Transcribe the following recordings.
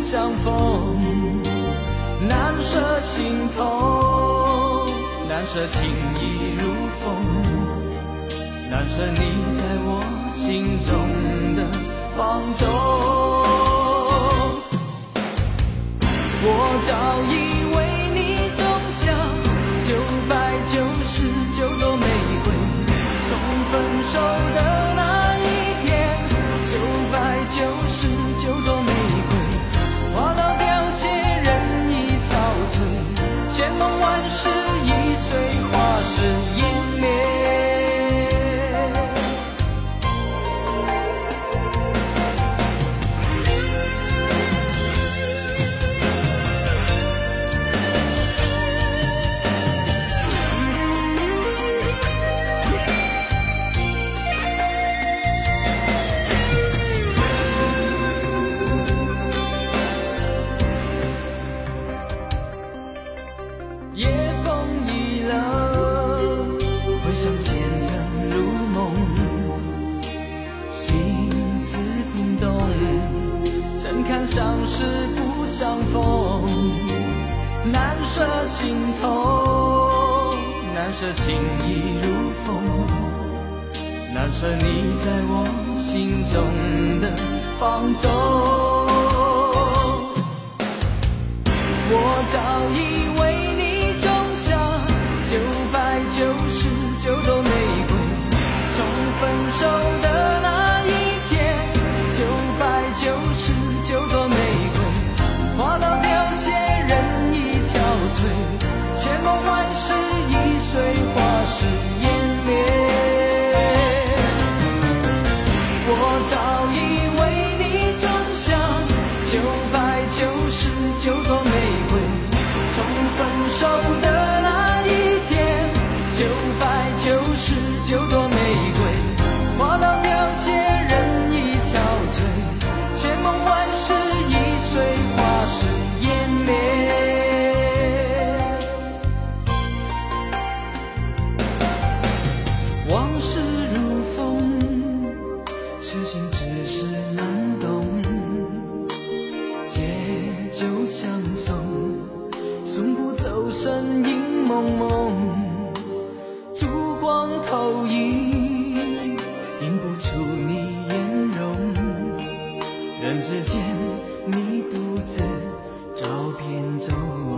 相逢，难舍心头，难舍情意如风，难舍你在我心中的放纵。我早已为你种下999朵玫瑰，从分手的那一天，999朵玫瑰花到凋谢，人已憔悴，千梦万世已随花事湮灭。夜风已冷，回想前尘如梦，心思冰冻，怎堪相识不相逢？难舍心头，难舍情意如风，难舍你在我心中的放纵。我早已为你种下999朵玫瑰，从分手的那一天，999朵玫瑰花到凋谢，人已憔悴，千梦万世已随花事湮灭。我早已为你种下999朵玫瑰，从分手的那一天，999朵玫瑰花到凋谢，人已憔悴，千梦万世已随花事湮灭。往事如风，痴心只是难懂，借酒相送，送不走身影蒙蒙，烛光投影，映不出你颜容，人之间你独自照片中。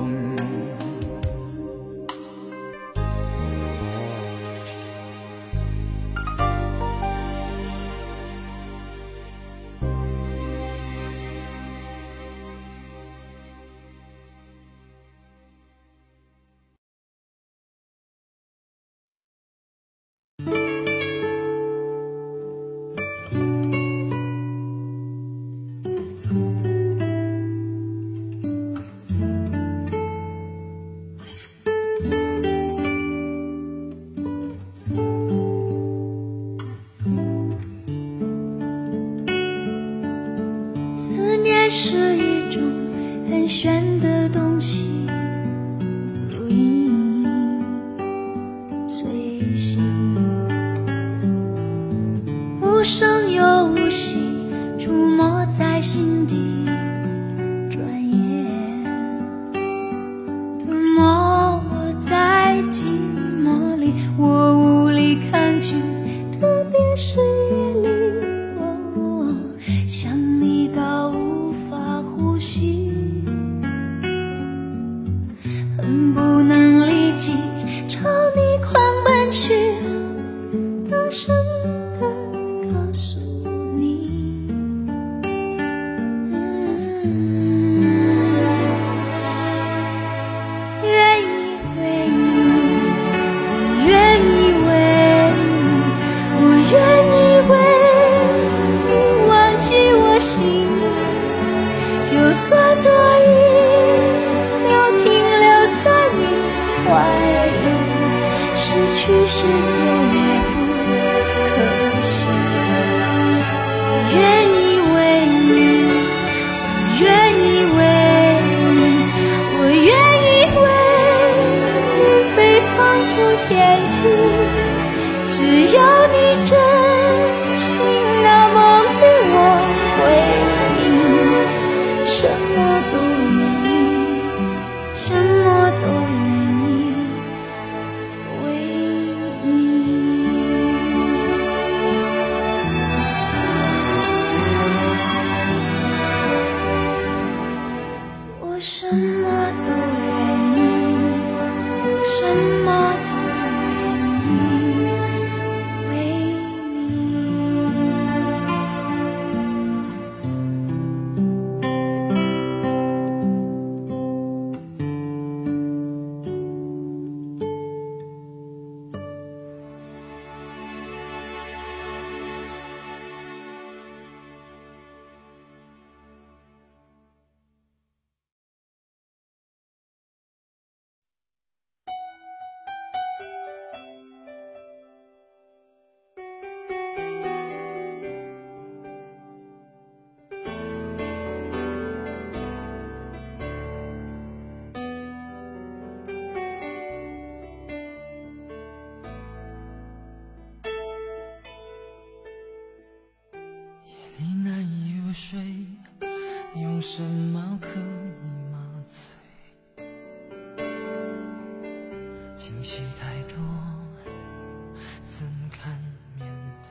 思念是一种很玄的东西，如影随形，无声又无息，出没在心底。转眼吞没我在寂寞里，我无力抗拒，特别是夜里。想你到无法呼吸，恨不能立即朝你狂奔去，大声地告诉你，愿意为你，我愿意为你，我愿意为你忘记我心里，就算多一秒停留在你怀里，失去世界也不可惜。我愿意为你，我愿意为你，我愿意为你被放逐天际，只要你真心那梦给我回应，生么都愿意，什么都愿意为你。我什么都愿意，什么都愿意为你。 你难以入睡，用什么可以麻醉？情绪太多，怎堪面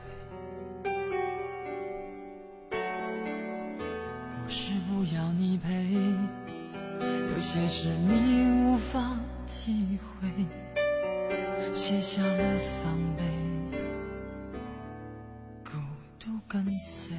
对？不是不要你陪，有些事你无法体会，卸下了防备，孤独跟随。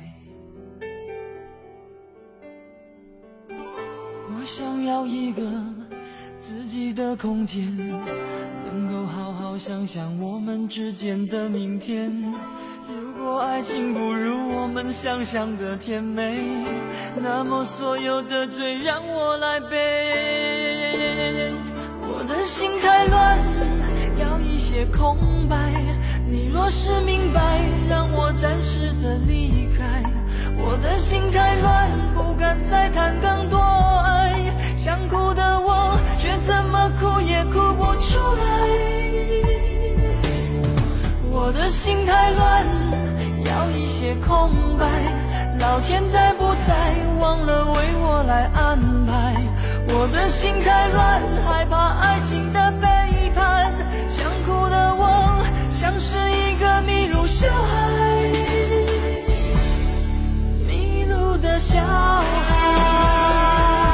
我想要一个自己的空间，能够好好想想我们之间的明天。如果爱情不如我们想象的甜美，那么所有的罪让我来背。我的心太乱，要一些空白。你若是明白，让我暂时的离开。我的心太乱，不敢再谈更多爱。想哭的我，却怎么哭也哭不出来。我的心太乱，要一些空白。老天在不在，忘了为我来安排。我的心太乱，害怕爱情的背叛。想哭的我，像是一个迷路小孩，迷路的小孩。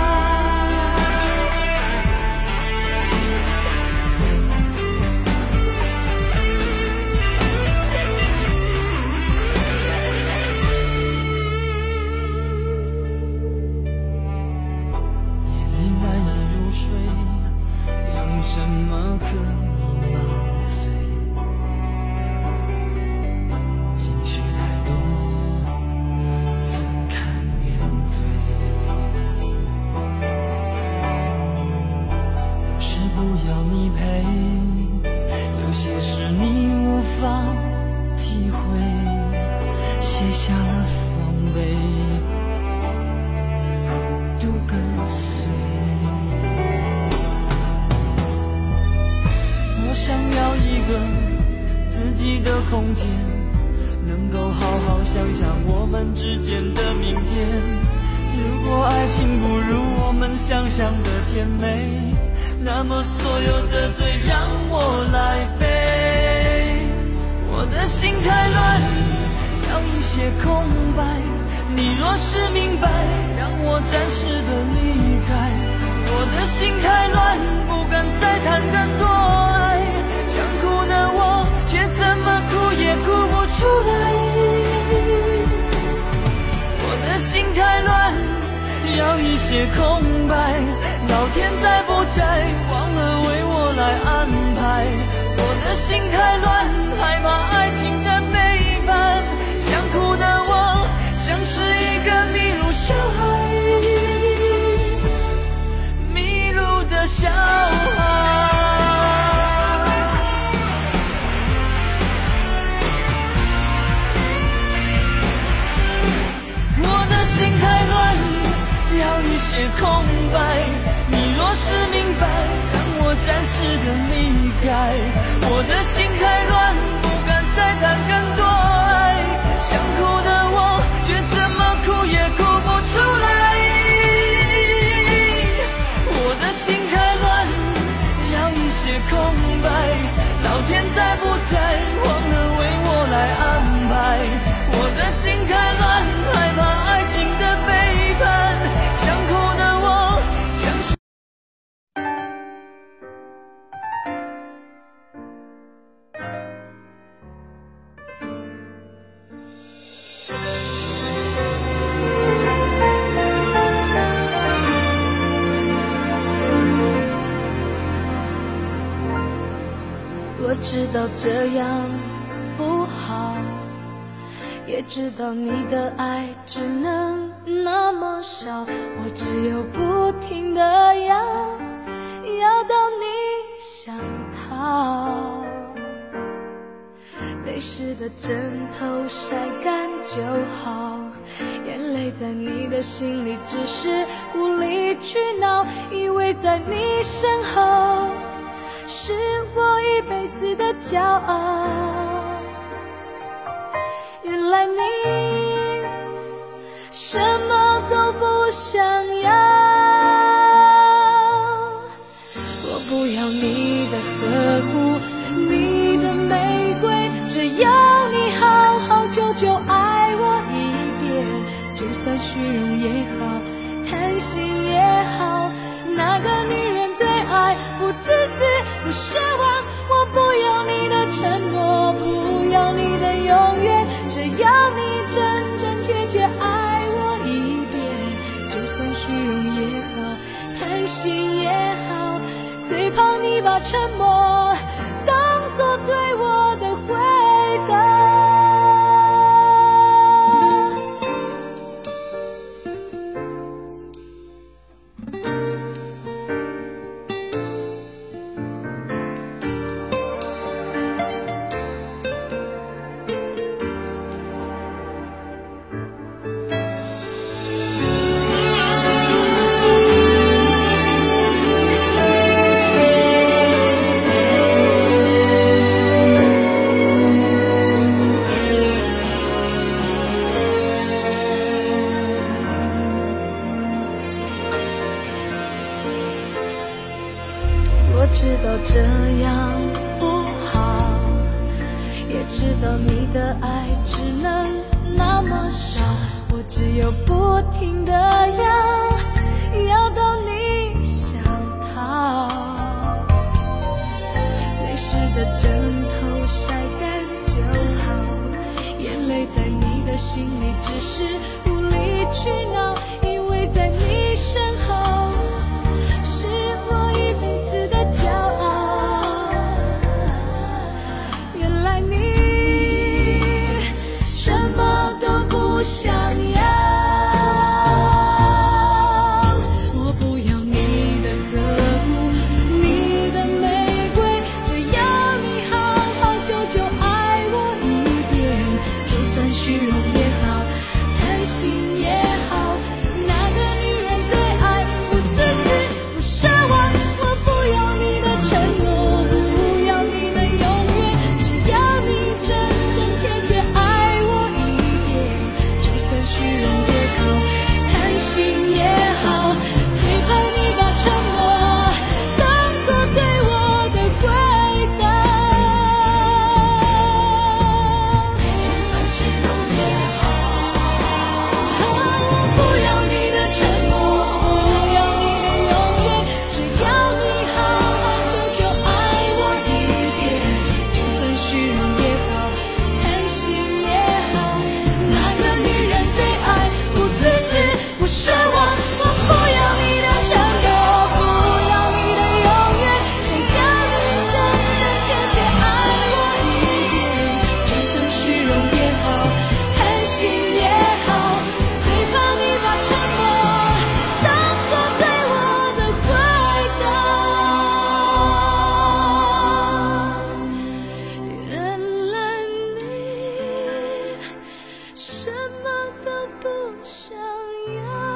什么可以麻醉？情绪太多，怎堪面对？不是不要你陪，有些事你无法体会，卸下了防备，孤独跟随。我想要一个自己的空间，能够好好想想我们之间的明天。如果爱情不如我们想象的甜美，那么所有的罪让我来背。我的心太乱，要一些空白。你若是明白，让我暂时的离开。我的心太乱，不敢再谈更多爱。想哭的我，却怎么哭也哭不出来。我的心太乱，要一些空白。老天在不在，忘了为我来安排。我的心太乱，害怕爱情的背叛。想哭的我，像是一个迷路小孩，迷路的小孩。我的心太乱，要一些空白。你若是明白，让我暂时的离开。我的心太乱，不敢再谈更多爱。想哭的我，却怎么哭也哭不出来。 知道这样不好，也知道你的爱只能那么少，我只有不停地要到你想逃。泪湿的枕头晒干就好，眼泪在你的心里只是无理取闹，以为在你身后是我一辈子的骄傲。原来你什么都不想要，我不要你的呵护，你的玫瑰，只要你好好久久爱我一遍，就算虚荣也好，贪心也好，那个女人对爱不自私不奢望，我不要你的承诺，不要你的永远，只要你真真切切爱我一遍，就算虚荣也好，贪心也好，最怕你把沉默当作对我的回答。我知道这样不好，也知道你的爱只能那么少，我只有不停地要到你想逃。泪湿的枕头晒干就好，眼泪在你的心里只是无理取闹，因为在你身后是我一辈子的骄傲。原来你什么都不想要，我不要你的呵护，你的玫瑰，只要你好好久久爱我一遍，就算虚荣也好，贪心也好，那个女人对爱不自私不奢望，我不要你的承诺，不要你的永远，只要你真真切切爱我一遍，就算虚荣也好，贪心也好，最怕你把沉默当作对我的回答。就算虚荣也好，我不要你的承诺，不要你的永远，只要你好好久久爱我一遍，就算虚荣也好，贪心也好，那个女人对爱不自私不奢望，我不要你的承诺，不要你的永远，只要你真真切切爱我一遍，就算虚荣也好，贪心也好，最怕你把沉默当作对我的回答。原来你什么都不想要。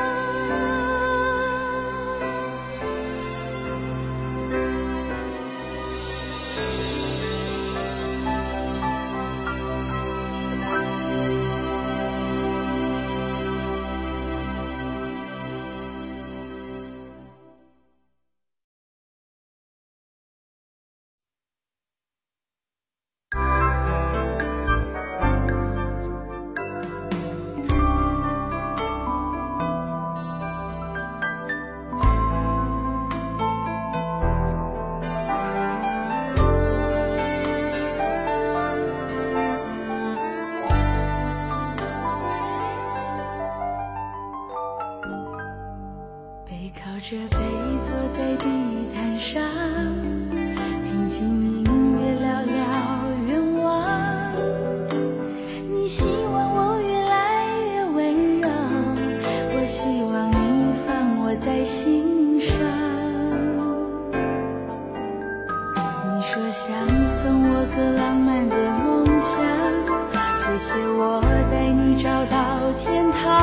背靠着背坐在地毯上，听听音乐在心上。你说想送我个浪漫的梦想，谢谢我带你找到天堂，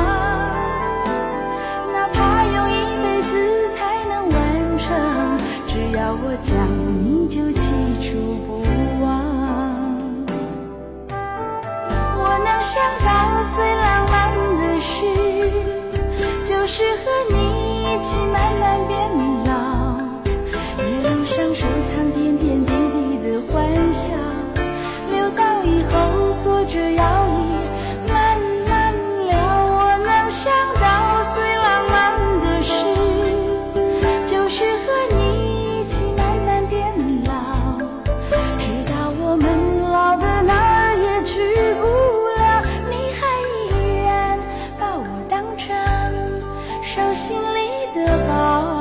哪怕用一辈子才能完成，只要我讲你就记住不忘。我能想到最浪漫的事，就是和你一起慢慢变老，一路上收藏点点滴滴的欢笑，留到以后坐着摇椅慢慢聊。我能想到最浪漫的事，就是和你一起慢慢变老，直到我们老的哪儿也去不了，你还依然把我当成手心里的宝。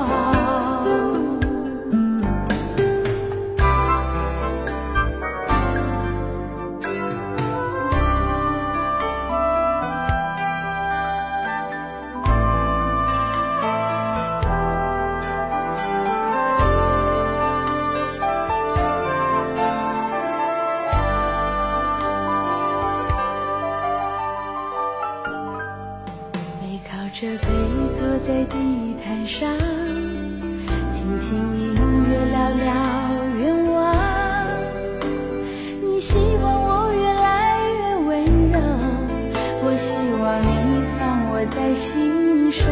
这杯坐在地毯上，听听音乐，聊聊愿望。你希望我越来越温柔，我希望你放我在心上。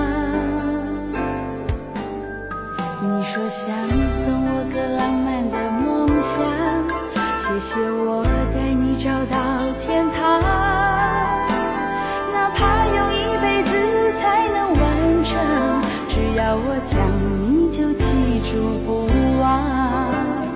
你说想送我个浪漫的梦想，谢谢我带你找到天堂，哪怕用一辈子才能完成，只要我讲你就记住不忘。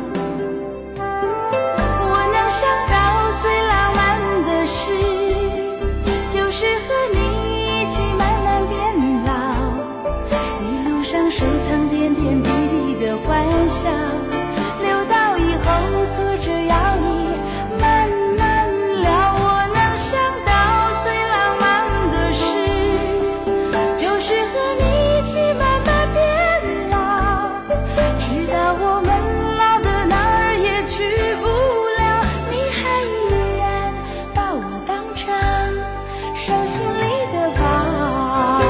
我能想到最浪漫的事，就是和你一起慢慢变老，一路上收藏点点滴滴的欢笑，留到以后坐着摇椅慢慢聊。我能想到最浪漫的事，就是和你一起慢慢变老，直到我们老的哪儿也去不了，你还依然把我当成手心里的宝。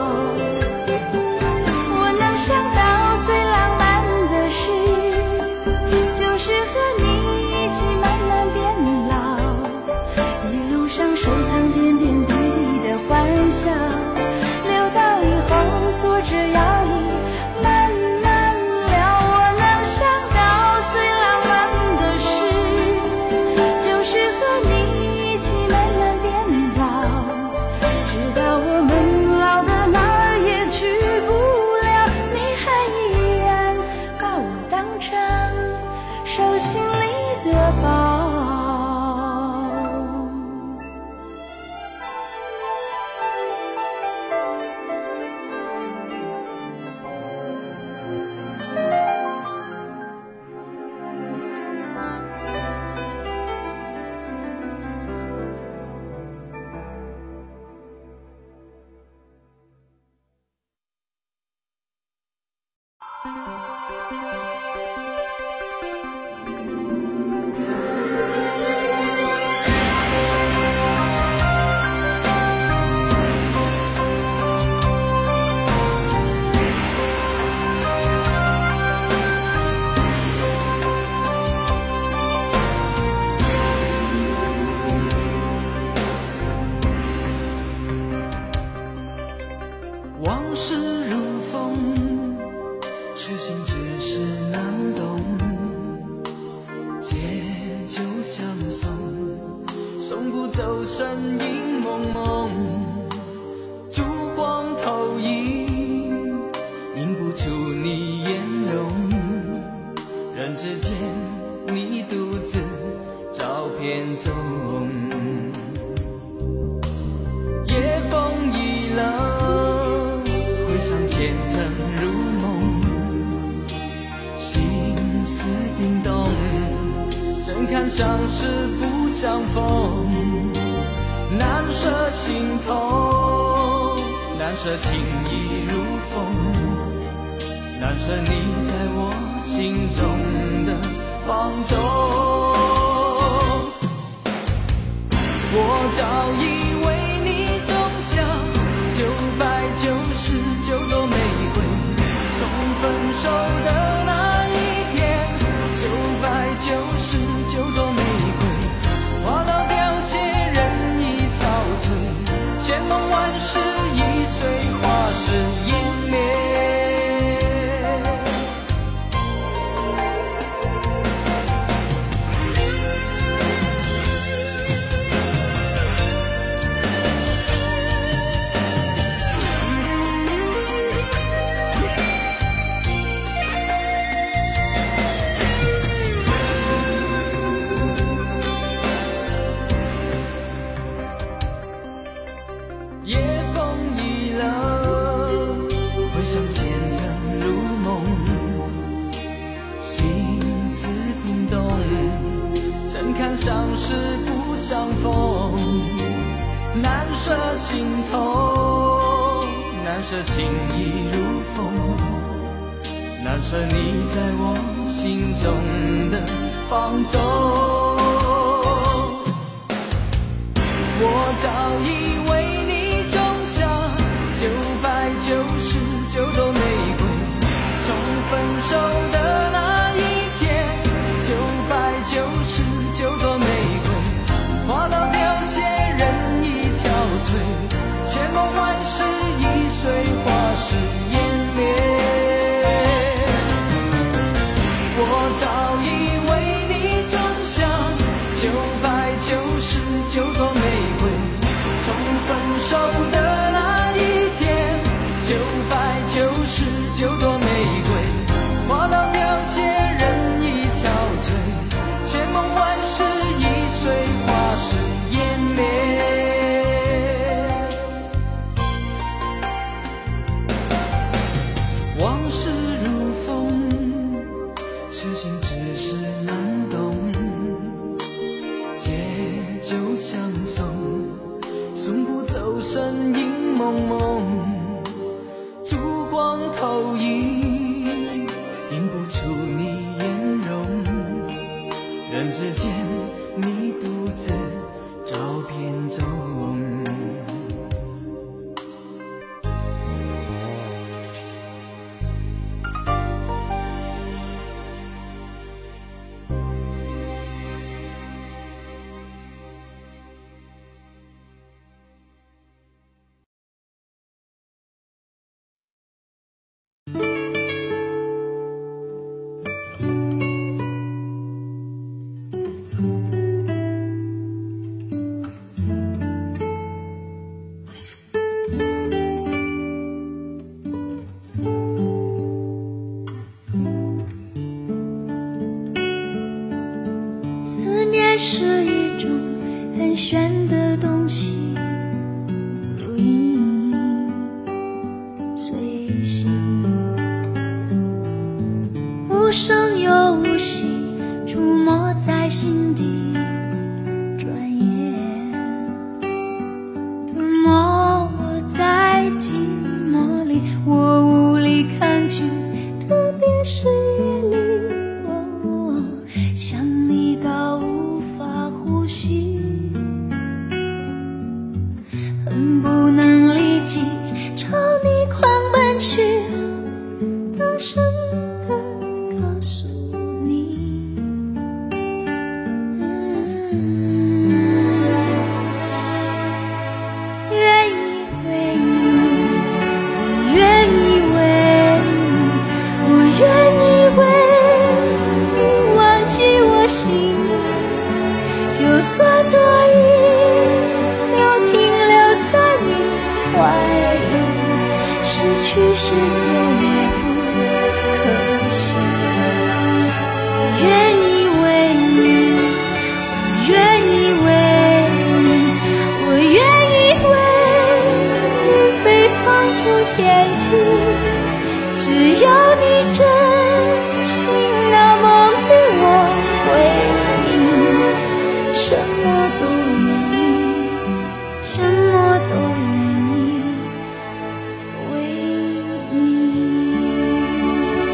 我能想到最浪漫的事，就是和你一起慢慢变老，一路上收藏点点滴滴的欢笑，留到以后坐着摇椅慢慢聊。我能想到最浪漫的事，就是和你一起慢慢变老，直到我们老的哪儿也去不了，你还依然把我当成手心里的宝。 往事如风，痴心只是难懂，借酒相送，送不走身影蒙蒙，烛光投影，映不出你颜容，人之间你独自照片中，夜风已冷，回想前尘如梦，心思冰冻，怎堪相识不相逢，难舍心痛，难舍情意如风， 难舍你在我心中的放纵。我早已为你种下999朵玫瑰，从分手的那一天，999朵玫瑰花到凋谢，人已憔悴，千梦万世已随花事湮灭。夜风已冷，回想前曾如梦，心思冰冻，怎堪相识不相逢，难舍心头，难舍情意如风，难舍你在我心中的放纵。我早已为你种下999朵玫瑰，从分手的那一天，999朵玫瑰花到凋谢，人已憔悴，千梦万世已随花事湮灭。我早已为你种下999朵玫瑰，从分手的那一天，999朵玫瑰花到凋谢，人已憔悴，千梦万世已随花事湮灭。往事如风，痴心只是难懂，借酒相送，送不走身影蒙蒙，烛光投影，映不出你颜容，人之间你独自照片中。 思念是一种很玄的东西，如影随形，无声又无息，出没在心底，转眼吞没我在寂寞里，我无力抗拒，特别是夜里，想你到无法呼吸，恨不能立即朝你狂奔去，大声地告诉你，愿意为你，我愿意为你，我愿意为你忘记我心里，就算多一秒停留在你怀里，失去世界也不可惜。我愿意为你，我愿意为你，我愿意为你被放逐天际，只要你真心那么对我回应，什么都愿意，什么都愿意为你。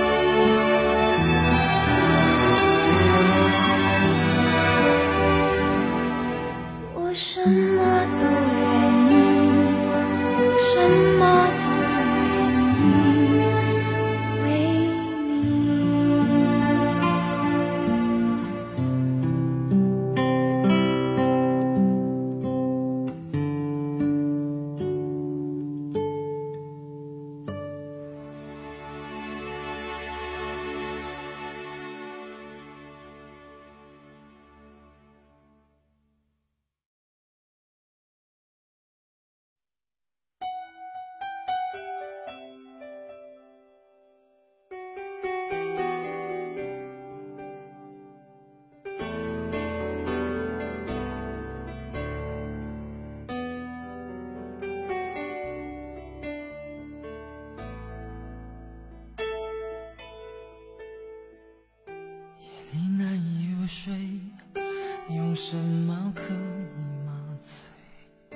什么可以麻醉？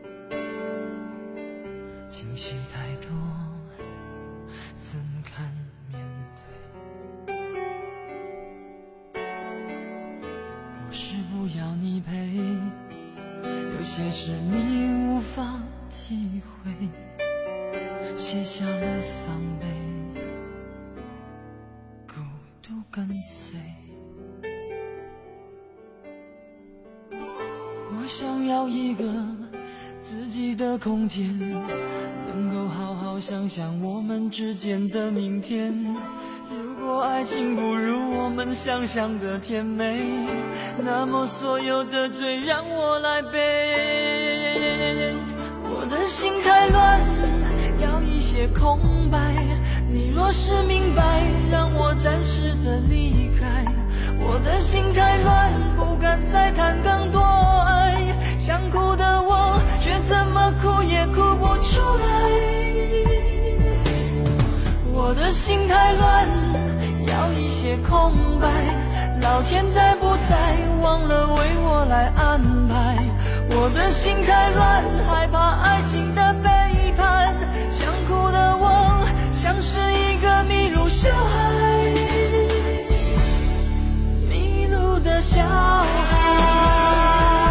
情绪太多，怎堪面对？不是不要你陪，有些事你无法体会，卸下了防备，孤独跟随。我想要一个自己的空间，能够好好想想我们之间的明天。如果爱情不如我们想象的甜美，那么所有的罪让我来背。我的心太乱，要一些空白，你若是明白，让我暂时的离开。我的心太乱，不敢再谈更多爱，想哭的我却怎么哭也哭不出来。我的心太乱，要一些空白，老天在不在忘了为我来安排。我的心太乱，害怕爱情的背叛，想哭的我像是一个迷路小孩，迷路的小孩。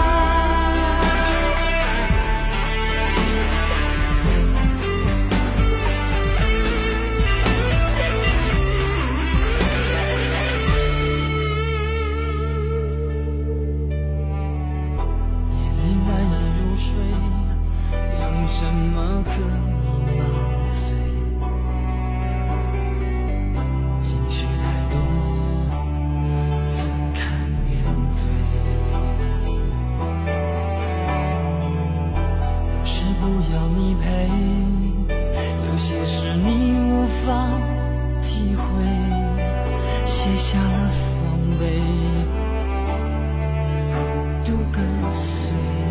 什么可以麻醉？情绪太多，怎堪面对？不是不要你陪，有些事你无法体会，卸下了防备，孤独跟随。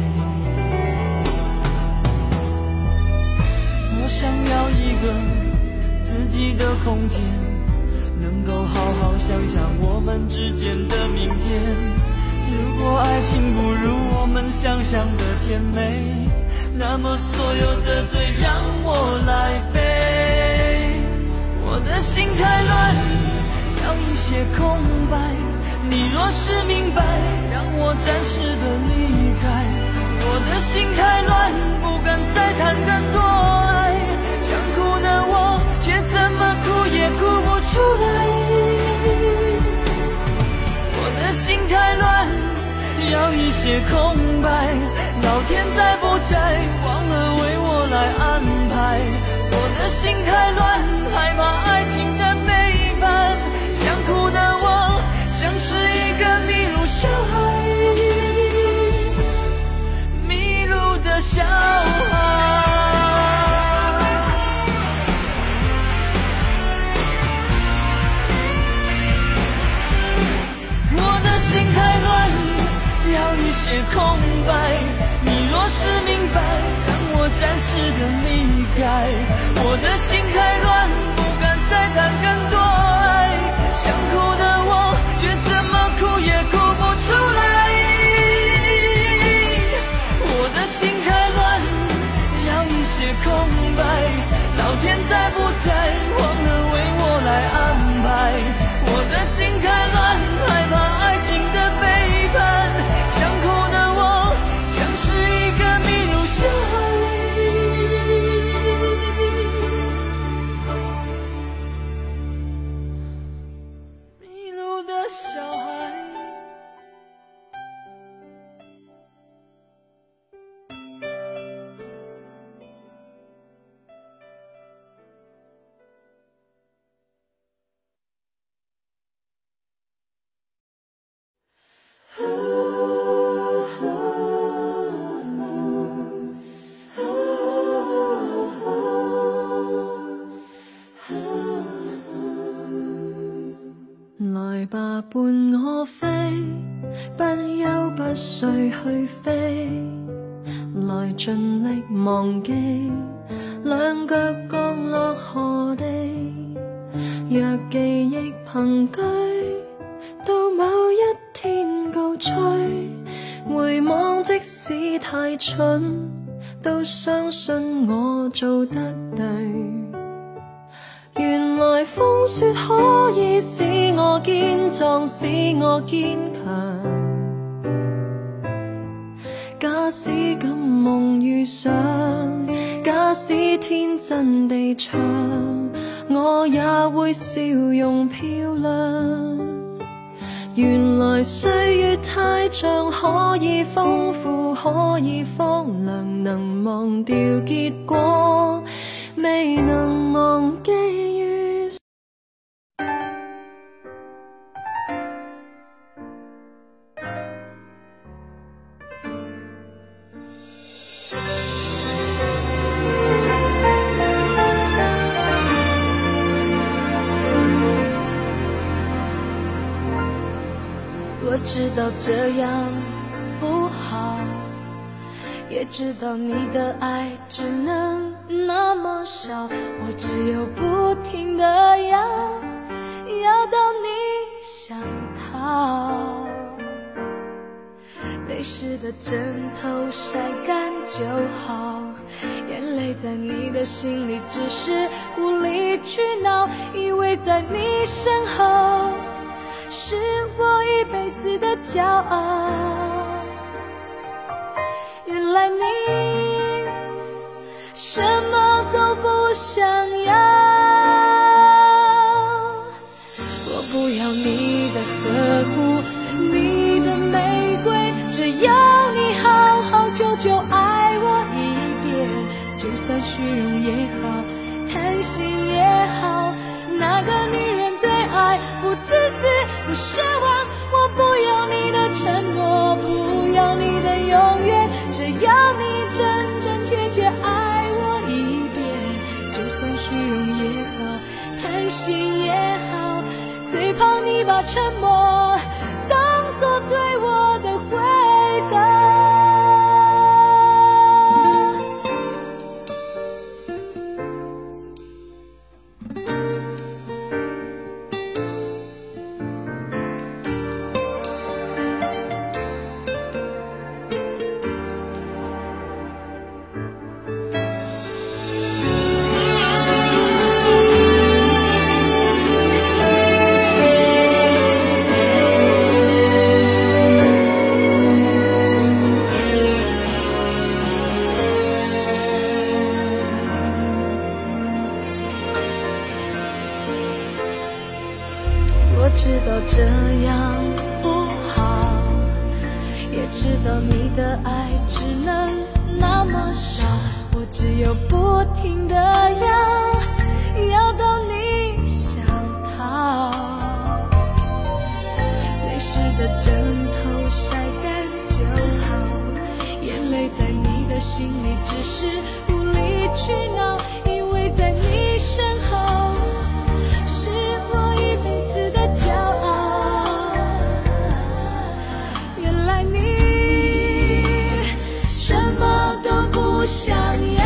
我想要一个自己的空间，能够好好想想我们之间的明天。如果爱情不如我们想象的甜美，那么所有的罪让我来背。我的心太乱，要一些空白，你若是明白，让我暂时的离开。我的心太乱，不敢再谈更多爱，想哭的我却怎么哭也哭不出来。我的心太乱，要一些空白，老天在不在忘了为我来安排。我的心太乱，害怕爱情的背叛，想哭的我像是一个迷路小孩，小孩。我的心太乱，要一些空白，你若是明白，让我暂时的离开。我的心太乱，不敢再谈更多爱，想哭的我却怎么哭也哭不出来。空白，老天在不在忘了为我来安排。我的心太乱，害怕爱情的背叛，想哭的我像是一个迷路小孩，迷路的小孩。 來吧，伴我飛，不休不睡去飛，來盡力忘記，兩腳降落何地。若記憶憑據，到某一天告吹， 使太蠢，都相信我做得对。原来风雪可以使我坚壮，使我坚强。假使敢梦遇上，假使天真地唱，我也会笑容漂亮。原来岁月太长，可以丰富，可以荒凉，能忘掉结果，未能忘记遇上。 我知道这样不好，也知道你的爱只能那么少，我只有不停地要到你想逃。泪湿的枕头晒干就好，眼泪在你的心里只是无理取闹，以为在你身后是我一辈子的骄傲。原来你什么都不想要，我不要你的呵护，你的玫瑰，只要你好好久久爱我一遍，就算虚荣也好，贪心也好，那个女人对爱不自私不奢望，我不要你的承诺，不要你的永远，只要你真真切切爱我一遍，就算虚荣也好，贪心也好，最怕你把沉默当作对我的回答。我知道这样不好，也知道你的爱只能那么少，我只有不停地要到你想逃。泪湿的枕头晒干就好，眼泪在你的心里只是无理取闹，以为在你身后是我一辈子的骄傲。原来你什么都不想要，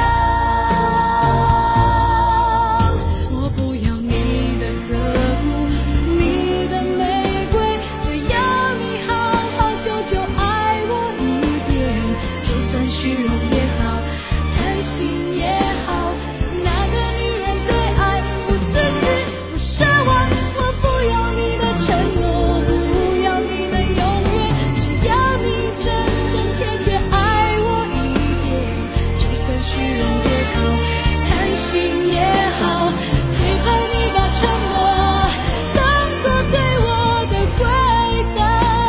我不要你的呵护，你的玫瑰，只要你好好久久爱我一遍，就算虚荣也好，贪心也好，那个女人对爱不自私不奢望，我不要你的承诺，不要你的永远，只要你真真切切爱我一遍，就算虚荣也好，贪心也好，最怕你把沉默当作对我的回答。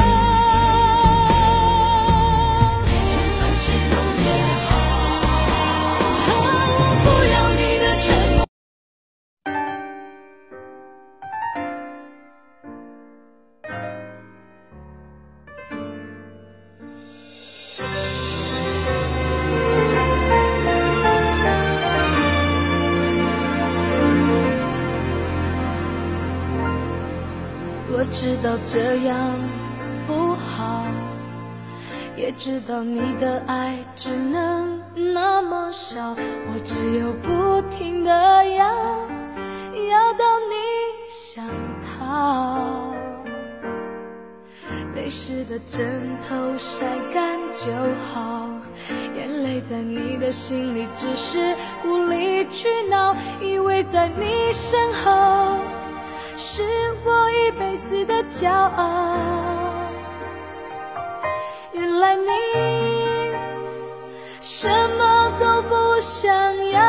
就算虚荣也好，我不要你的承诺。我知道这样不好，也知道你的爱只能那么少，我只有不停地要到你想逃。泪湿的枕头晒干就好，眼泪在你的心里只是无理取闹，以为在你身后是我一辈子的骄傲。原来你什么都不想要，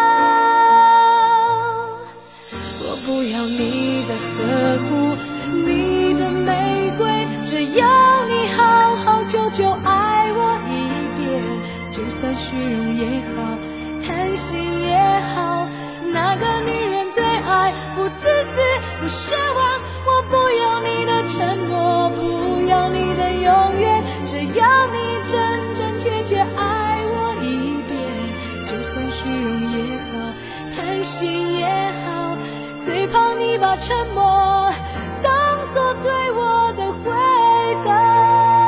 我不要你的呵护，你的玫瑰，只要你好好久久爱我一遍，就算虚荣也好，贪心也好，那个女人对爱不自私不奢望，我不要你的承诺，不要你的永远，只要你真真切切爱我一遍，就算虚荣也好，贪心也好，最怕你把沉默当作对我的回答。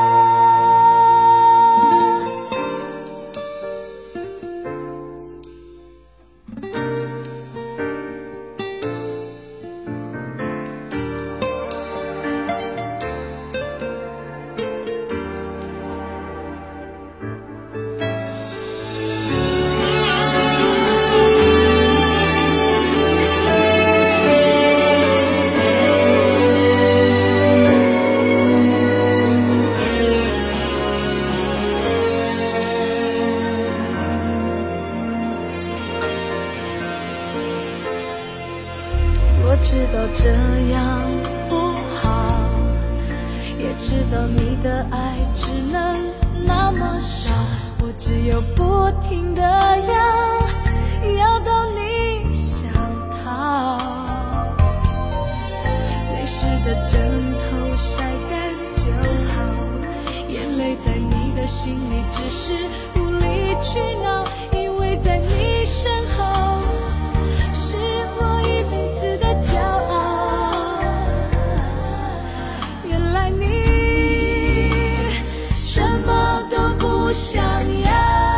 我知道这样不好，也知道你的爱只能那么少，我只有不停地要到你想逃。泪湿的枕头晒干就好，眼泪在你的心里只是无理取闹，以为在你身后是我一辈子的骄傲。原来你什么都不想要，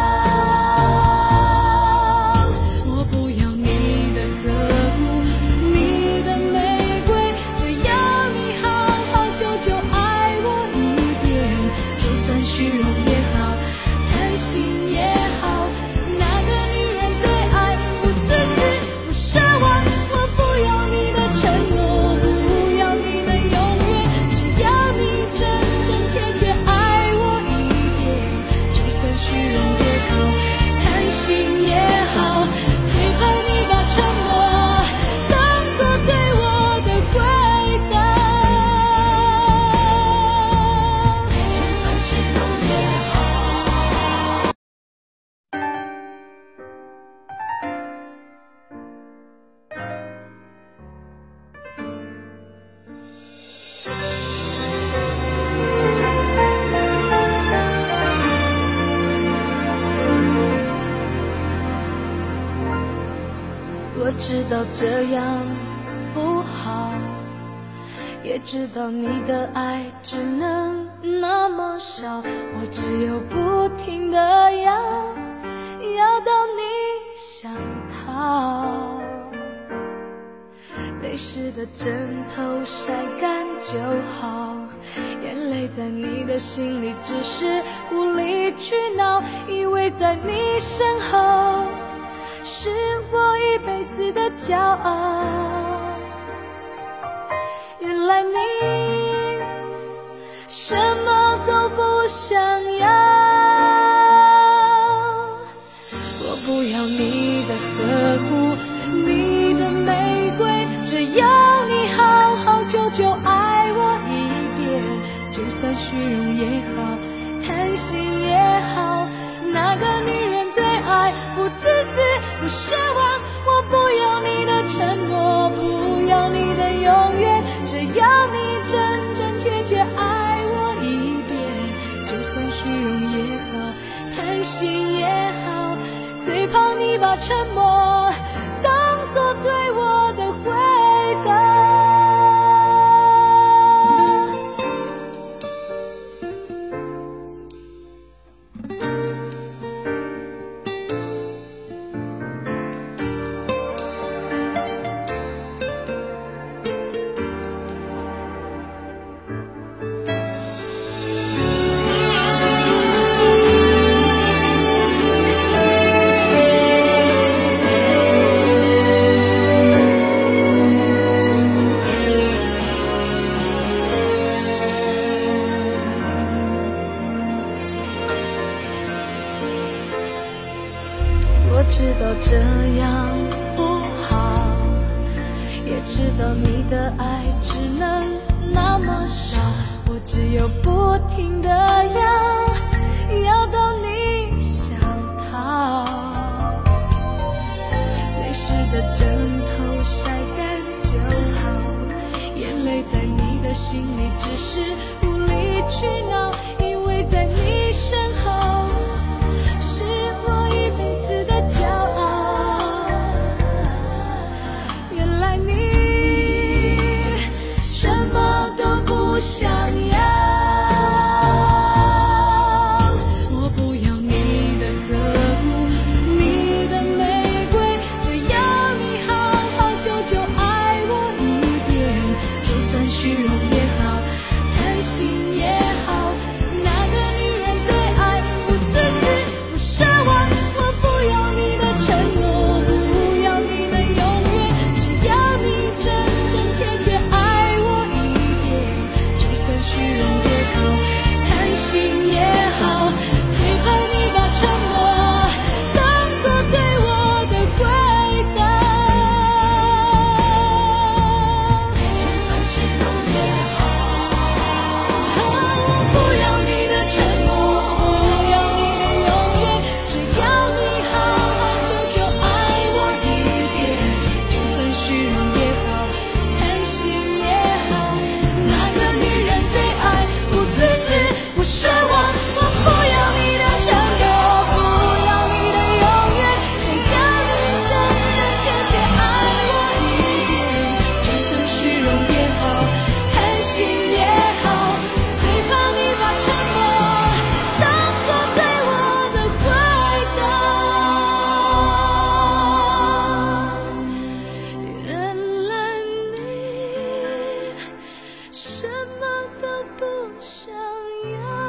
我不要你的呵护，你的玫瑰，只要你好好久久爱我一遍，就算虚荣也好，贪心也好，那个女人对爱不自私不奢望，我不要你的承诺，不要你的永远，只要你真真切切爱我一遍，就算虚荣也好，贪心也好，最怕你把沉默当作对我的回答。就算虚荣也好。我知道这样不好，也知道你的爱只能那么少，我只有不停地要到你想逃。泪湿的枕头晒干就好，眼泪在你的心里只是无理取闹，以为在你身后是我一辈子的骄傲。原来你什么都不想要，我不要你的呵护，你的玫瑰，只要你好好久久爱我一遍，就算虚荣也好，贪心也好，那个女人对爱不自私不奢望，我不要你的承诺，不要你的永远，只要你真真切切爱我一遍，就算虚荣也好，贪心也好，最怕你把沉默当作对我的回答。 知道你的爱只能那么少，我只有不停地要到你想逃。泪湿的枕头晒干就好，眼泪在你的心里只是无理取闹，因为在你身后是我一辈子的骄傲。原来你什么都不想要，我不要你的呵护，你的玫瑰，只要你好好久久爱我一遍，就算虚荣也好，贪心也好，那个女人对爱不自私不奢望，我不要你的承诺，不要你的永远，只要你真真切切爱我一遍，就算虚荣也好，贪心也好，最怕你把沉默当作对我的回答。就算虚荣也好，我不要你的承诺，不要你的永远，只要你好好久久爱我一遍，就算虚荣也好，贪心也好，那个女人对爱不自私不奢望，我不要你的承诺，不要你的永远，只要你真真切切爱我一遍，就算虚荣也好，贪心也好，最怕你把沉默当作对我的回答。原来你什么都不想要。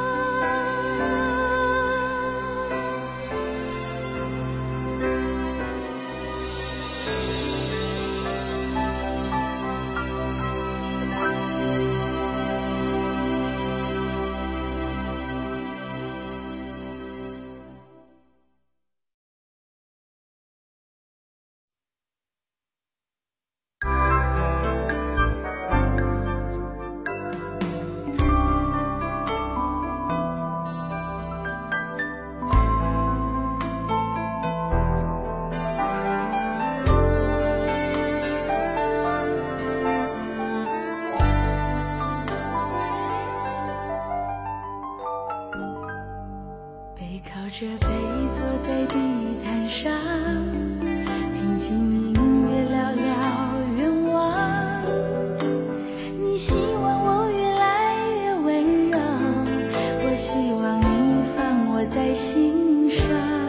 背靠着背坐在地毯上，听听音乐聊聊愿望。你希望我越来越温柔，我希望你放我在心上。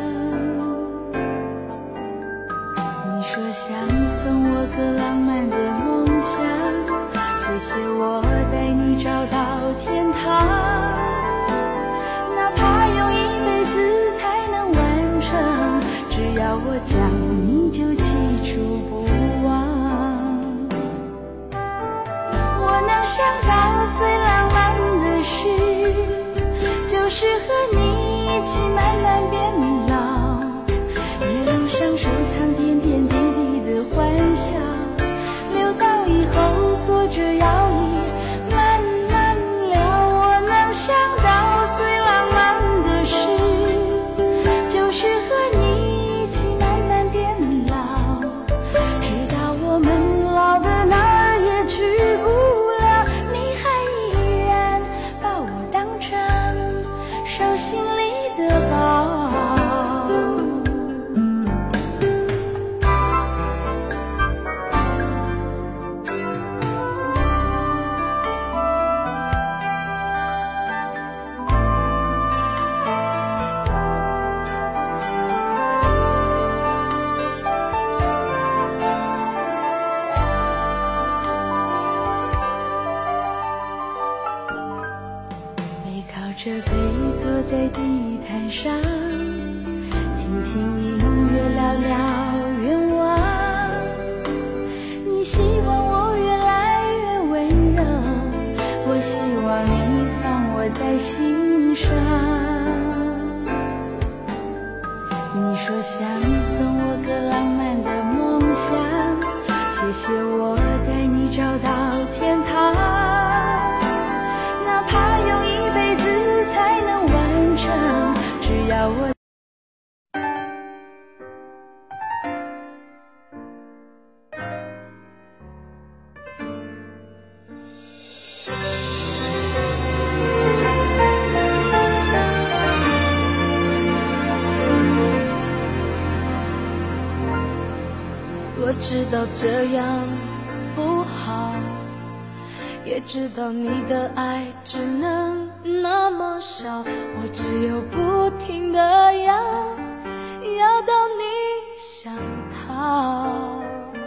你说想送我个浪漫的梦想，谢谢我带你找到天堂。哪怕用一辈子才能完成，只要我讲你就记住不忘。我能想到最浪漫的事，就是和你一起慢慢变老，一路上收藏点点滴滴的欢笑，留到以后坐着摇椅慢慢聊。我能想到最浪漫的事，就是和你一起慢慢变老，直到我们老的哪儿也去不了，你还依然把我当成手心里的宝。着背坐在地毯上，听听音乐聊聊愿望。你希望我越来越温柔，我希望你放我在心上。你说想送我个浪漫的梦想，谢谢我的找到天堂，哪怕用一辈子才能完成，只要我我知道这样不好，也知道你的爱只能那么少，我只有不停地要到你想逃。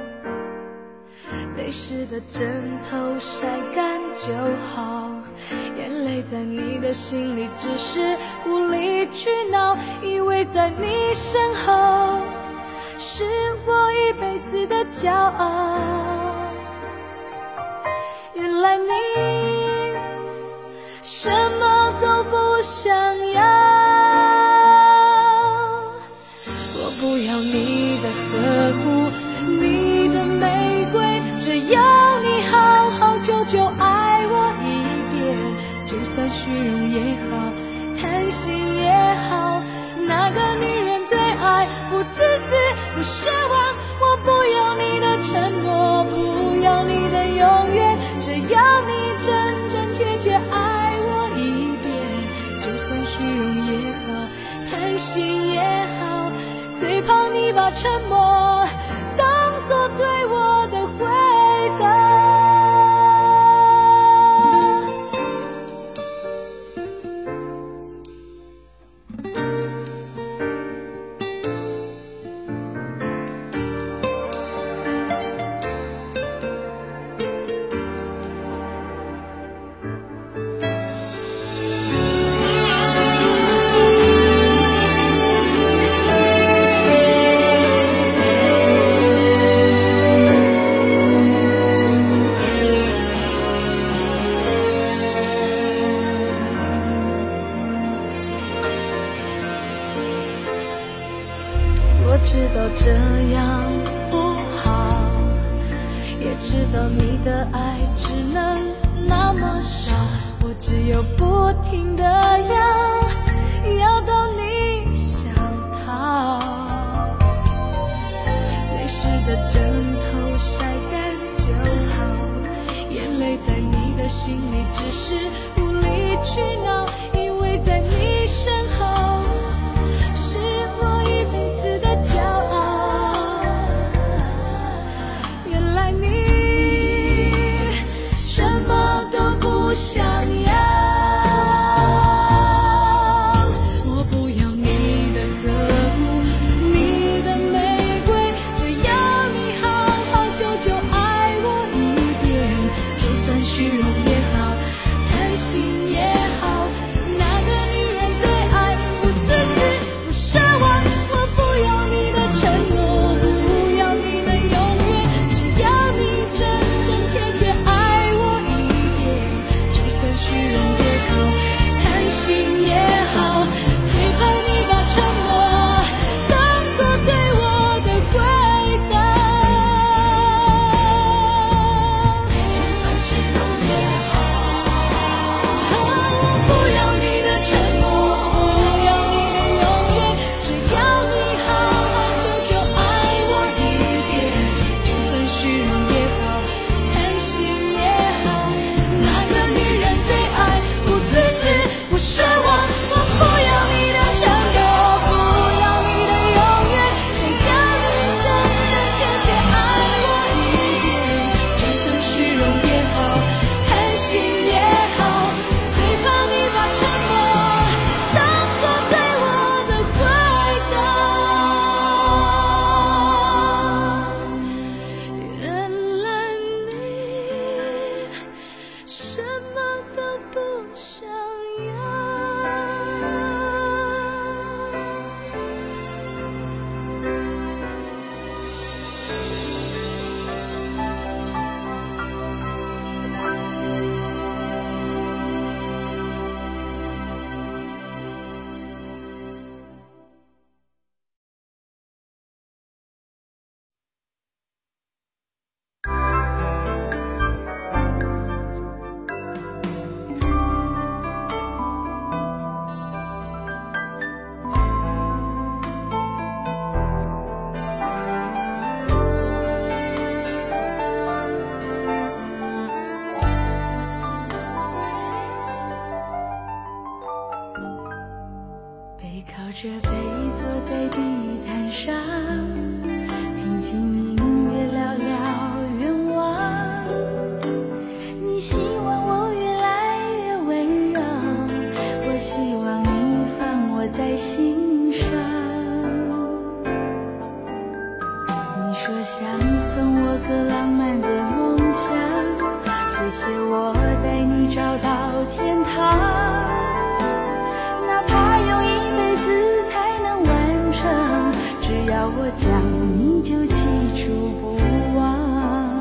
泪湿的枕头晒干就好，眼泪在你的心里只是无理取闹，以为在你身后是我一辈子的骄傲，原来你什么都不想要。我不要你的呵护，你的玫瑰，只要你好好久久爱我一遍，就算虚荣也好，贪心也好，那个女人对爱不自私不奢望，我不要你的承诺，不要你的永远，只要你真真切切爱我一遍，就算虚荣也好，贪心也好，最怕你把沉默当作对我的回答。我知道这样不好，也知道你的爱只能那么少，我只有不停地要到你想逃。泪湿的枕头晒干就好，眼泪在你的心里只是无理取闹，因为在你身后是我一辈子的骄傲，原来你什么都不想要。我不要你的呵护，你的玫瑰，只要你好好久久爱我一遍，就算虚荣也好，贪心也好，那个女人对爱不自私不奢望，我不要你的承诺，不要你的永远，只要你真真切切爱我一遍，就算虚荣也好，贪心也好，最怕你把沉默当作对我的回答。就算虚荣也好，我不要你的承诺，不要你的永远，只要你好好久久爱我一遍，就算虚荣也好，贪心也好，那个女人对爱不自私不奢望，我不要你的承诺，不要你的永远，只要你真真切切爱我一遍，就算虚荣也好，贪心也好，最怕你把沉默当作对我的回答。原来你什么都不想要。 着杯坐在地毯上，听听音乐，聊聊愿望。你希望我越来越温柔，我希望你放我在心上。你说想送我个浪漫的梦想，谢谢我带你找到天堂。哪怕用一辈子才能完成，只要我讲你就记住不忘。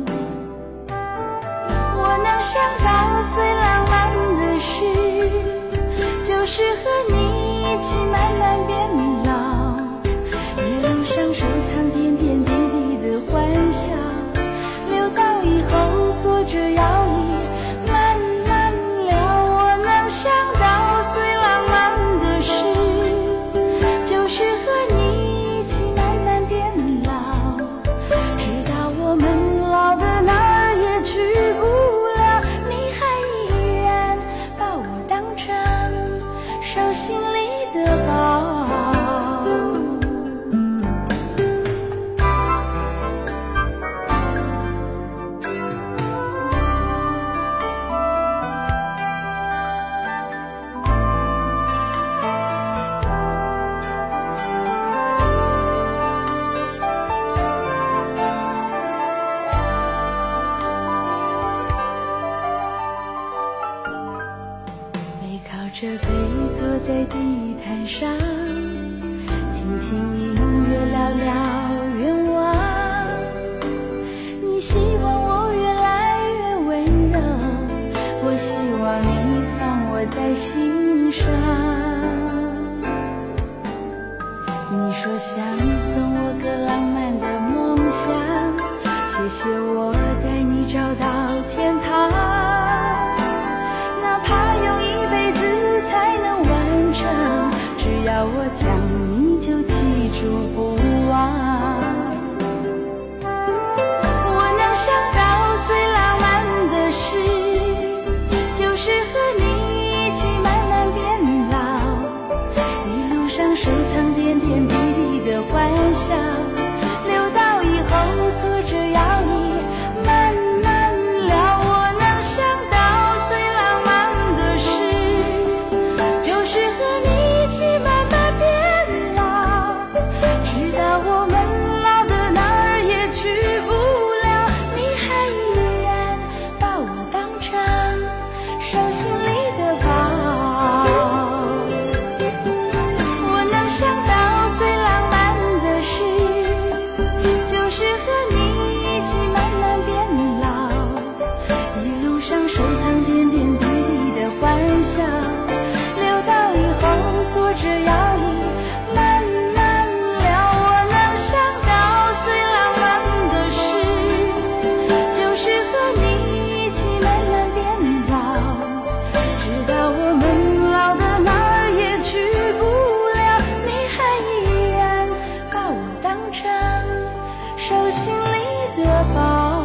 我能想到最浪漫的事，就是和你一起慢慢变老，一路上收藏点点滴滴的欢笑，留到以后坐着摇椅慢慢聊。我能想到最浪漫的事，就是和你一起慢慢变老，直到我们老的哪儿也去不了，你还依然把我当成手心里的宝。这杯坐在地毯上，听听音乐，聊聊愿望。你希望我越来越温柔，我希望你放我在心上。你说想送我个浪漫的梦想，谢谢我带你找到天堂。哪怕用一辈子才能完成，只要我讲你就记住不忘。我能想到最浪漫的事，就是和你一起慢慢变老，一路上收藏点点滴滴的欢笑，留到以后坐着摇椅慢慢聊。我能想到慢慢变老，直到我们老的哪儿也去不了，你还依然把我当成手心里的宝。我能想到最浪漫的事，就是和你一起慢慢变老，一路上收藏点点滴滴的欢笑，留到以后坐着摇椅慢慢聊。我能想到最浪漫的事，就是和你一起慢慢变老，直到我们老的哪儿也去不了，你还依然把我当成手心里的宝。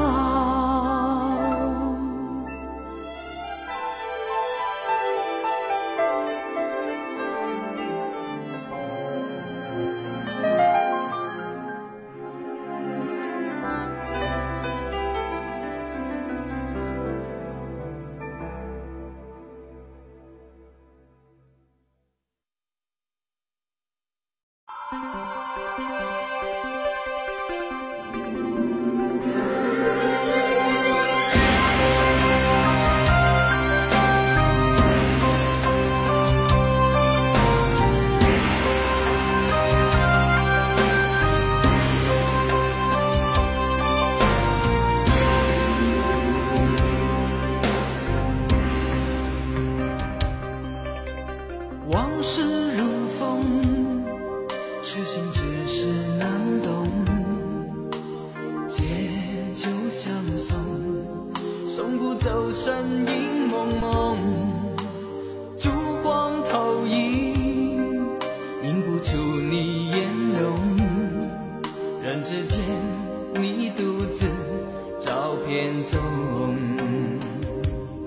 往事如风，痴心只是难懂。借酒相送，送不走身影蒙蒙。烛光投影，映不出你颜容。人之间，你独自照片中。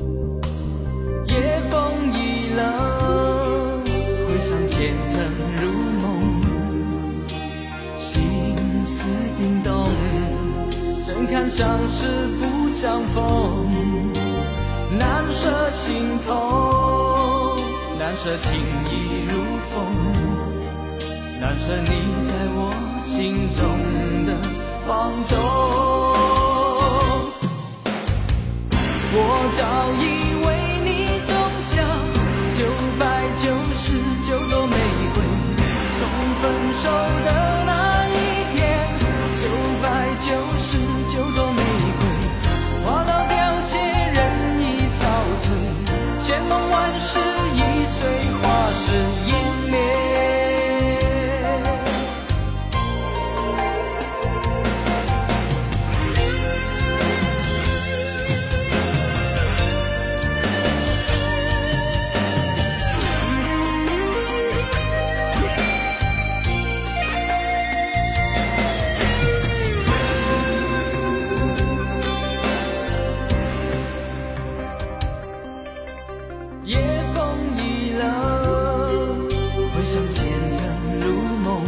夜风已冷，回想前尘如相识不相逢，难舍心头，难舍情意如风，难舍你在我心中的放纵。我早已为你种下999朵玫瑰，从分手的那一天，999朵玫瑰花到凋谢，人已憔悴，千梦万世已随花事湮灭。夜风已冷，回想前曾如梦，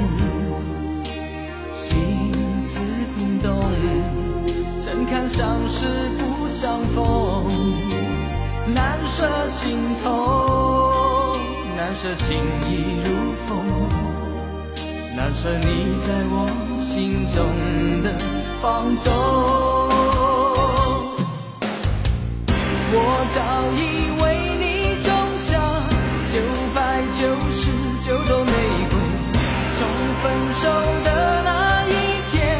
心思冰冻，怎堪相识不相逢，难舍心头，难舍情意如风，难舍你在我心中的放纵。我早已为你种下999朵玫瑰，从分手的那一天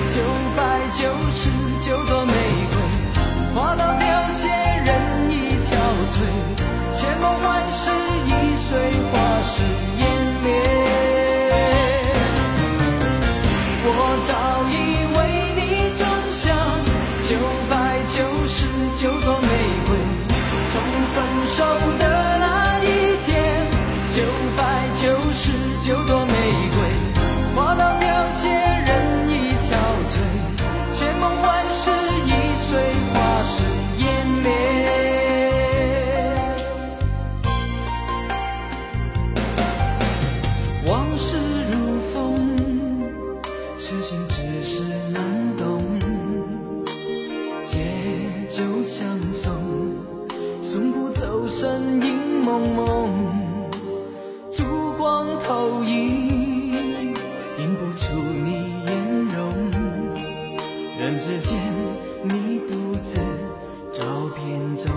，999朵玫瑰花到凋谢，人已憔悴，千梦万世已随花事湮灭。我早已为你种下999朵玫瑰，从分手的那一天，999朵玫瑰花到凋谢，人已憔悴，千梦万世已随花事湮灭。往事如风，痴心只是难懂，借酒相送，送不走身影蒙蒙，烛光投影，映不出你颜容，人之间你独自照片中。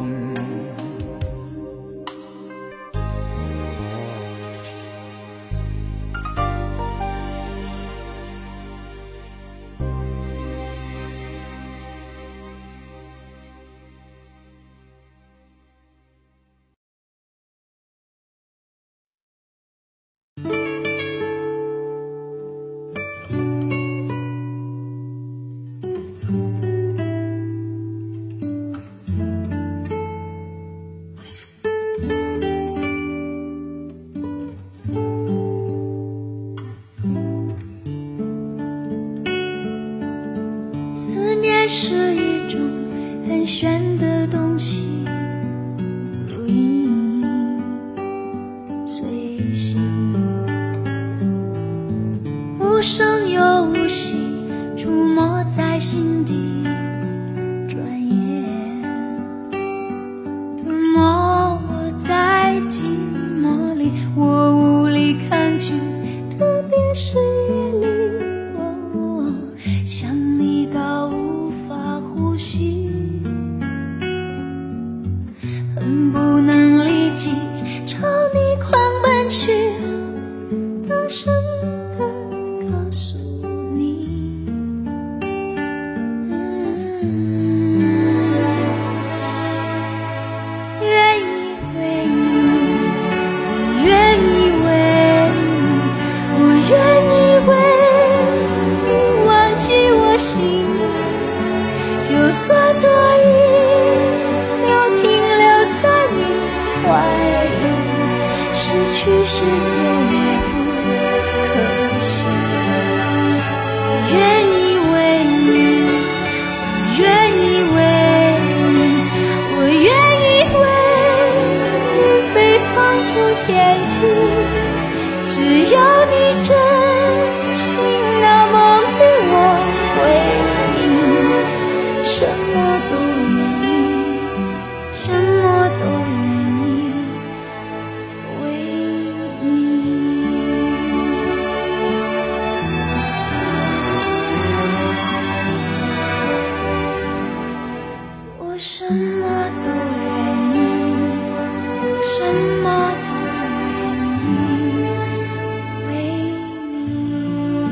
思念是一种很玄的东西，如影随形，无声又无息，出没在心底。转眼吞没我在寂寞里，我无力抗拒，特别是夜里，想你到无法呼吸，恨不能立即朝你狂奔去，大声地告诉你，愿意为你，我愿意为你，我愿意为你忘记我心里，就算多一秒停留在你怀里，失去世界也不可惜。我愿意为你，我愿意为你，我愿意为你被放逐天际，只要你真心，那梦里我会应。 什么都愿意，什么都愿意为你。我什么都愿意，什么都愿意为你。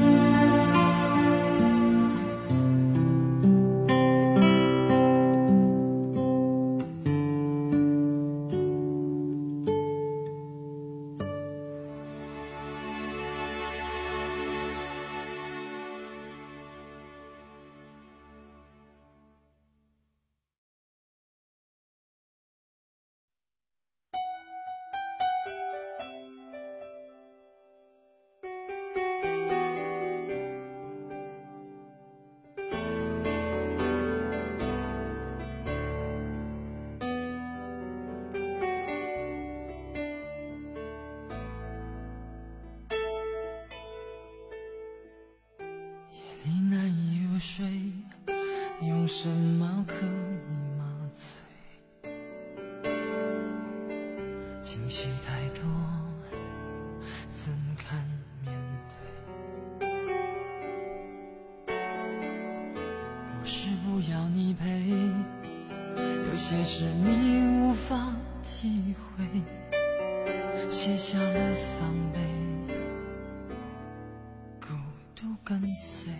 睡，用什么可以麻醉？情绪太多，怎堪面对？不是不要你陪，有些事你无法体会，卸下了防备，孤独跟随。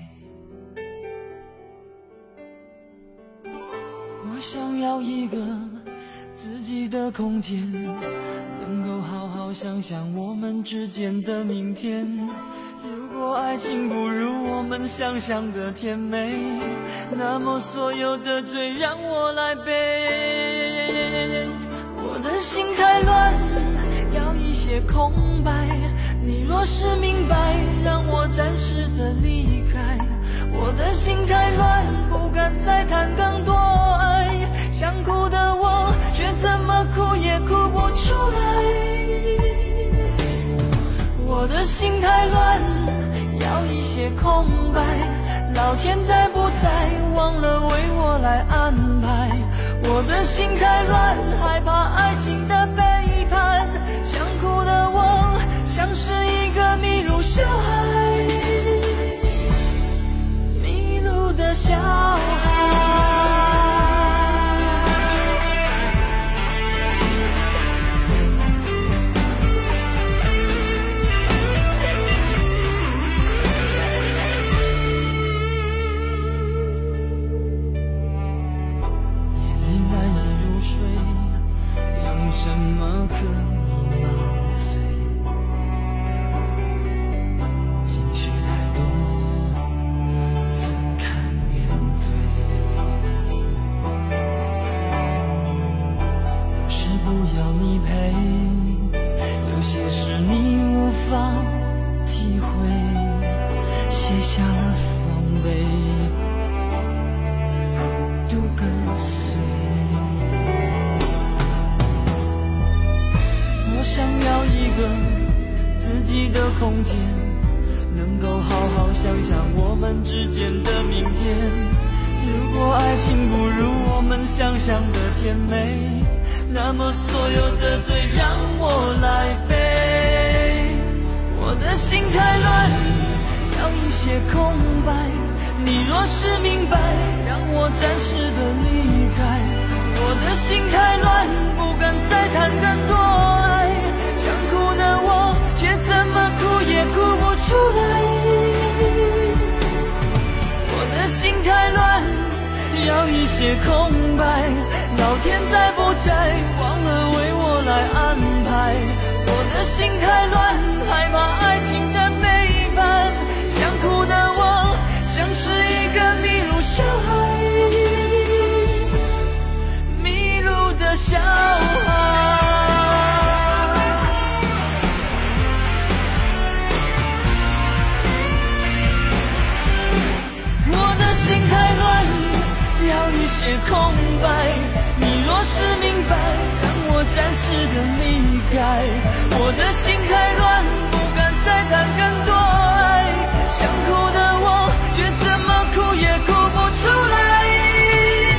我想要一个自己的空间，能够好好想想我们之间的明天。如果爱情不如我们想象的甜美，那么所有的罪让我来背。我的心太乱，要一些空白，你若是明白，让我暂时的离开。我的心太乱，不敢再谈更多爱，想哭的我却怎么哭也哭不出来。我的心太乱，要一些空白，老天在不在忘了为我来安排。我的心太乱，害怕爱情的背叛，想哭的我像是一个迷路小孩，迷路的小孩。什么可以麻醉？情绪太多，怎堪面对？不是不要你陪，有些事你无法体会，卸下了防备，孤独跟随。我想要一个自己的空间，能够好好想想我们之间的明天。如果爱情不如我们想象的甜美，那么所有的罪让我来背。我的心太乱，要一些空白，你若是明白，让我暂时的离开。我的心太乱，不敢再谈更多爱，想哭的我却怎么哭也哭不出来。我的心太乱，要一些空白，老天在不在忘了为我来安排。我的心太乱，害怕爱情的背叛，想哭的我像是一个迷路小孩，小孩。我的心太乱，要一些空白，你若是明白，让我暂时的离开。我的心太乱，不敢再谈更多爱，想哭的我却怎么哭也哭不出来。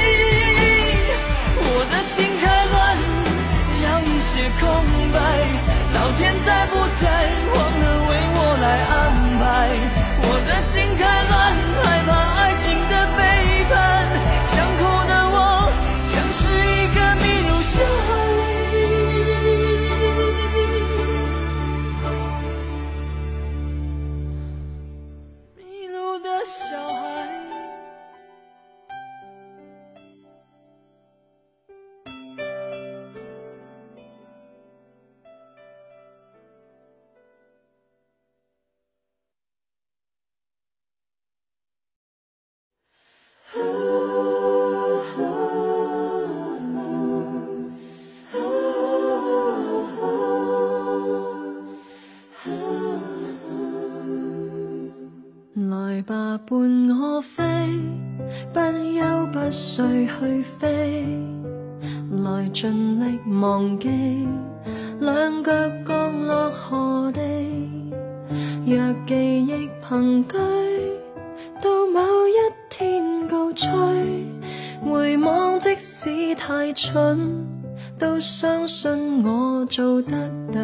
谁去飞，来尽力忘记，两脚降落何地。若记忆凭据，到某一天告吹，回望即使太蠢，都相信我做得对。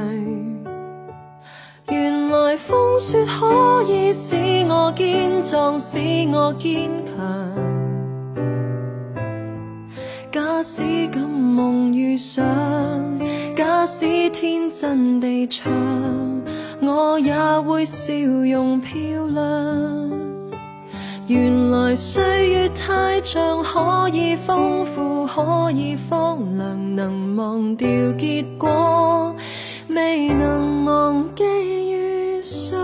原来风雪可以使我坚壮，使我坚强。假使敢梦遇上，假使天真地唱，我也会笑容漂亮。原来岁月太长，可以丰富，可以荒凉，能忘掉结果，未能忘记遇上。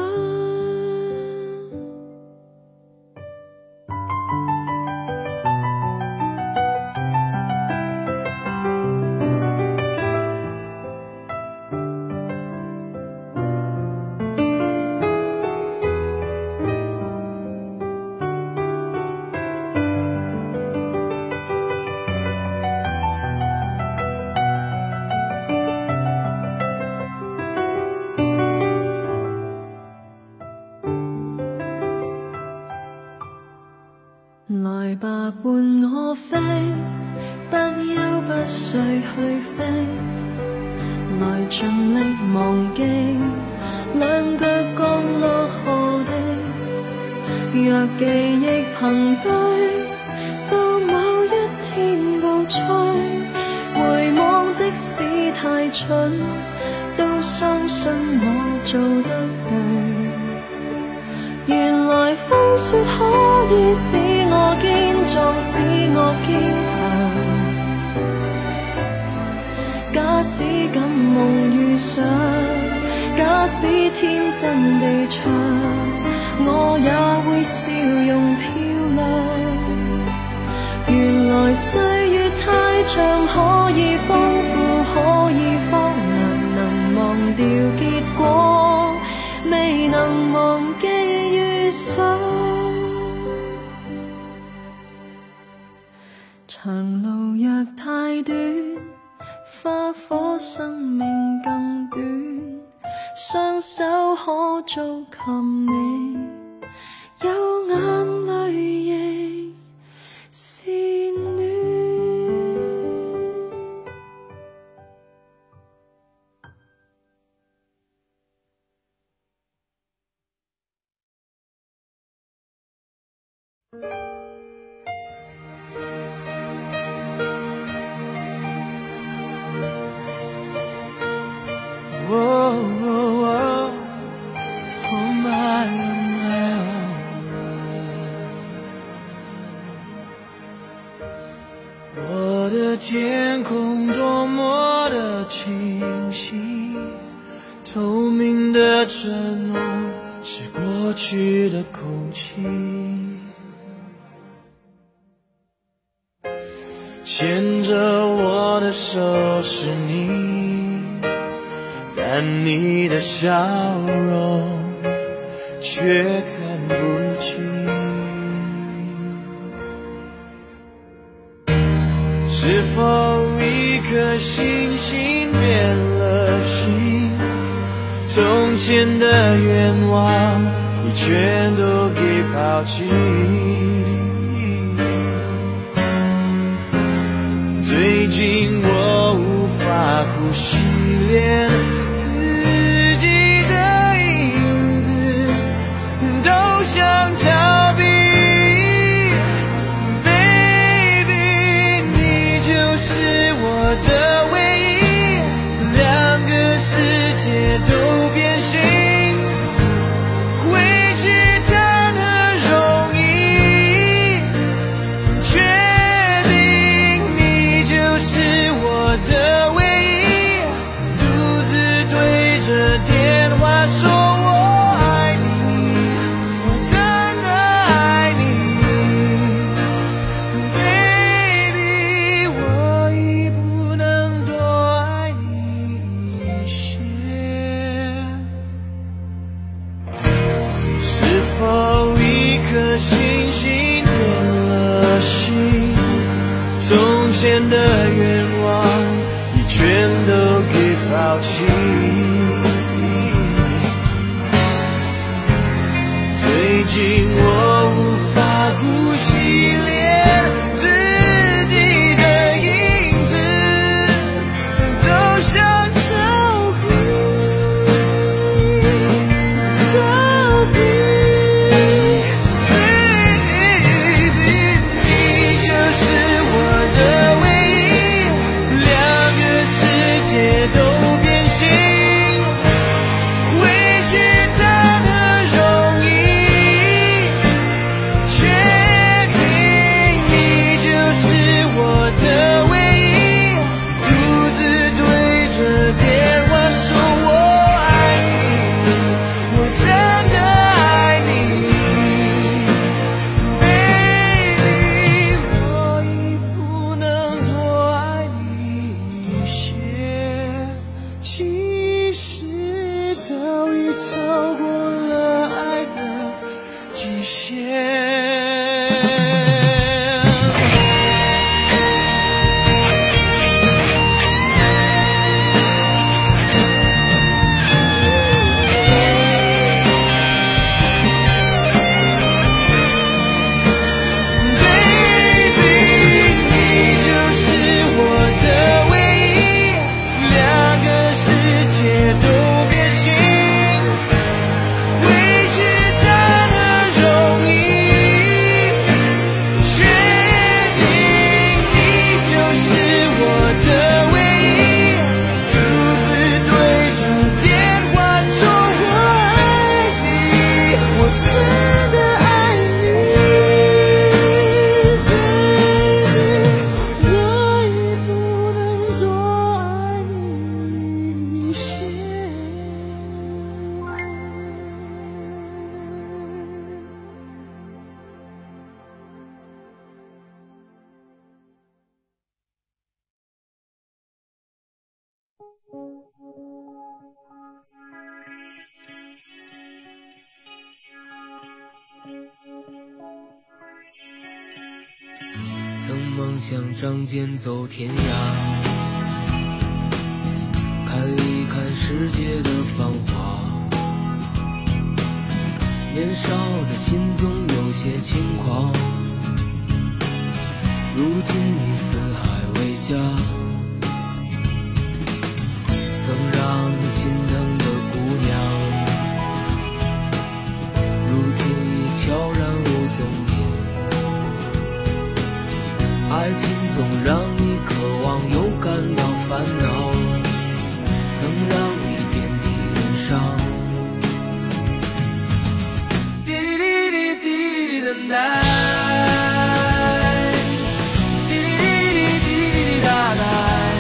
来吧，伴我飞，不休不睡去飞，来尽力忘记，两腳降落何地。若記憶憑據，到某一天告吹，回望即使太蠢，都相信我做得對。原來風雪可以使我堅壯，使我堅強。假使敢夢遇上，假使天真地唱，我也會笑容漂亮。原來歲月太長，可以豐富，可以荒涼，能忘掉結果，未能忘記遇上。長路若太短，花火生命更短，雙手可做琴你，有眼淚亦是暖。 我的天空多么的清晰，透明的承诺是过去的空气，牵着我的手是你，但你的笑容却看不清。是否一颗星星变了心？从前的愿望你全都给抛弃。最近我无法呼吸，连自己的影子都想逃避。我的唯一，两个世界都变形，回去谈何容易？确定你就是我的唯一，独自对着电话说我爱你，我真的爱你。Baby， 我已不能前的愿望你全都给抛弃。最近我无法呼吸，连自己的影子都想逃避，逃避。Baby， 你就是我的唯一，两个世界都变形，回去谈何容易。确定你就是我的唯一，独自对着电话说我爱你，我真的爱你。Baby， 我已不能多爱你一些，其实早已超过了爱的极限。Baby， 你就是我的唯一，两个世界都变形，回去谈何容易。确定你就是我的唯一，独自对着电话说我爱你，我真的爱你。Baby， 我已不能多爱你一些。 曾梦想仗剑走天涯，看一看世界的繁华。年少的心总有些轻狂，如今你四海为家。曾让你心疼的姑娘，如今已悄然无踪影。爱情总让你渴望又感到烦恼，曾让你遍体鳞伤。滴滴滴滴滴滴等待，滴滴滴滴滴滴哒哒，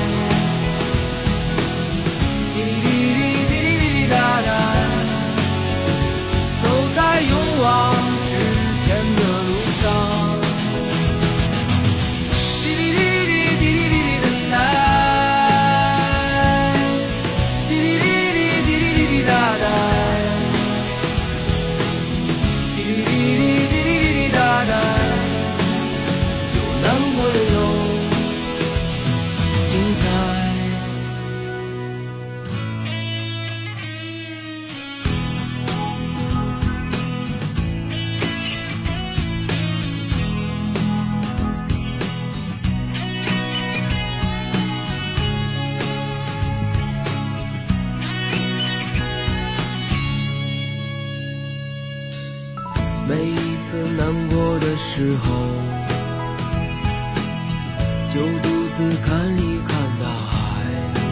滴滴滴滴滴滴哒哒，走在勇往直前的路上。每一次难过的时候，就独自看一看大海，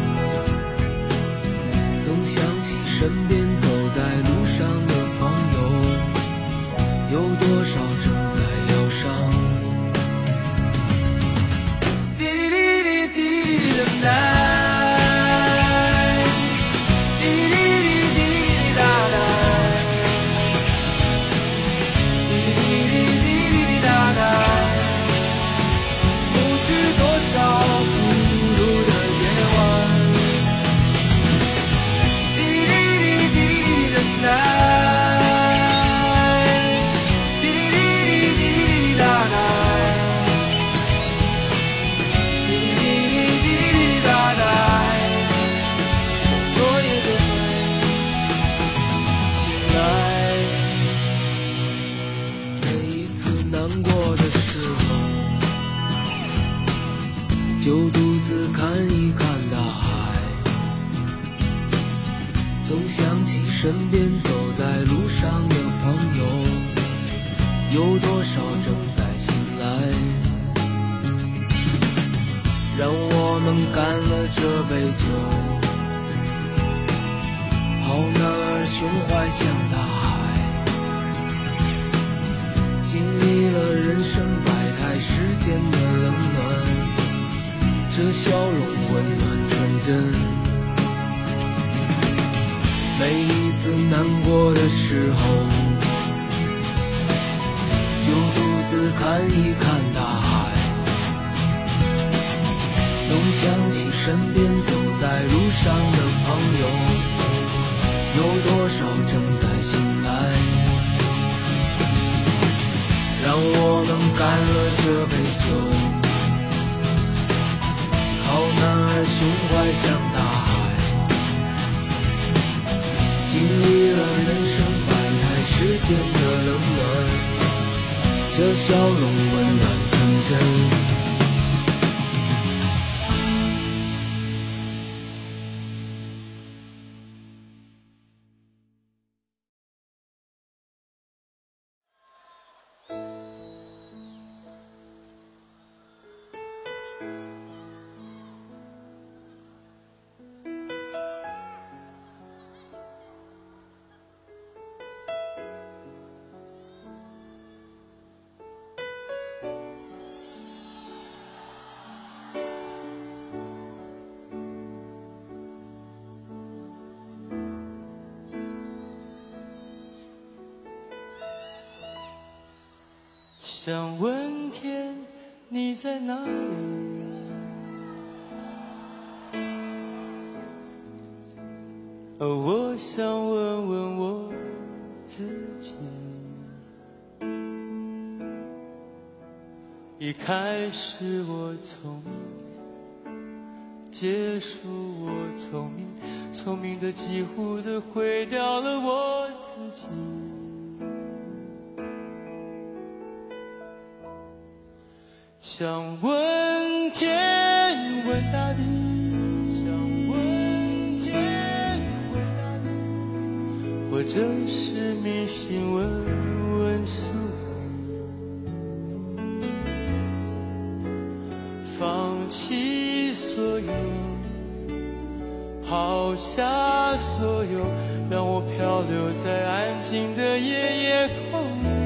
总想起身边走在路上的朋友，有多少正在疗伤。滴滴滴滴滴等待。不知多少孤独的就独自看一看大海。总想起身边走在路上的朋友，有多少正在醒来。让我们干了这杯酒，好男儿胸怀像大海。经历了人生百态世间的冷暖，这笑容温暖纯真。每一次难过的时候，就独自看一看大海。总想起身边走在路上的朋友，有多少正在醒来。让我们干了这杯酒，好男儿胸怀像大海。经历了人生百态世间的冷暖，这笑容温暖纯真。 想问天，你在哪里？我想问问我自己。一开始我聪明，结束我聪明，聪明的几乎的毁掉了我自己。想问天，问大地，想问天，问大地，或者是迷信，问问宿命，放弃所有，抛下所有，让我漂流在安静的夜夜空里。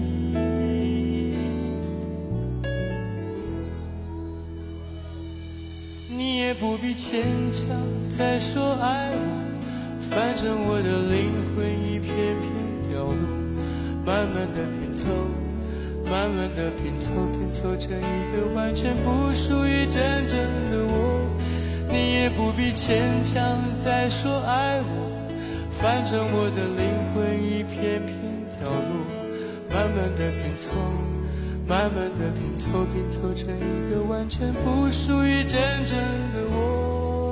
你也不必牵强再说爱我，反正我的灵魂一片片掉落，慢慢的拼凑，慢慢的拼凑，拼凑成一个完全不属于真正的我。你也不必牵强再说爱我，反正我的灵魂一片片掉落，慢慢的拼凑，慢慢的拼凑，拼凑成一个完全不属于真正的我。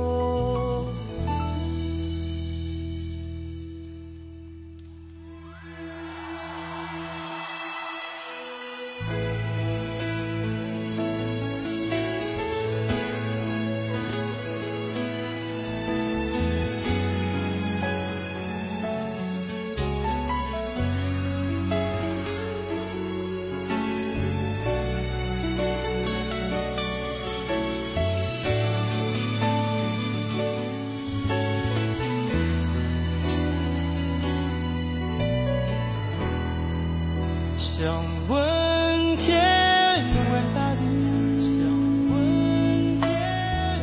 想问天，问大地，想问天，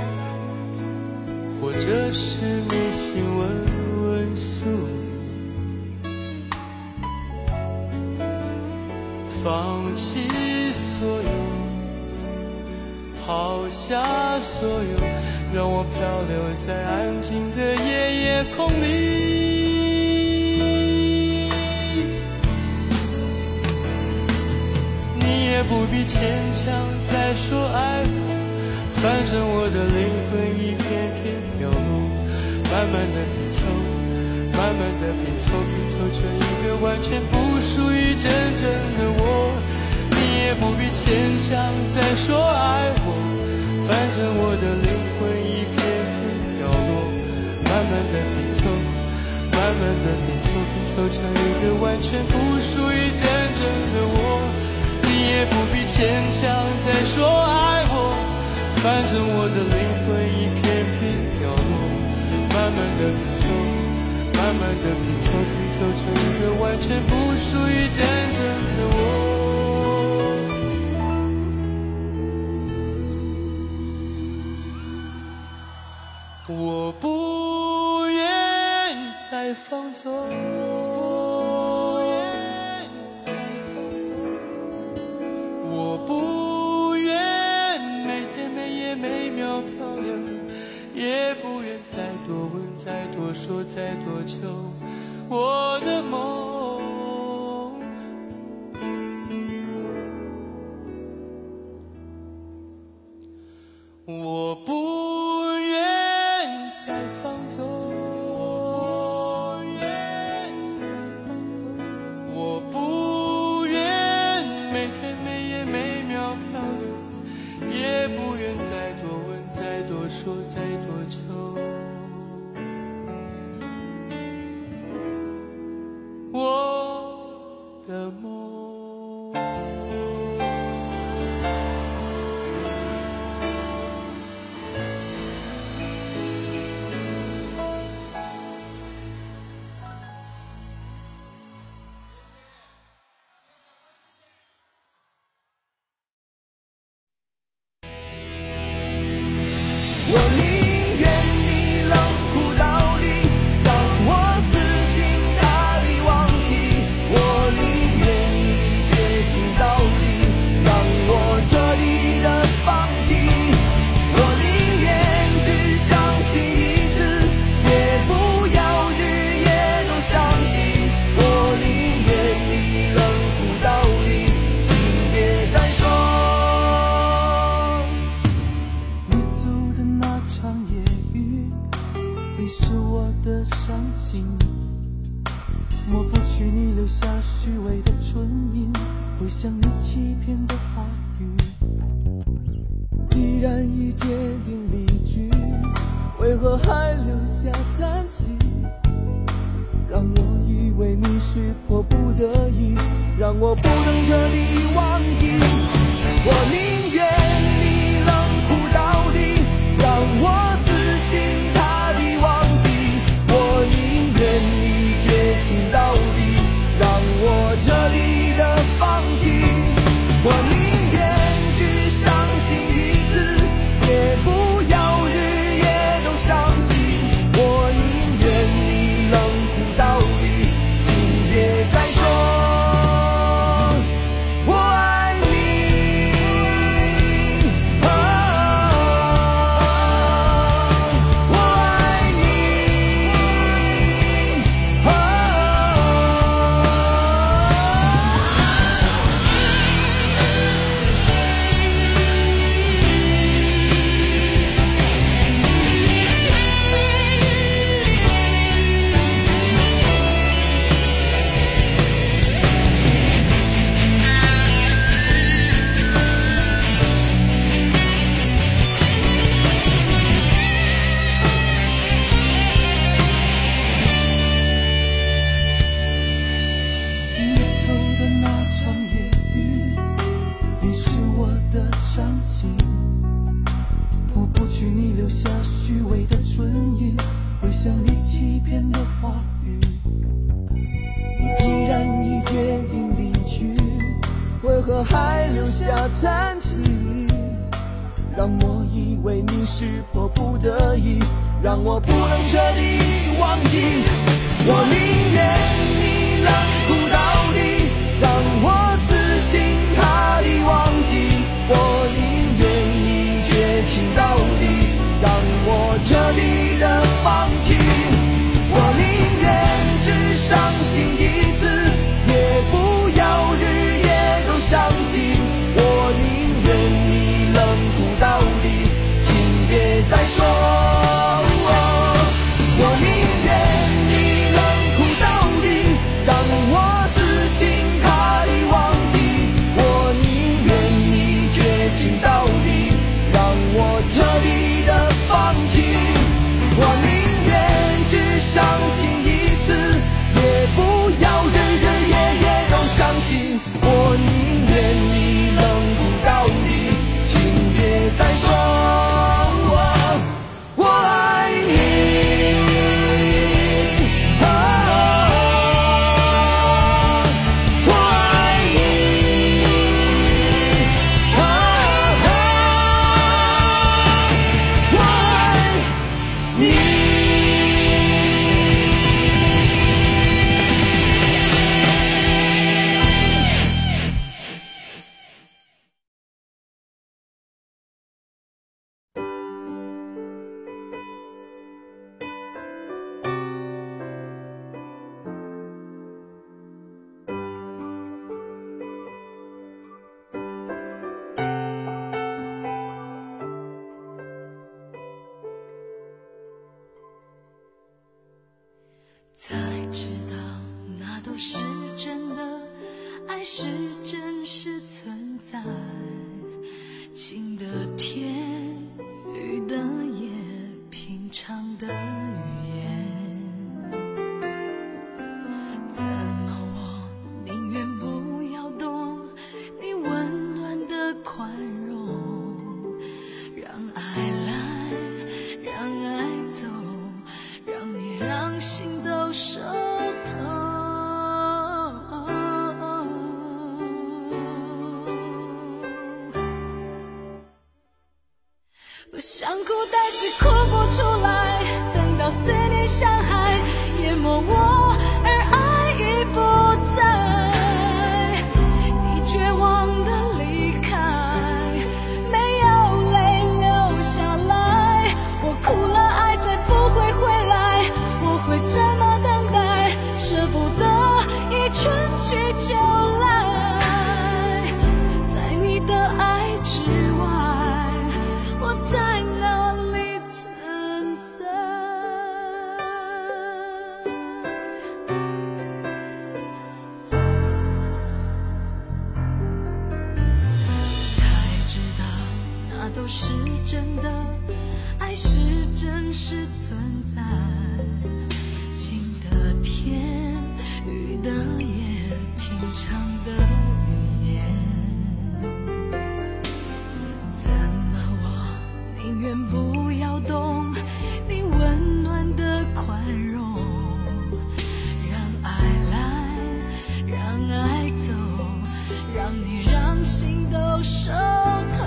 或者是迷信，问问宿命，放弃所有，抛下所有，让我漂流在安静的夜夜空里。也不必牵强再说爱我，反正我的灵魂一片片掉落，慢慢的拼凑，慢慢的拼凑，拼凑成一个完全不属于真正的我。你也不必牵强再说爱我， 成一个完全不属于真正的我。你也不必牵强再说爱我，反正我的灵魂一片片掉落，慢慢的拼凑，慢慢的拼凑，拼凑成一个完全不属于真正的我。我不愿再放纵，我不愿每天每夜每秒漂流，也不愿再多问再多说再多求我的梦。我不愿再放纵，我不愿每天每夜每秒漂流，也不愿再多问再多说再多求我的梦。 我宁愿你冷酷到底，让我死心塌地忘记。我宁愿你绝情到底，让我彻底的放弃。我宁愿只相信一次，也不要日夜都伤心。我宁愿你冷酷到底，请别再说。你走的那场夜雨，你是我的伤心，抹不去你留下虚伪的唇印，会像你欺骗的话语。既然已决定离去，为何还留下残疾？让我以为你是迫不得已，让我不能彻底忘记。我宁愿你冷酷到底，让我死心塌地忘记。我宁愿你绝情到底，让我彻底的放弃。我宁愿只相信一次，也不要日夜都伤心。我宁愿你冷酷到底，请别再说我爱你。我爱你。你走的那场夜雨，你是我的伤心，抹不去你留下虚伪的唇印，会像你欺骗的话语。你既然已决定离去，为何还留下残疾？让我以为你是迫不得已，让我不能彻底忘记。我宁愿你冷酷到底，让我死心塌地忘记。我宁愿你绝情到底，让我彻底的放弃。我宁愿只相信一次，也不要日夜都伤心。我宁愿你冷酷到底，请别再说。我宁愿你冷酷到底，让我都是真的，爱是真实存在，晴的天，雨的夜，平常的语言。怎么我宁愿不要懂你温暖的宽容，让爱来，让爱走，让你让心都伤透。我想哭，但是哭不出来，等到思念像海淹没我，而爱已不在。你绝望的离开，没有泪流下来。我哭了，爱再不会回来，我会这么等待，舍不得一春去秋来。在你的爱之外，我在哪里存在？才知道那都是真的，爱是真实存在。晴的天，雨的夜，平常的语言。宁愿不要懂你温暖的宽容，让爱来，让爱走，让你让心都伤透。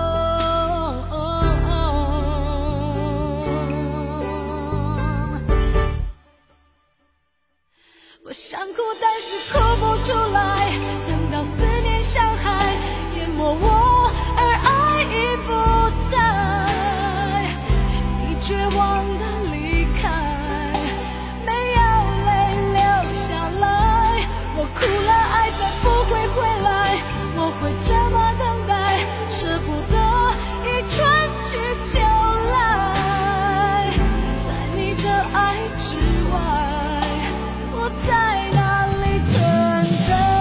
我想哭，但是哭不出来，等到思念像海淹没我，而爱已不在。绝望的离开，没有泪流下来。我哭了，爱再不会回来，我会这么等待，舍不得一春去秋来。在你的爱之外，我在哪里存在？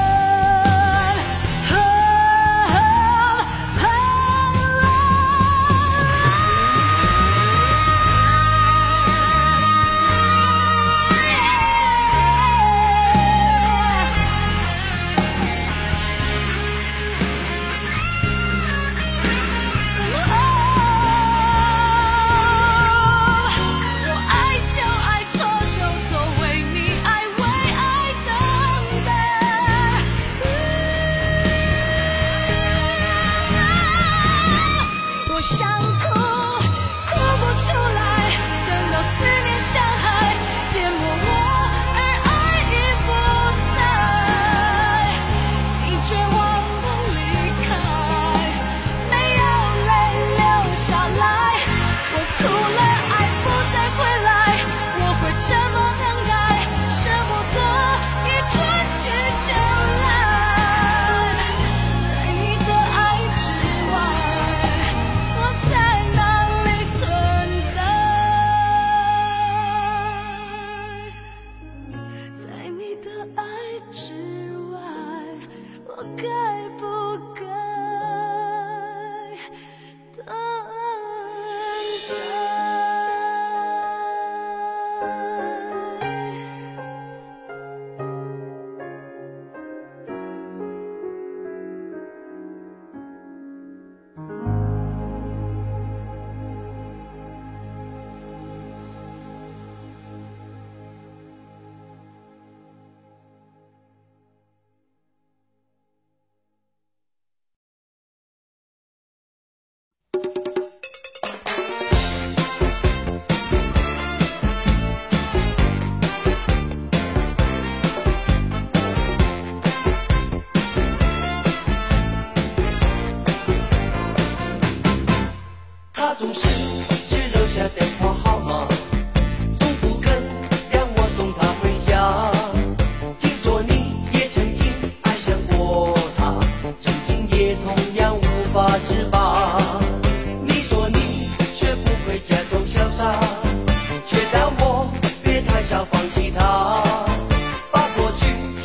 他总是只留下电话号码，从不肯让我送他回家。听说你也曾经爱上过他，曾经也同样无法自拔。你说你学不会假装潇洒，却叫我别太早放弃他，把过去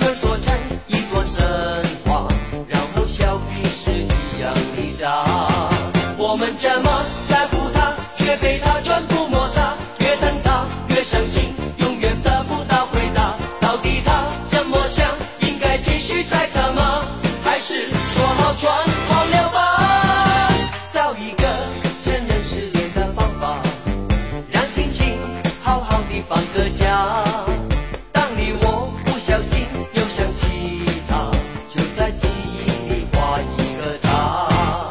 我们这么在乎他，却被他全部抹杀。越等他越伤心，永远得不到回答。到底他怎么想？应该继续猜测吗？还是说好全忘了吧？找一个承认失恋的方法，让心情好好地放个假。当你我不小心又想起他，就在记忆里画一个叉。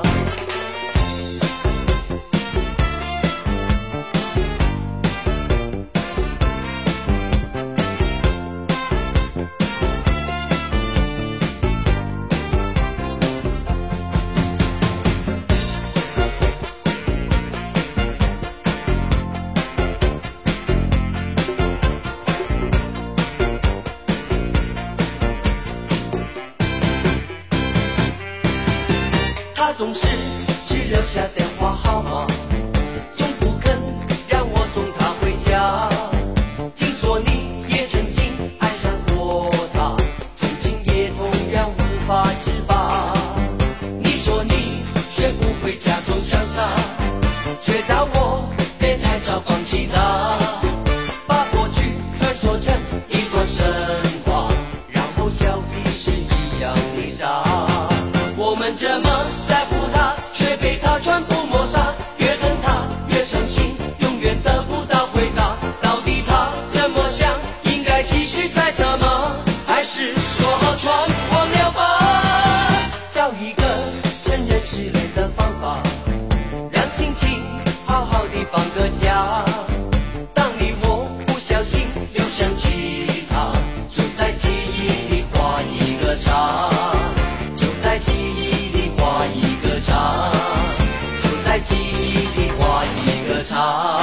他总是只留下电话号码，从不肯让我送他回家。听说你也曾经爱上过他，曾经也同样无法自拔。你说你学不会假装潇洒，却叫我别太早放弃他，把过去传说成一段神话，然后笑彼是一样的傻。我们这么在乎他，却被他全部抹杀。越等他越伤心，永远得不到回答。到底他怎么想？应该继续猜测吗？还是说好全忘了吧？找一个承认失恋的方法，让心情好好地放个假。当你我不小心又想起他，就在记忆里画一个叉。就在记忆里画一个叉，就在记忆里画一个叉。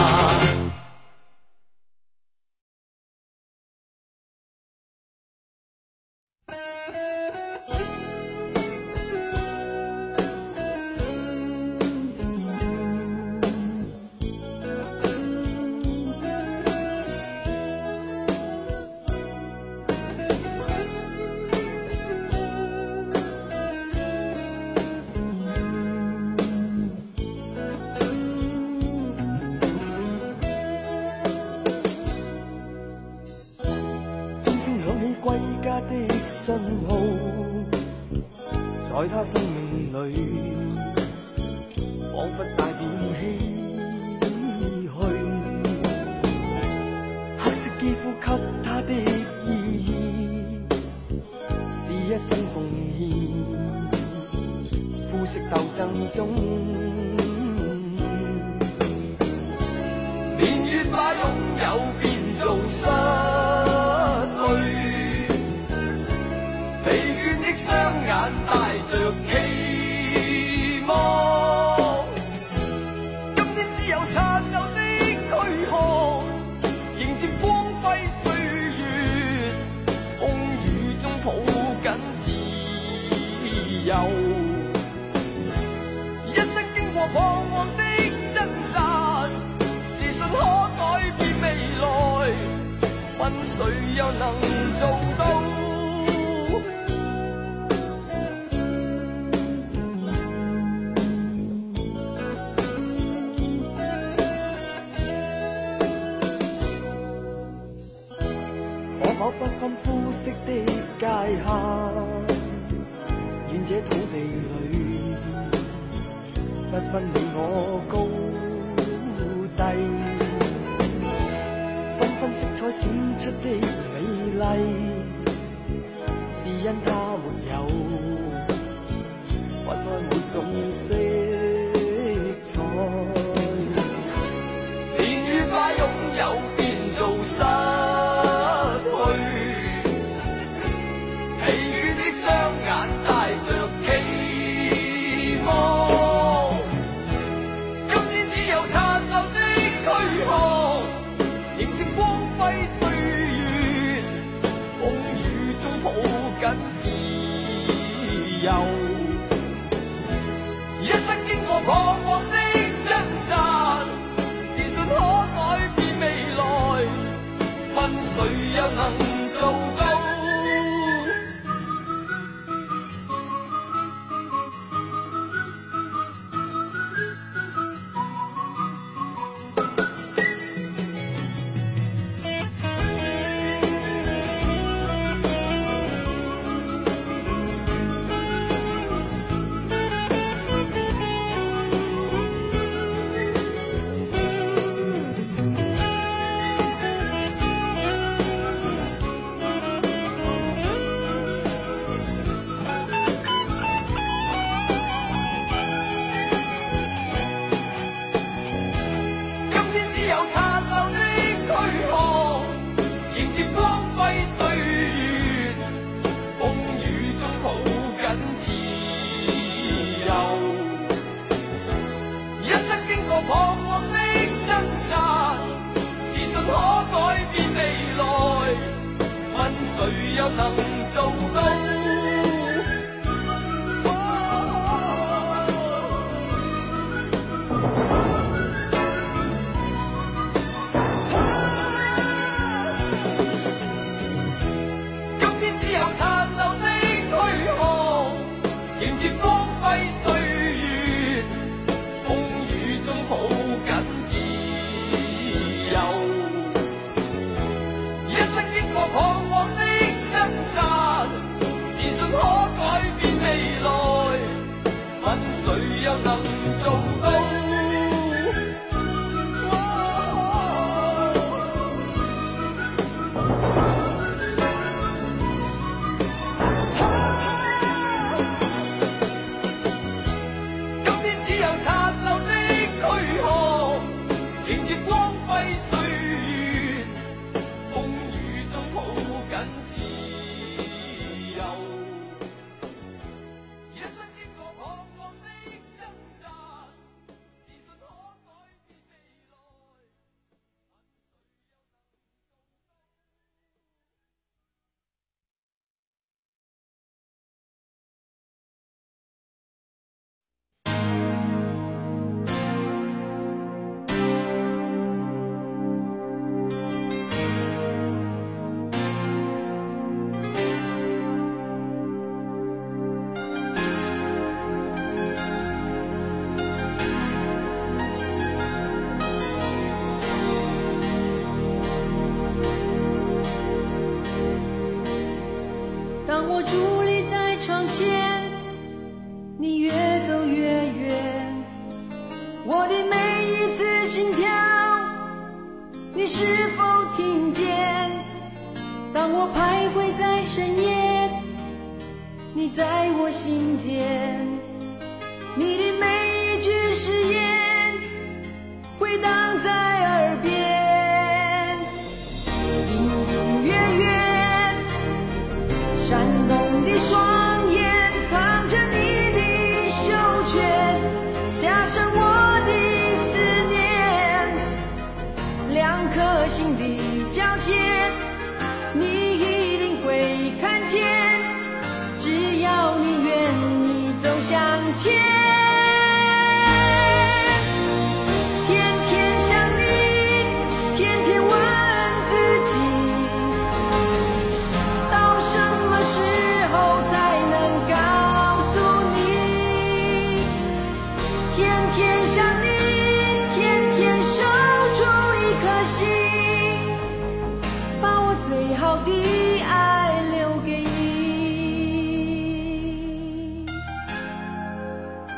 歸家的信號，在他生命裏，彷彿帶點唏噓。黑色肌膚給他的意義，是一生奉獻。膚色鬥爭中，年月把擁有變做失去。疲倦的雙眼帶着期望，今天只有殘留的軀殼，迎接光輝歲月，風雨中抱緊自由。一生經過彷徨的掙扎，自信可改變未來，問誰又能做到？可不分膚色的界限，願這土地裏不分你我高低，繽紛色彩閃出的美麗，是因它沒有分開每種色彩。年月把擁有變做失雙眼帶着期望，今天只有殘留的軀殼，迎接光輝歲月，風雨中抱緊自由。一生經過彷徨的掙扎，自信可改變未來，問誰又能做到？ 有殘留的軀殼，迎接光輝歲月，風雨中抱緊自由。一生經過彷徨的掙扎，自信可改變未來，問誰又能做到？迎接光輝歲月，風雨中抱緊自由。一生經過彷徨的掙扎，自信可改變未來，問誰又能做到？迎接光輝歲月，風雨中抱緊自由。一生經過彷徨的掙扎，自信可改變未來。 当我伫立在窗前，你越走越远，我的每一次心跳，你是否听见？当我徘徊在深夜，你在我心田，你的每一句誓言回荡在耳边，隐隐约约闪动的双眼藏着你的袖圈，加上我的思念，两颗心的交界，你一定会看见，只要你愿意走向前。天天想你，天天问自己，到什么时候才能告诉你？天天想你，天天守住一颗心，把我最好的爱留给你。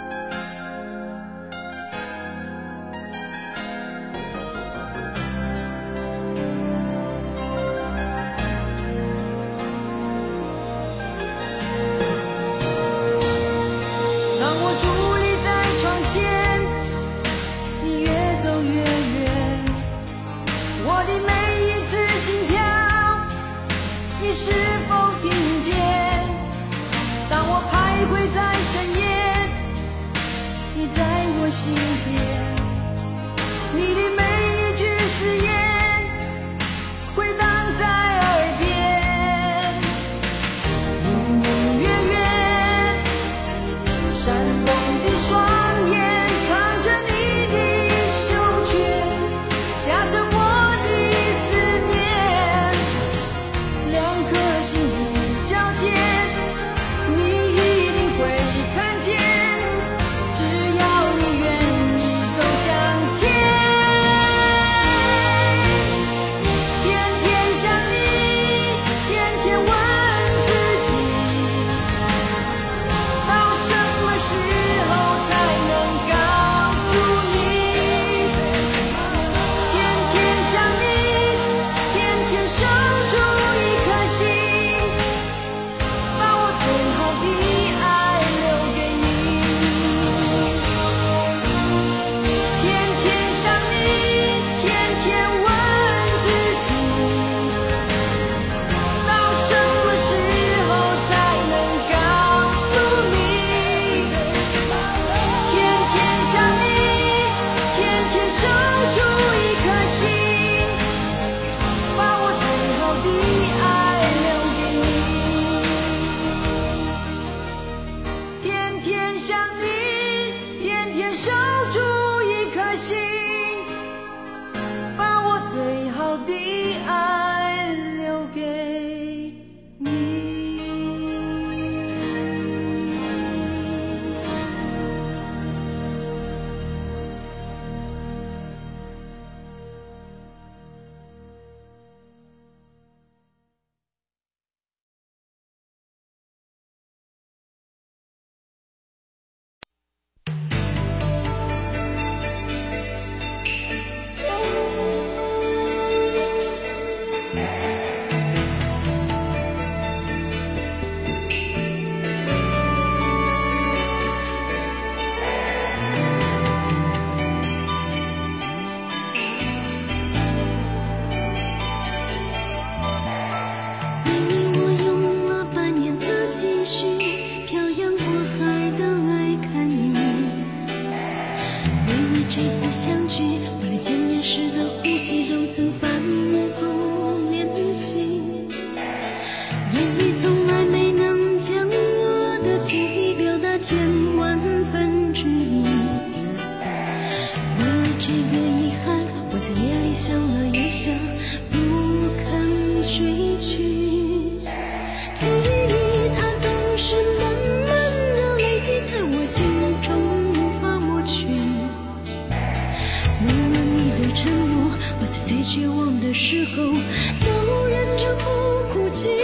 这次相聚，为了见面时的呼吸，都曾反复练习。言语从来没能将我的情意表达千万分之一。为了这个遗憾，我在夜里想了又想，不肯睡去。记忆它总是慢慢的累积在我心中，无法抹去。为了你的承诺，我在最绝望的时候都忍着不哭泣。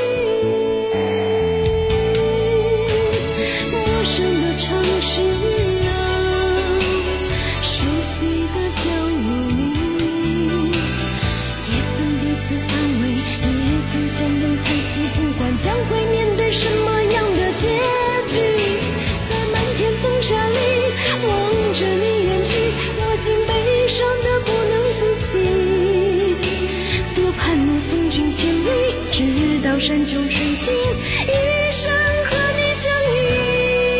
陌生的城市啊，熟悉的角落里，也曾彼此安慰，也曾相拥叹息，不管将会面对什么样的结局。在漫天风沙里望着你远去，我竟悲伤得不能自己。多盼能送君千里，直到山穷水尽，一生和你相依。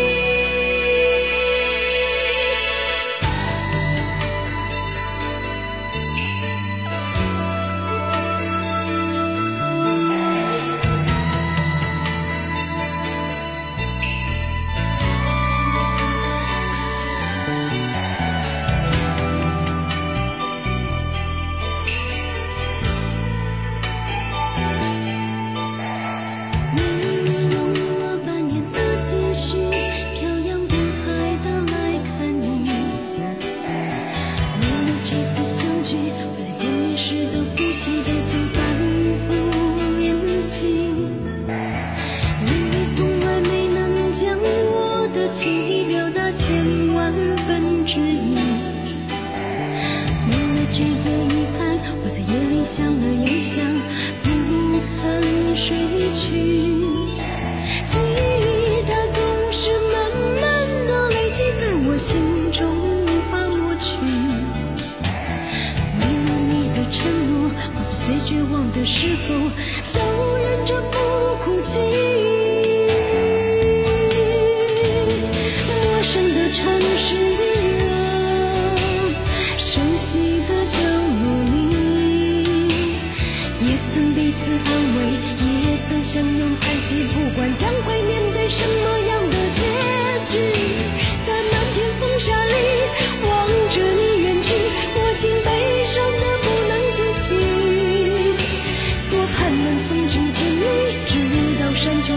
想了又想，不肯睡去。记忆它总是慢慢的累积在我心中，无法抹去。为了你的承诺，我在最绝望的时候都忍着不哭泣。陌生的城市啊，熟悉的角落里，也曾彼此安慰，也曾相拥叹息，不管将会面对什么样的结局。在漫天风沙里望着你远去，我竟悲伤得不能自己。多盼能送君千里，直到山穷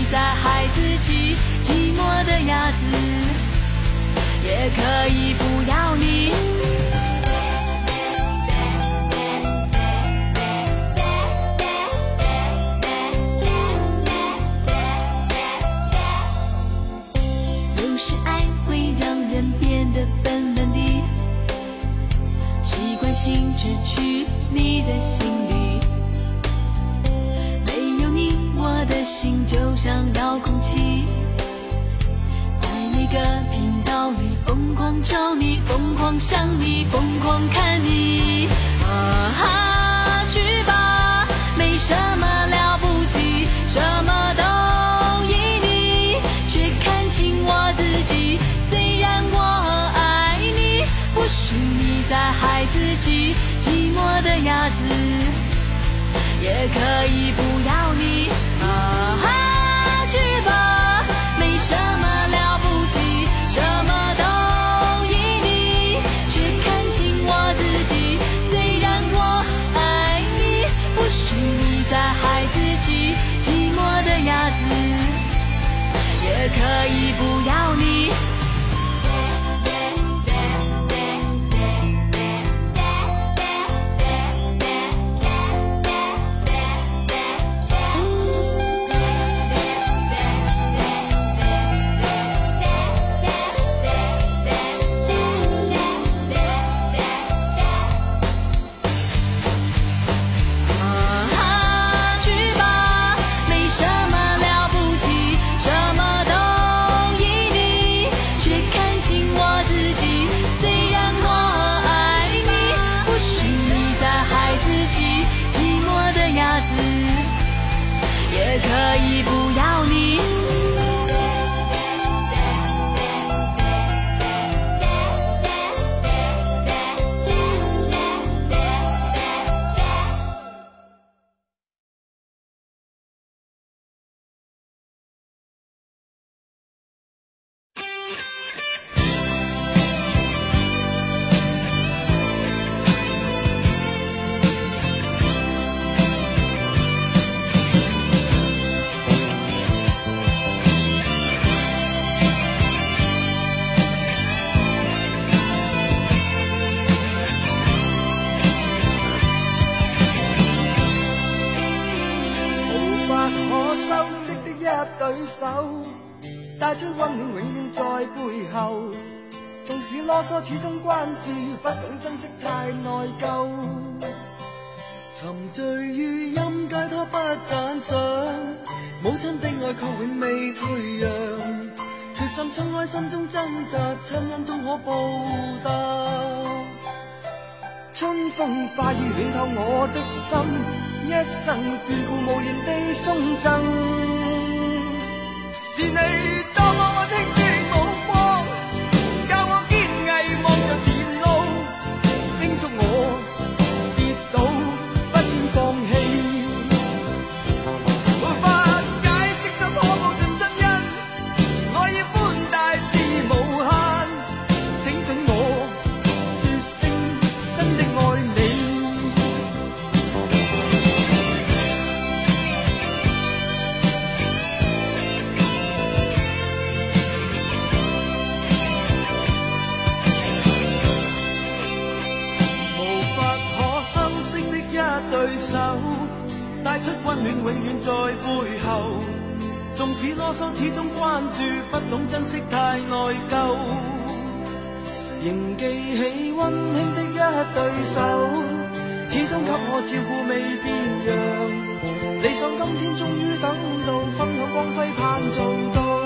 在孩子气，寂寞的鸭子也可以不要你。有时爱会让人变得笨笨的，习惯性只去你的心里，没有你我的心就像遥控器，在每个频道里疯狂找你，疯狂想你，疯狂看你。去吧，没什么了不起，什么都依你，却看清我自己。虽然我爱你，不许你在孩子气，寂寞的鸭子也可以不要你。去吧，没什么了不起，什么都依你，却看清我自己。虽然我爱你，不许你在孩子气，寂寞的鸭子也可以不要你。也可以不要你。 帶出溫暖永遠在背後，縱使囉嗦始終關注，不懂珍惜太內疚。沉醉於音階他不讚賞，母親的愛卻永未退讓，決心衝開心中掙扎，親恩終可報答。春風化雨暖透我的心，一生眷顧無言地送贈。是你多麼溫馨的目光，教我堅毅望着前路，叮囑我跌倒不應放棄。沒法解釋怎可報盡真恩，愛意寬大是無限，請准我說聲真的愛你。對手帶出溫暖永遠在背後，縱使囉嗦始終關注，不懂珍惜太內疚。仍記起溫馨的一對手，始終給我照顧未變樣。理想今天終於等到，分享光輝盼做到。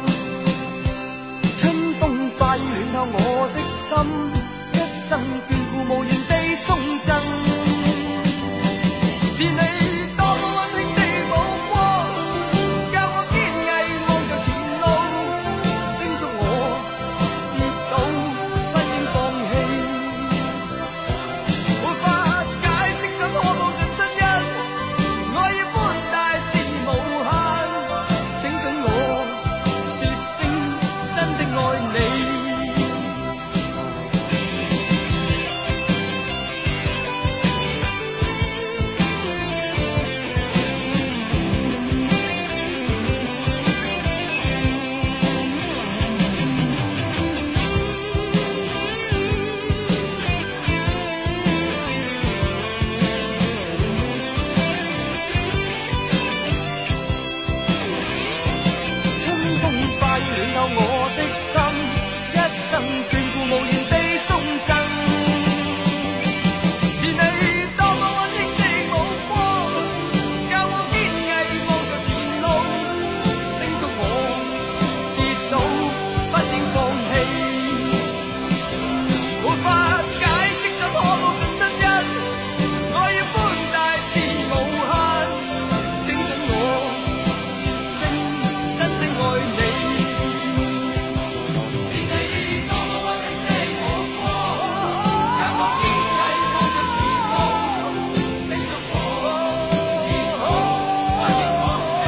春風化雨暖透我的心，一生眷顧無言地送贈。是你多麼溫馨的目光，教我堅毅望着前路，叮囑我跌倒不應放棄。沒法解釋怎可報盡真恩，愛意寬大是無限， 透我的心，一生眷顾無言地送贈。是你多麼溫馨的目光，教我堅毅望着前路，叮囑我跌倒不應放棄。沒法解釋怎可報盡真因，愛要寬大是無限，請准我說聲真的愛你。是你多麼溫馨的目光，教我堅毅望着前路，叮囑我跌倒不應放棄。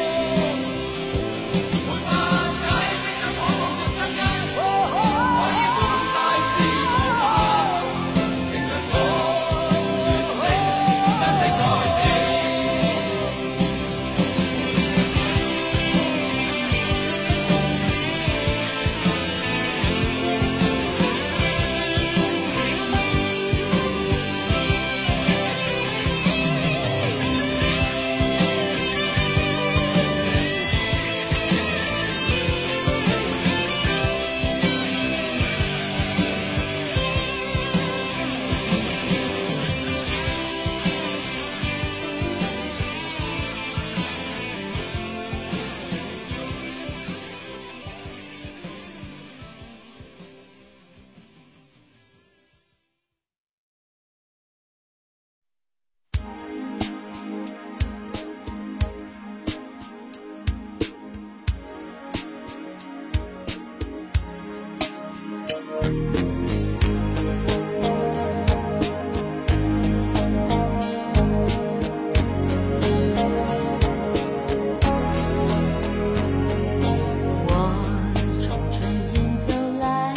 沒法解釋怎可報盡真因，愛要寬大是無限，請准我說聲真的愛你。 我从春天走来，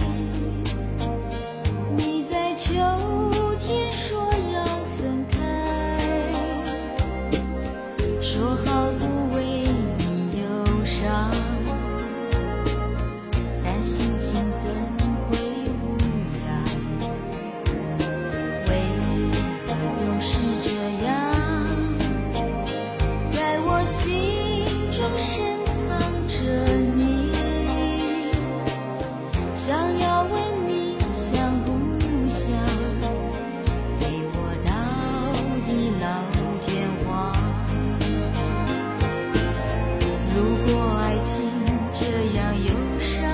你在秋天说要分开，说好不为你忧伤，但心情怎会无恙？为何总是这样，在我心中深藏着你？想要问你想不想陪我到地老天荒？如果爱情这样忧伤，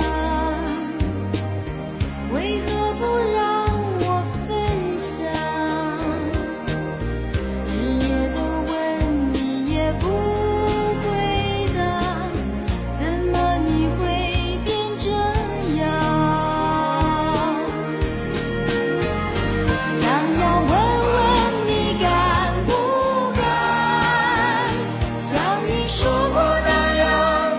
为何不让我分享？日夜的问你也不回答，怎么你会变这样？想要问问你敢不敢，像你说过那样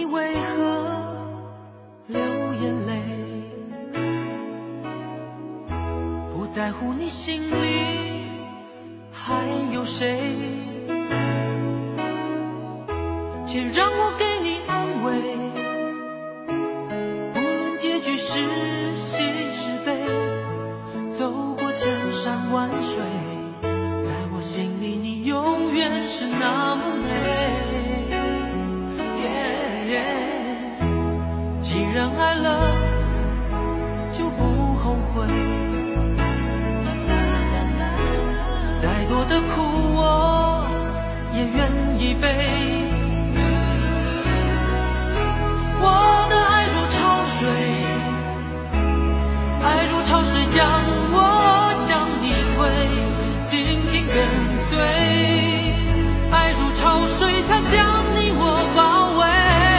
为何流眼泪？不在乎你心里还有谁？且让我给你安慰，无论结局是喜是悲，走过千山万水，在我心里你永远是那么美。既然爱了就不后悔，再多的苦我也愿意背。我的爱如潮水，爱如潮水将我向你推，紧紧跟随。爱如潮水，它将你我包围。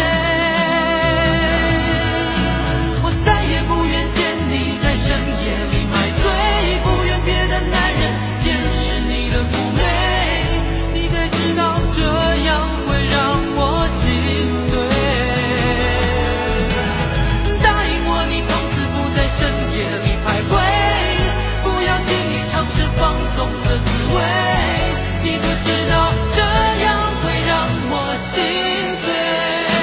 我再也不愿见你在深夜里买醉，不愿别的男人见识你的妩媚。你该知道这样会让我心碎。深夜里徘徊，不要轻易尝试放纵的滋味。你可知道这样会让我心碎。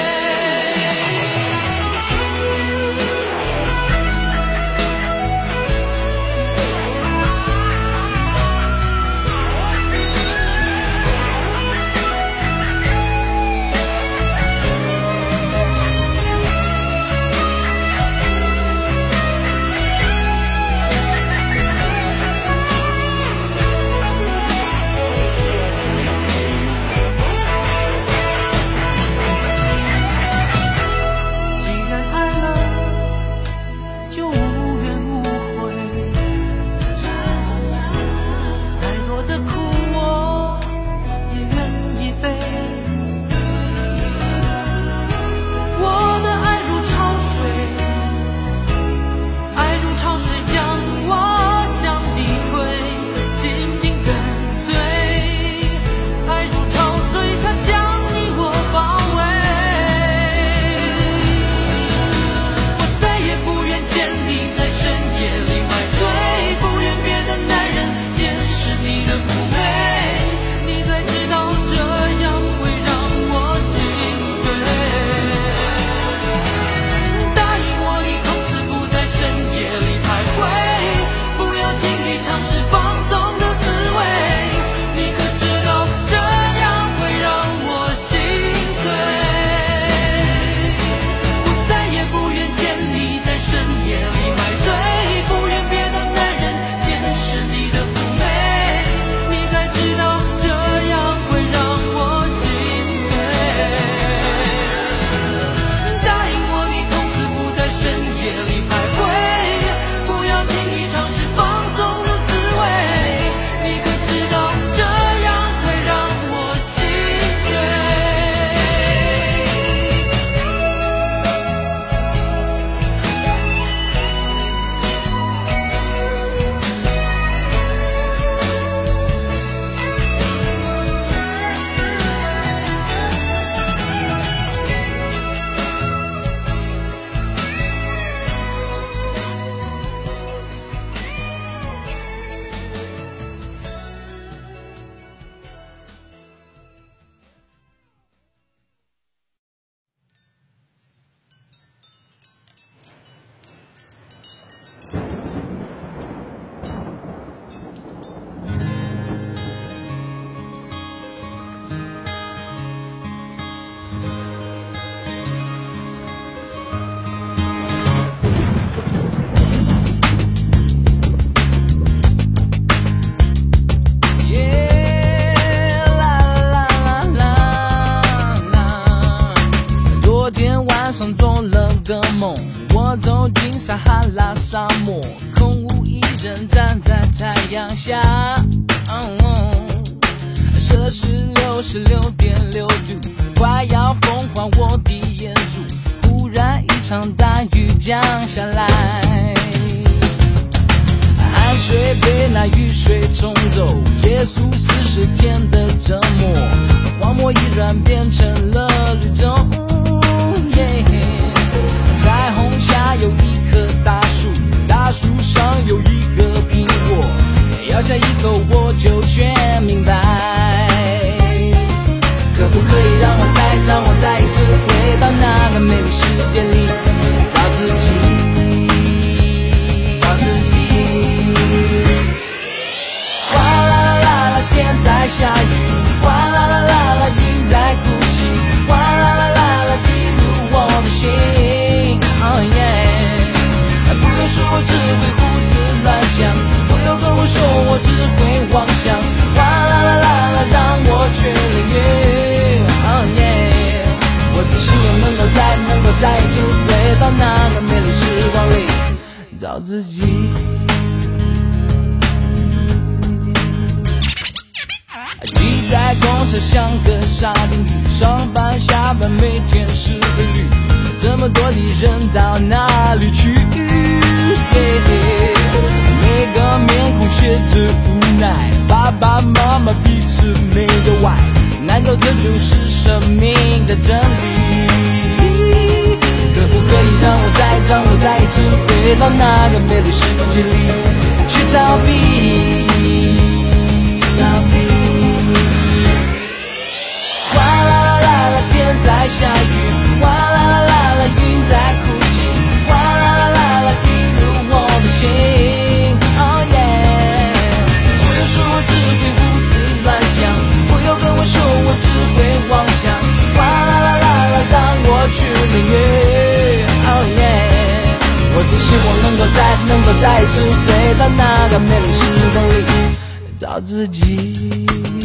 我走进撒哈拉沙漠，空无一人站在太阳下。摄氏66.6度，快要风化我的眼珠。忽然一场大雨降下来，汗水被那雨水冲走，结束40天的折磨，荒漠依然变成了绿洲。 找自己。挤在公车像个沙丁鱼，上班下班每天是规律，这么多的人到哪里去？每个面孔写着无奈，爸爸妈妈彼此没有爱，难道这就是生命的真理？可不可以让我再一次回到那个美丽世界里去逃避？哗啦啦啦啦，天在下雨，哗啦啦啦啦，云在哭泣，哗啦啦啦啦，滴入我的心。Oh yeah， 不要说我只会胡思乱想，不要跟我说我只会妄想，哗啦啦啦啦，让我去领略。Oh yeah， 我只希望能够再一次回到那个美丽时光里找自己。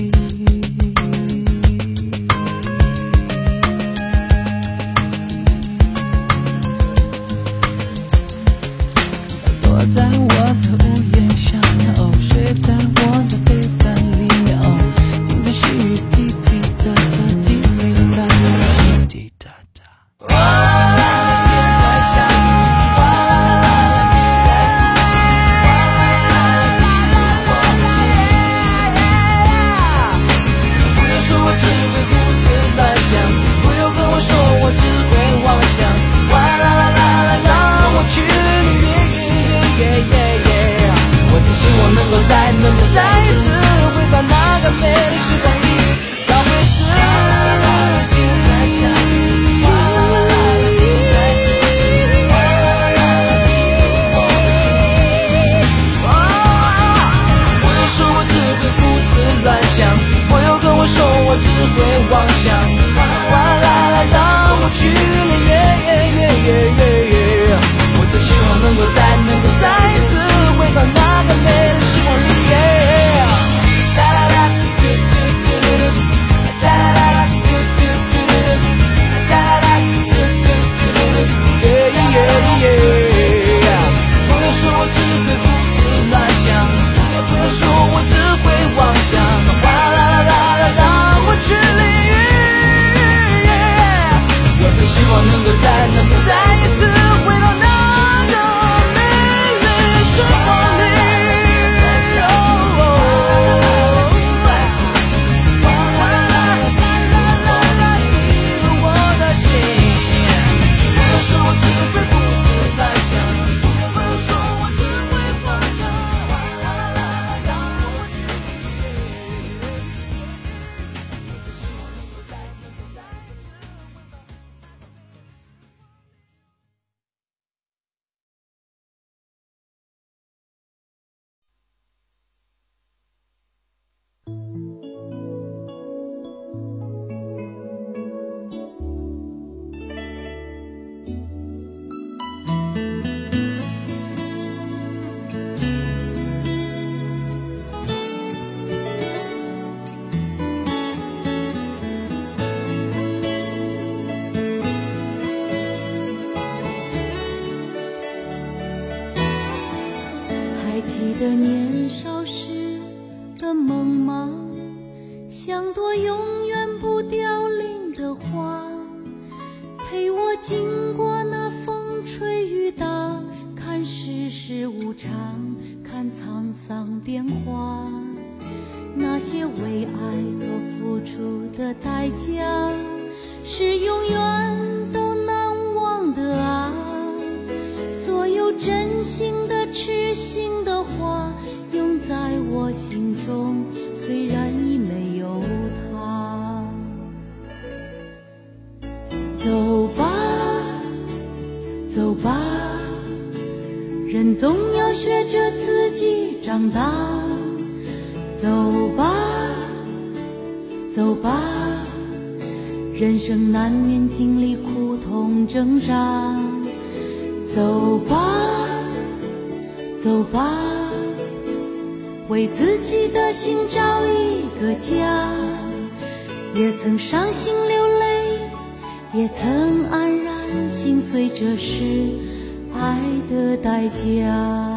在我的屋檐下面，睡在我的被单里面，听着细雨滴滴答答，滴滴答答，滴答答。哗啦啦啦，天在下雨，哗啦啦啦啦，云在哭泣，哗啦啦啦啦，滴入我的心。不要说我只会胡思乱想，不要跟我说我只会妄想，哗啦啦啦啦，让我去领略。我只希望能够再一次回到那个美丽时光里，找回自己。天在下雨，哗啦啦啦啦，云在哭泣，哗啦啦啦啦，滴入我的心。不要说我只会胡思乱想，不要跟我说我只会妄想，哗啦啦，让我去领略。我只希望能够再一次回到那个美丽时光里。哒啦啦，嘟嘟嘟嘟，哒啦啦，嘟嘟嘟嘟，哒啦啦，嘟嘟嘟嘟，不要说我只会胡思乱想，不要说我只会妄想，哗啦啦啦啦，让我去领略。我只希望能够再一次回到那个美丽时光里。 记得年少时的梦吗？像朵永远不凋零的花，陪我经过那风吹雨打，看世事无常，看沧桑变化。那些为爱所付出的代价，是永远都难忘的啊！所有真心的痴心的话，永在我心中，虽然已没有他。走吧，走吧，人总要学着自己长大。走吧，走吧，人生难免经历苦痛挣扎。走吧，走吧，为自己的心找一个家。也曾伤心流泪，也曾黯然心碎，这是爱爱的代价。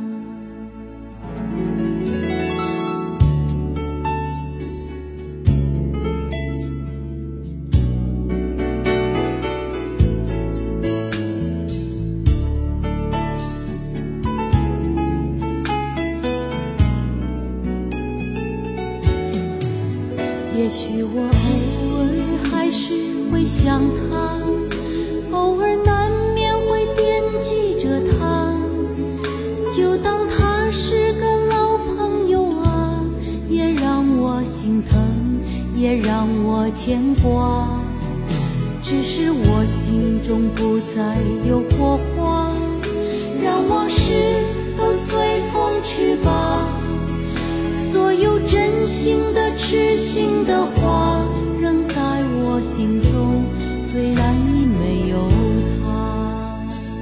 也许我偶尔还是会想他，偶尔难免会惦记着他，就当他是个老朋友啊，也让我心疼，也让我牵挂。只是我心中不再有火花，让往事都随风去吧。所有真心的痴心的话仍在我心中，虽然已没有他。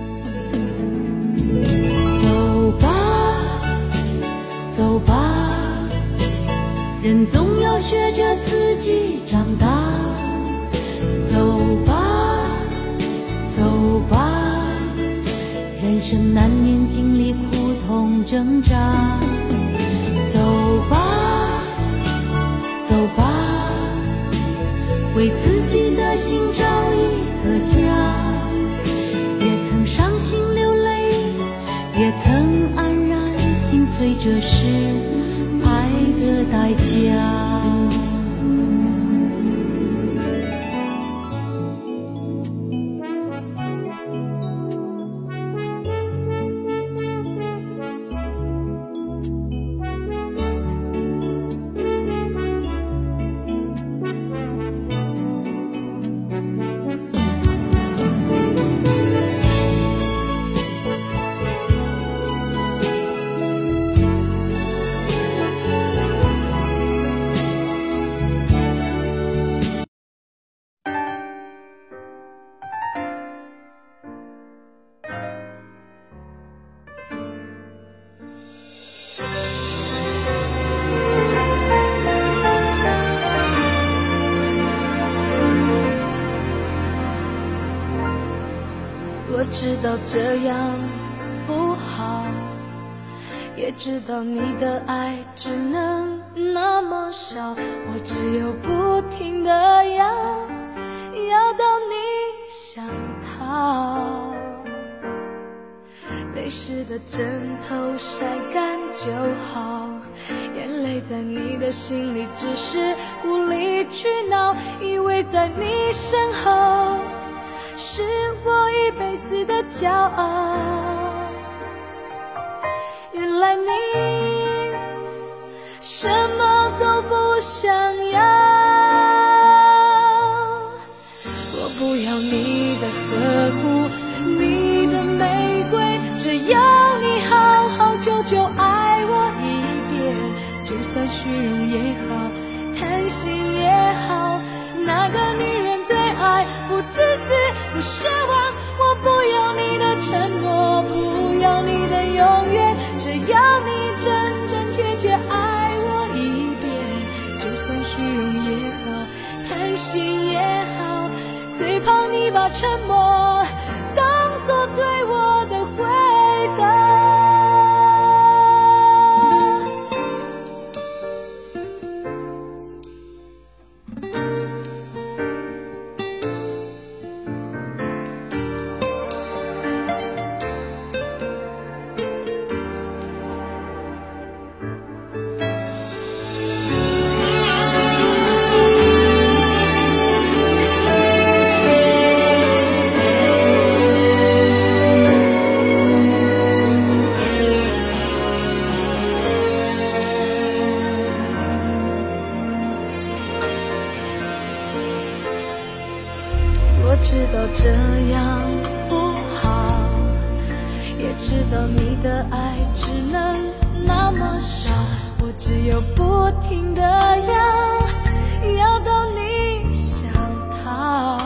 走吧走吧，人总要学着自己长大。走吧走吧，人生难免经历苦痛挣扎。走吧走吧，为自己的心找一个家。也曾伤心流泪，也曾黯然心碎，这是爱的代价。 我知道这样不好，也知道你的爱只能那么少，我只有不停地要到你想逃。泪湿的枕头晒干就好，眼泪在你的心里只是无理取闹，以为在你身后是我一辈子的骄傲。原来你什么都不想要，我不要你的呵护，你的玫瑰，只要你好好久久爱我一遍。就算虚荣也好，贪心也好，那个女人对爱不自私不奢望，我不要你的承诺，不要你的永远，只要你真真切切爱我一遍。就算虚荣也好，贪心也好，最怕你把沉默当作对我的回答。我知道这样不好，也知道你的爱只能那么少，我只有不停地要到你想逃。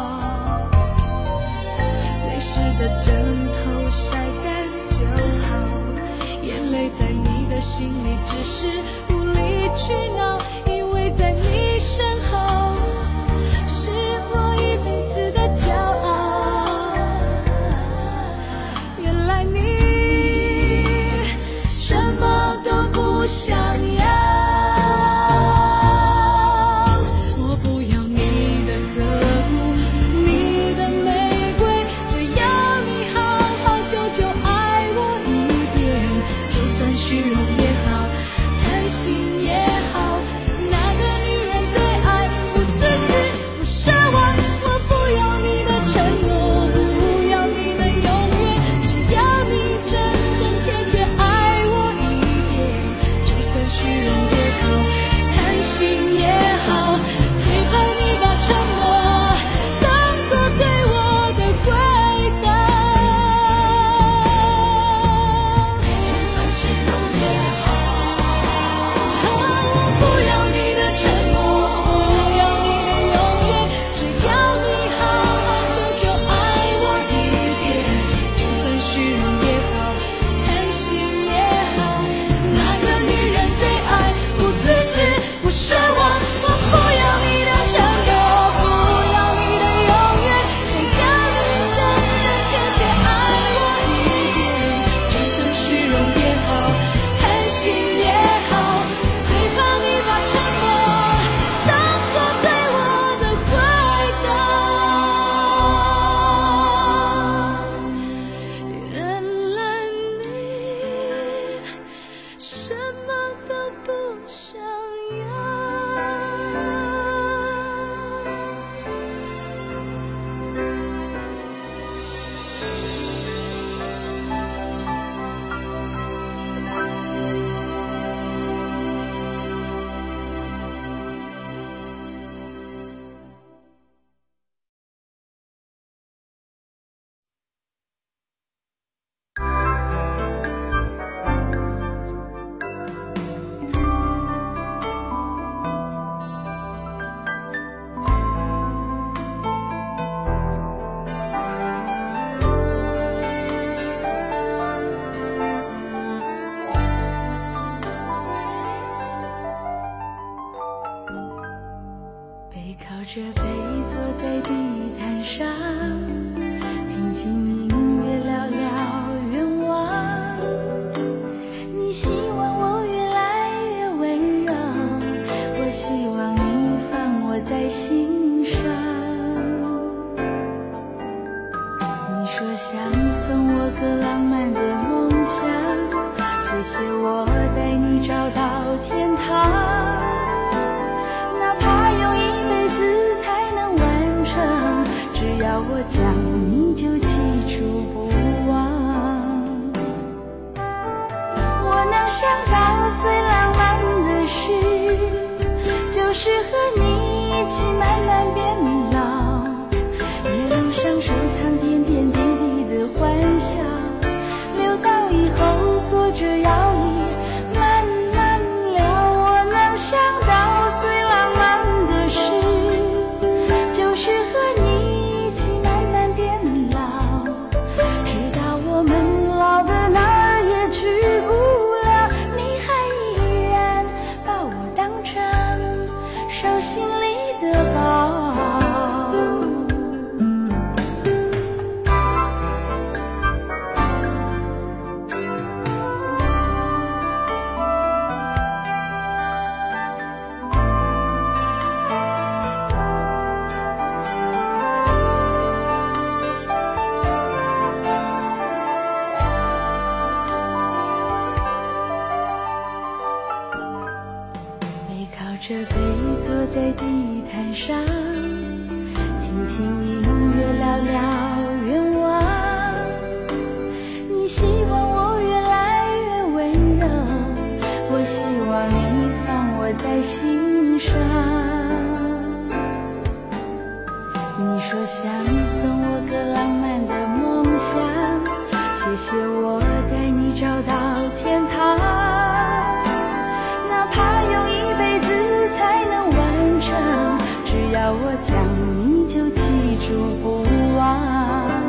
泪湿的枕头晒干就好，眼泪在你的心里只是无理取闹，因为在你身后是我一辈子的骄傲。原在地毯上，听听音乐，聊聊愿望。你希望我越来越温柔，我希望你放我在心上。你说想送我个浪漫的梦想，谢谢我带你找到天堂，哪怕用一辈子才能完成，只要我讲你就记住不忘。我能想到最浪漫的事，就是和你一起慢慢变老，一路上收藏点点滴滴的欢笑，留到以后坐着摇椅慢慢聊。我能想到最浪漫的事，就是和你一起慢慢变老，直到我们老的哪儿也去不了，你还依然把我当成手心里的宝。这杯坐在地毯上，听听音乐，聊聊愿望。你希望我越来越温柔，我希望你放我在心上。你说想送我个浪漫的梦想，谢谢我带你找到天堂，哪怕用一辈子才能完成，只要我讲你就记住不忘。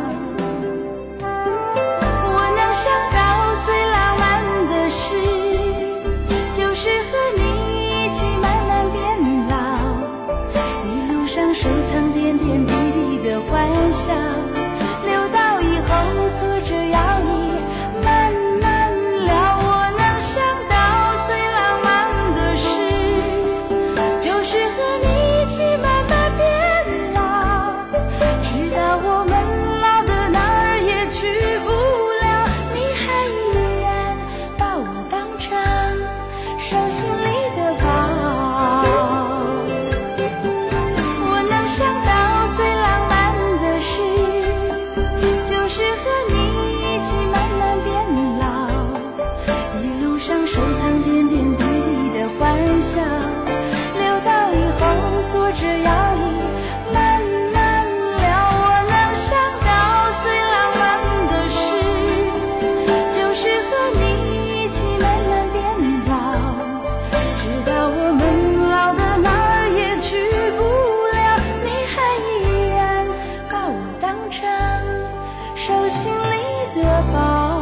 我能想到最浪漫的事，就是和你一起慢慢变老，一路上收藏点点滴滴的欢笑，留到以后坐着摇椅慢慢聊。我能想到最浪漫的事，就是和你一起慢慢变老，直到我们老的哪儿也去不了，你还依然把我当成手心里的宝。我能想到最浪漫的事，就是和你一起慢慢变老，一路上收藏点点滴滴的欢笑，留到以后坐着摇椅慢慢聊。我能想到最浪漫的事，就是和你一起慢慢变老，直到我们老的哪儿也去不了，你还依然把我当成手心里的宝。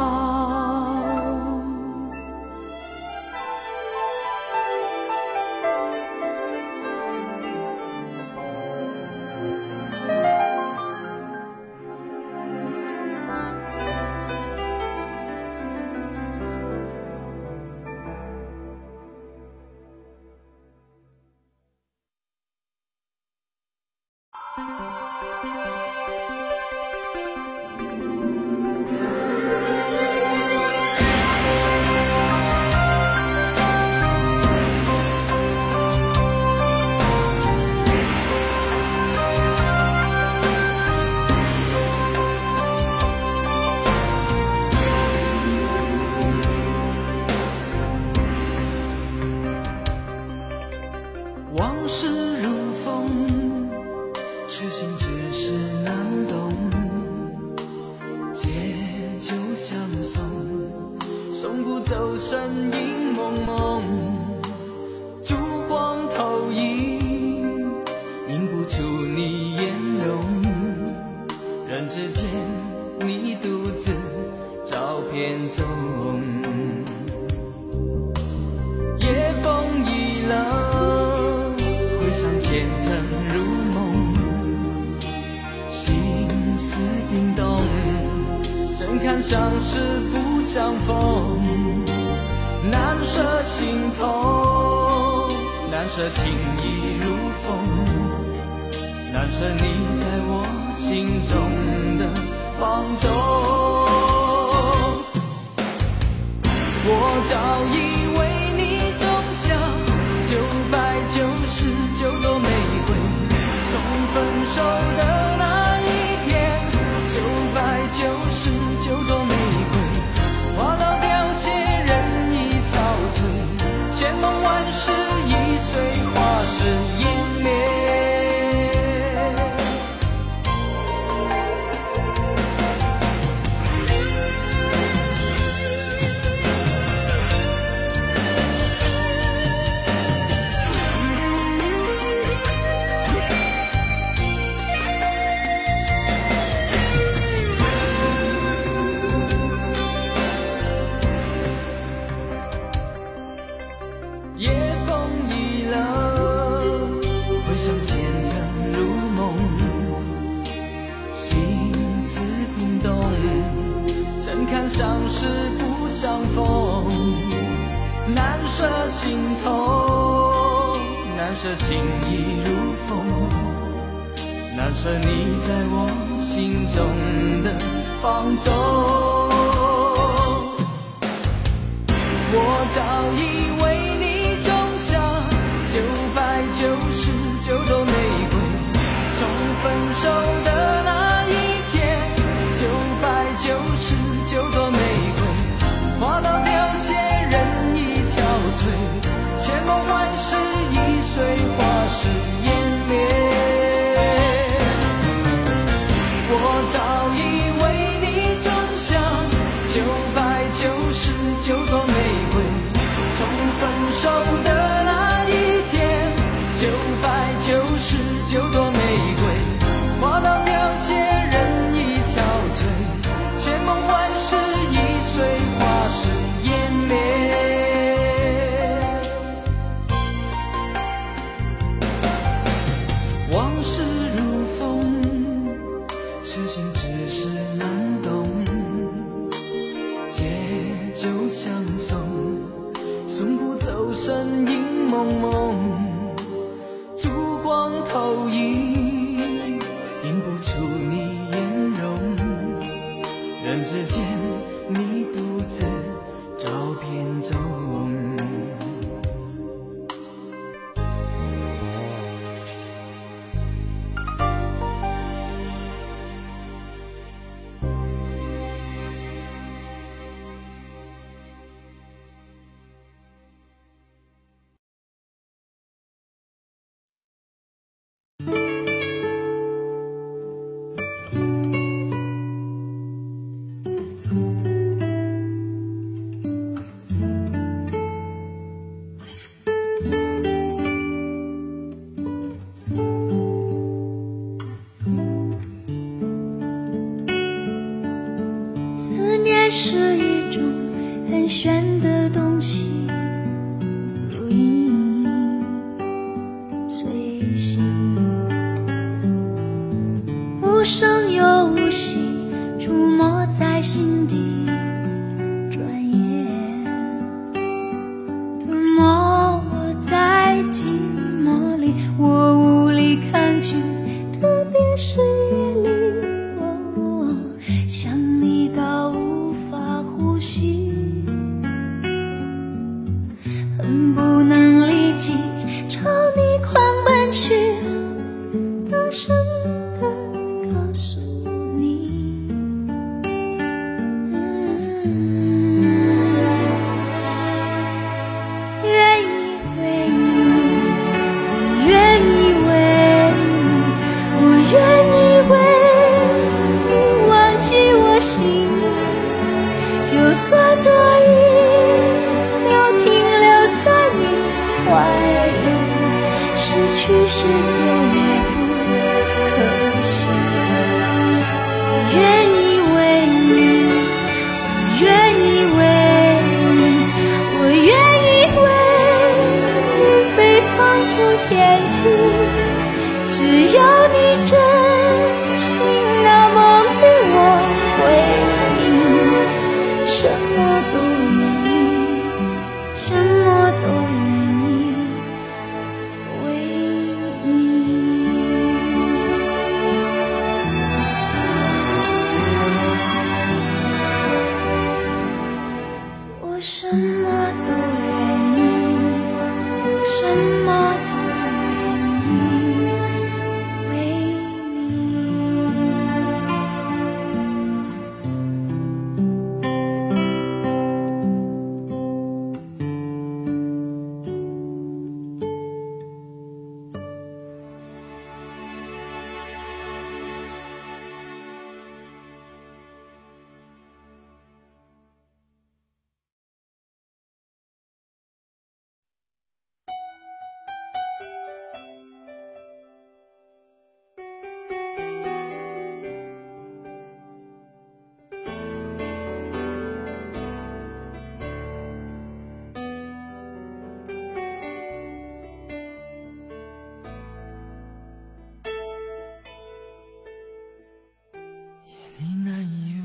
往事如风，痴心只是难懂。借酒相送，送不走身影蒙蒙。烛光投影，映不出你颜容。人之间，你独自照片中。夜风已冷，回想前尘如梦， 看相识不相逢，难舍心头，难舍情意如风，难舍你在我心中的放纵。我早已为你种下999朵玫瑰，从分手的那一天，999朵玫瑰花到凋谢，人已憔悴，千梦万世已随花事湮灭。夜风已冷，回想前尘如梦，心思冰冻，怎堪相识不相逢，难舍心头，难舍情意如风，难舍你在我心中的放纵。我早已为你种下999朵玫瑰，从分手的那一天，999朵玫瑰花到凋谢，人已憔悴，千梦万世已随花事湮灭。我早已为你种下999朵玫瑰，从分手的那一天，999朵玫瑰花到凋谢，人已憔悴，千梦万世已随花事湮灭。往事如风，痴心只是难懂，借酒相送，送不走身影蒙蒙，烛光投影，映不出你颜容，人之间你独自照片中。 思念是一种很玄的东西，如影随形，无声又无息，触摸在心底，转眼吞没我在寂寞里，我无力抗拒，特别是夜里，想你到无法呼吸，恨不能立即朝你狂奔去，大声地告诉你，愿意为你，愿意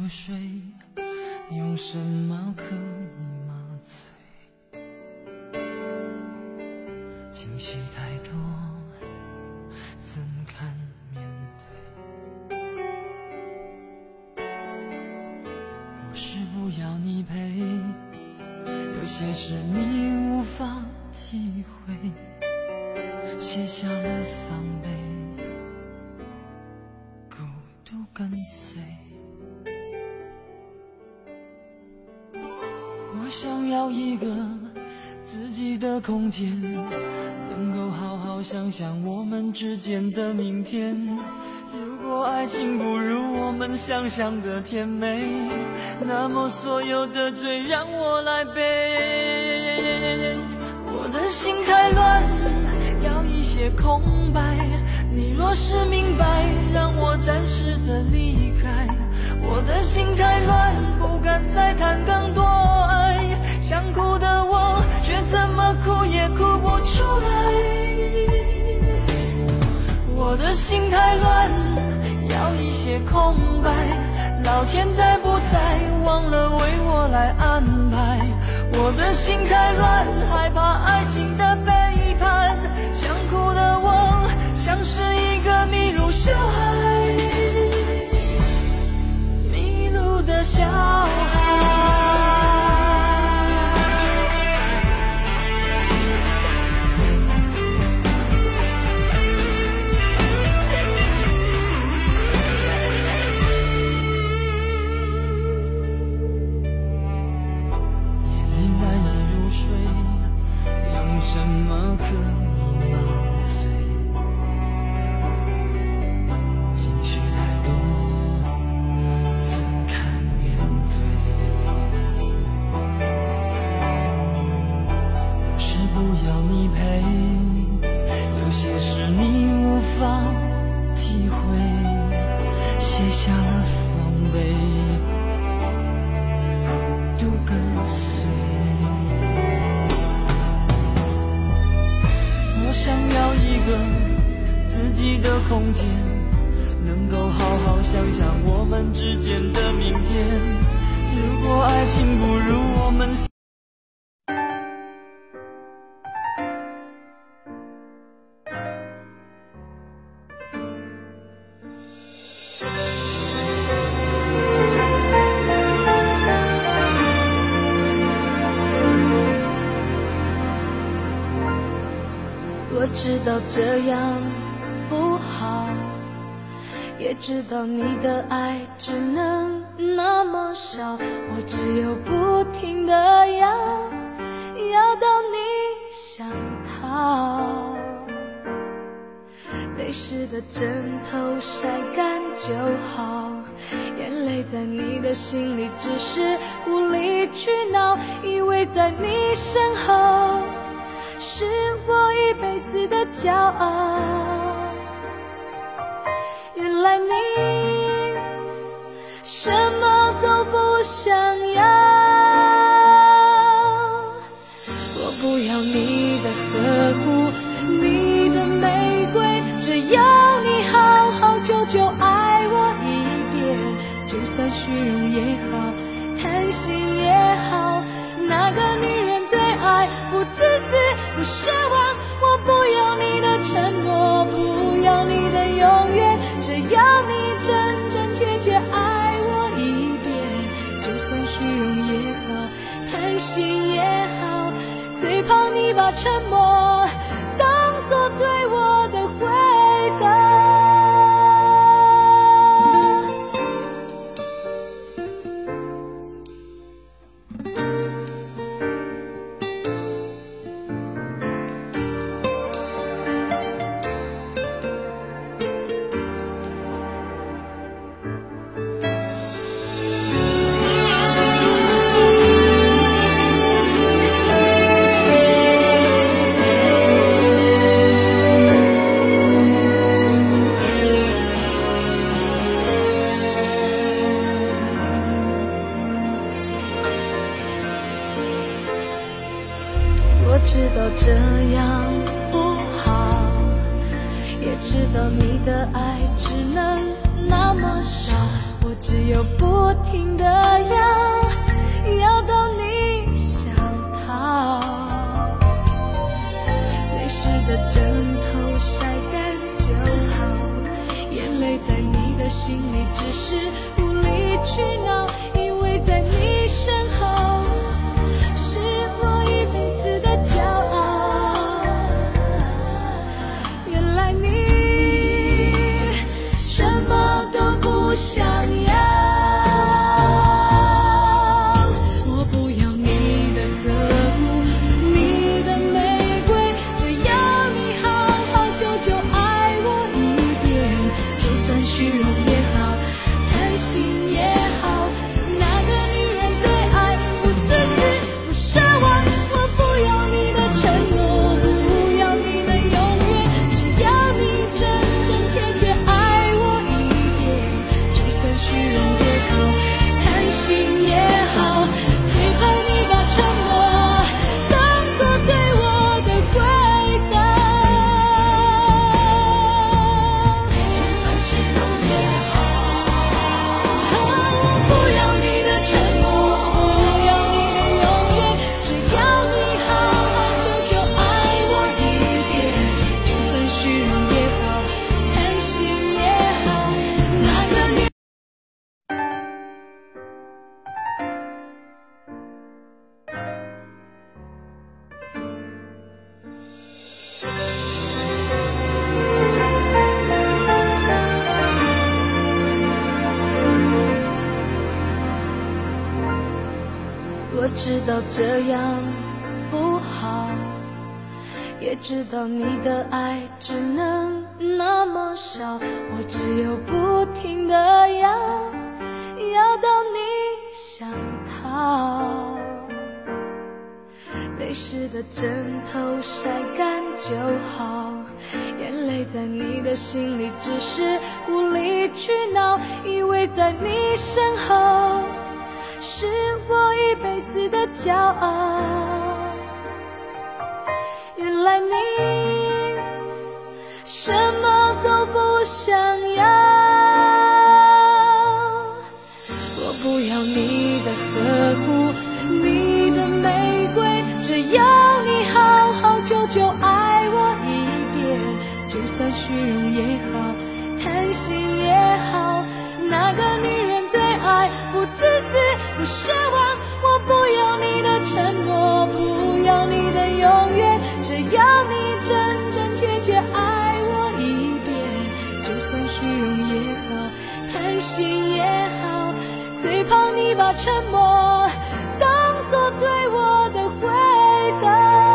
睡，用什么可以麻醉？情绪太多，怎堪面对？不是不要你陪，有些事你无法体会，卸下了防备，孤独跟随。我想要一个自己的空间，能够好好想想我们之间的明天。如果爱情不如我们想象的甜美，那么所有的罪让我来背。我的心太乱，要一些空白，你若是明白，让我暂时的离开。我的心太乱，不敢再谈更多爱，想哭的我却怎么哭也哭不出来。我的心太乱，要一些空白，老天在不在忘了为我来安排。我的心太乱，害怕爱情的背叛，想哭的我像是一个迷路小孩，迷路的小孩。什么可以麻醉？情绪太多，怎堪面对？不是不要你陪，有些事你无法体会，卸下了防备，孤独跟随。我想要一个自己的空间，能够好好想想我们之间的明天。如果爱情不如我们我知道这样不好，也知道你的爱只能那么少，我只有不停地要到你想逃。泪湿的枕头晒干就好，眼泪在你的心里只是无理取闹，以为在你身后是我一辈子的骄傲，原来你什么都不想要。我不要你的呵护，你的玫瑰，只要你好好久久爱我一遍，就算虚荣也好，贪心也好，那个女人对爱不自私不奢望。我不要你的承诺，不要你的永远，只要你真真切切爱我一遍，就算虚荣也好，贪心也好，最怕你把沉默当作对我的回答。我知道这样不好，也知道你的爱只能那么少，我只有不停的要到你想逃。泪湿的枕头晒干就好，眼泪在你的心里只是无理取闹，因为在你身后是我一辈子的骄傲。原来你什么都不想要，我不要你的呵护，你的玫瑰，只要你好好久久爱我一遍。就算虚荣也好，贪心也好，哪个女人对爱不自私不奢望？我不要你的承诺，不要你的永远，只要你真真切切爱我一遍。就算虚荣也好，贪心也好，最怕你把沉默当作对我的回答。就算虚荣也好，我不要你的承诺，不要你的永远，只要你好好久久爱我一遍。就算虚荣也好，贪心也好，哪个女我知道这样不好，也知道你的爱只能那么少，我只有不停的要到你想逃。泪湿的枕头晒干就好，眼泪在你的心里只是无理取闹，因为在你身后是我一辈子的骄傲。原来你什么都不想要，我不要你的呵护，你的玫瑰，只要你好好久久爱我一遍。就算虚荣也好，贪心也好，哪个女人对爱不自私不奢望？我不要你的承诺，不要你的永远，只要你真真切切爱我一遍。就算虚荣也好，贪心也好，最怕你把沉默当作对我的回答。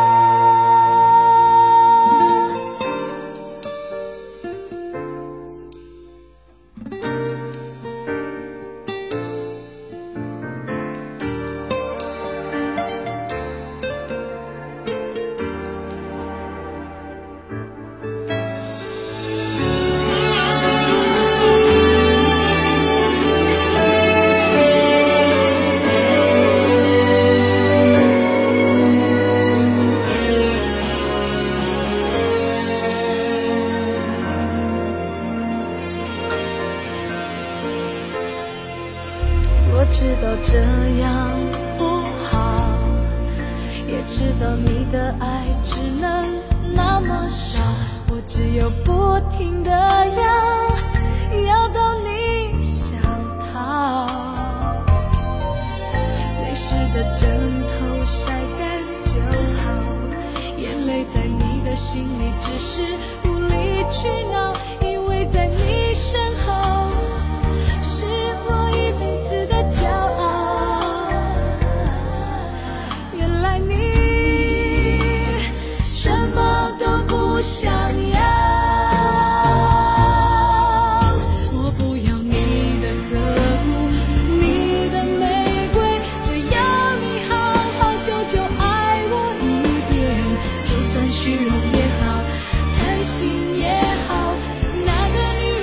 我知道这样不好，也知道你的爱只能那么少，我只有不停的要到你想逃。泪湿的枕头晒干就好，眼泪在你的心里只是无理取闹，因为在你身后是我一辈子的骄傲。原来你什么都不想要，我不要你的呵护，你的玫瑰，只要你好好久久爱我一遍。就算虚荣也好，贪心也好，哪个女人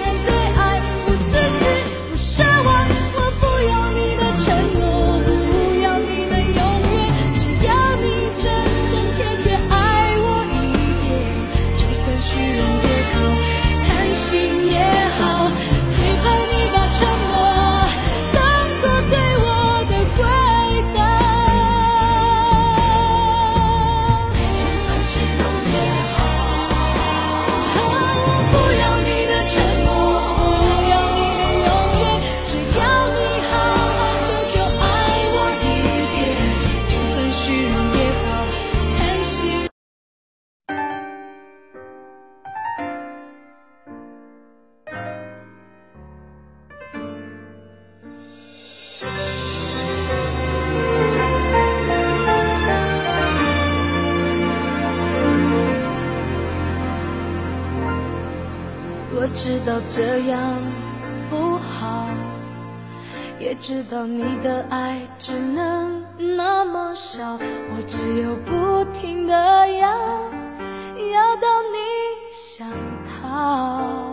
道这样不好，也知道你的爱只能那么少，我只有不停地要到你想逃。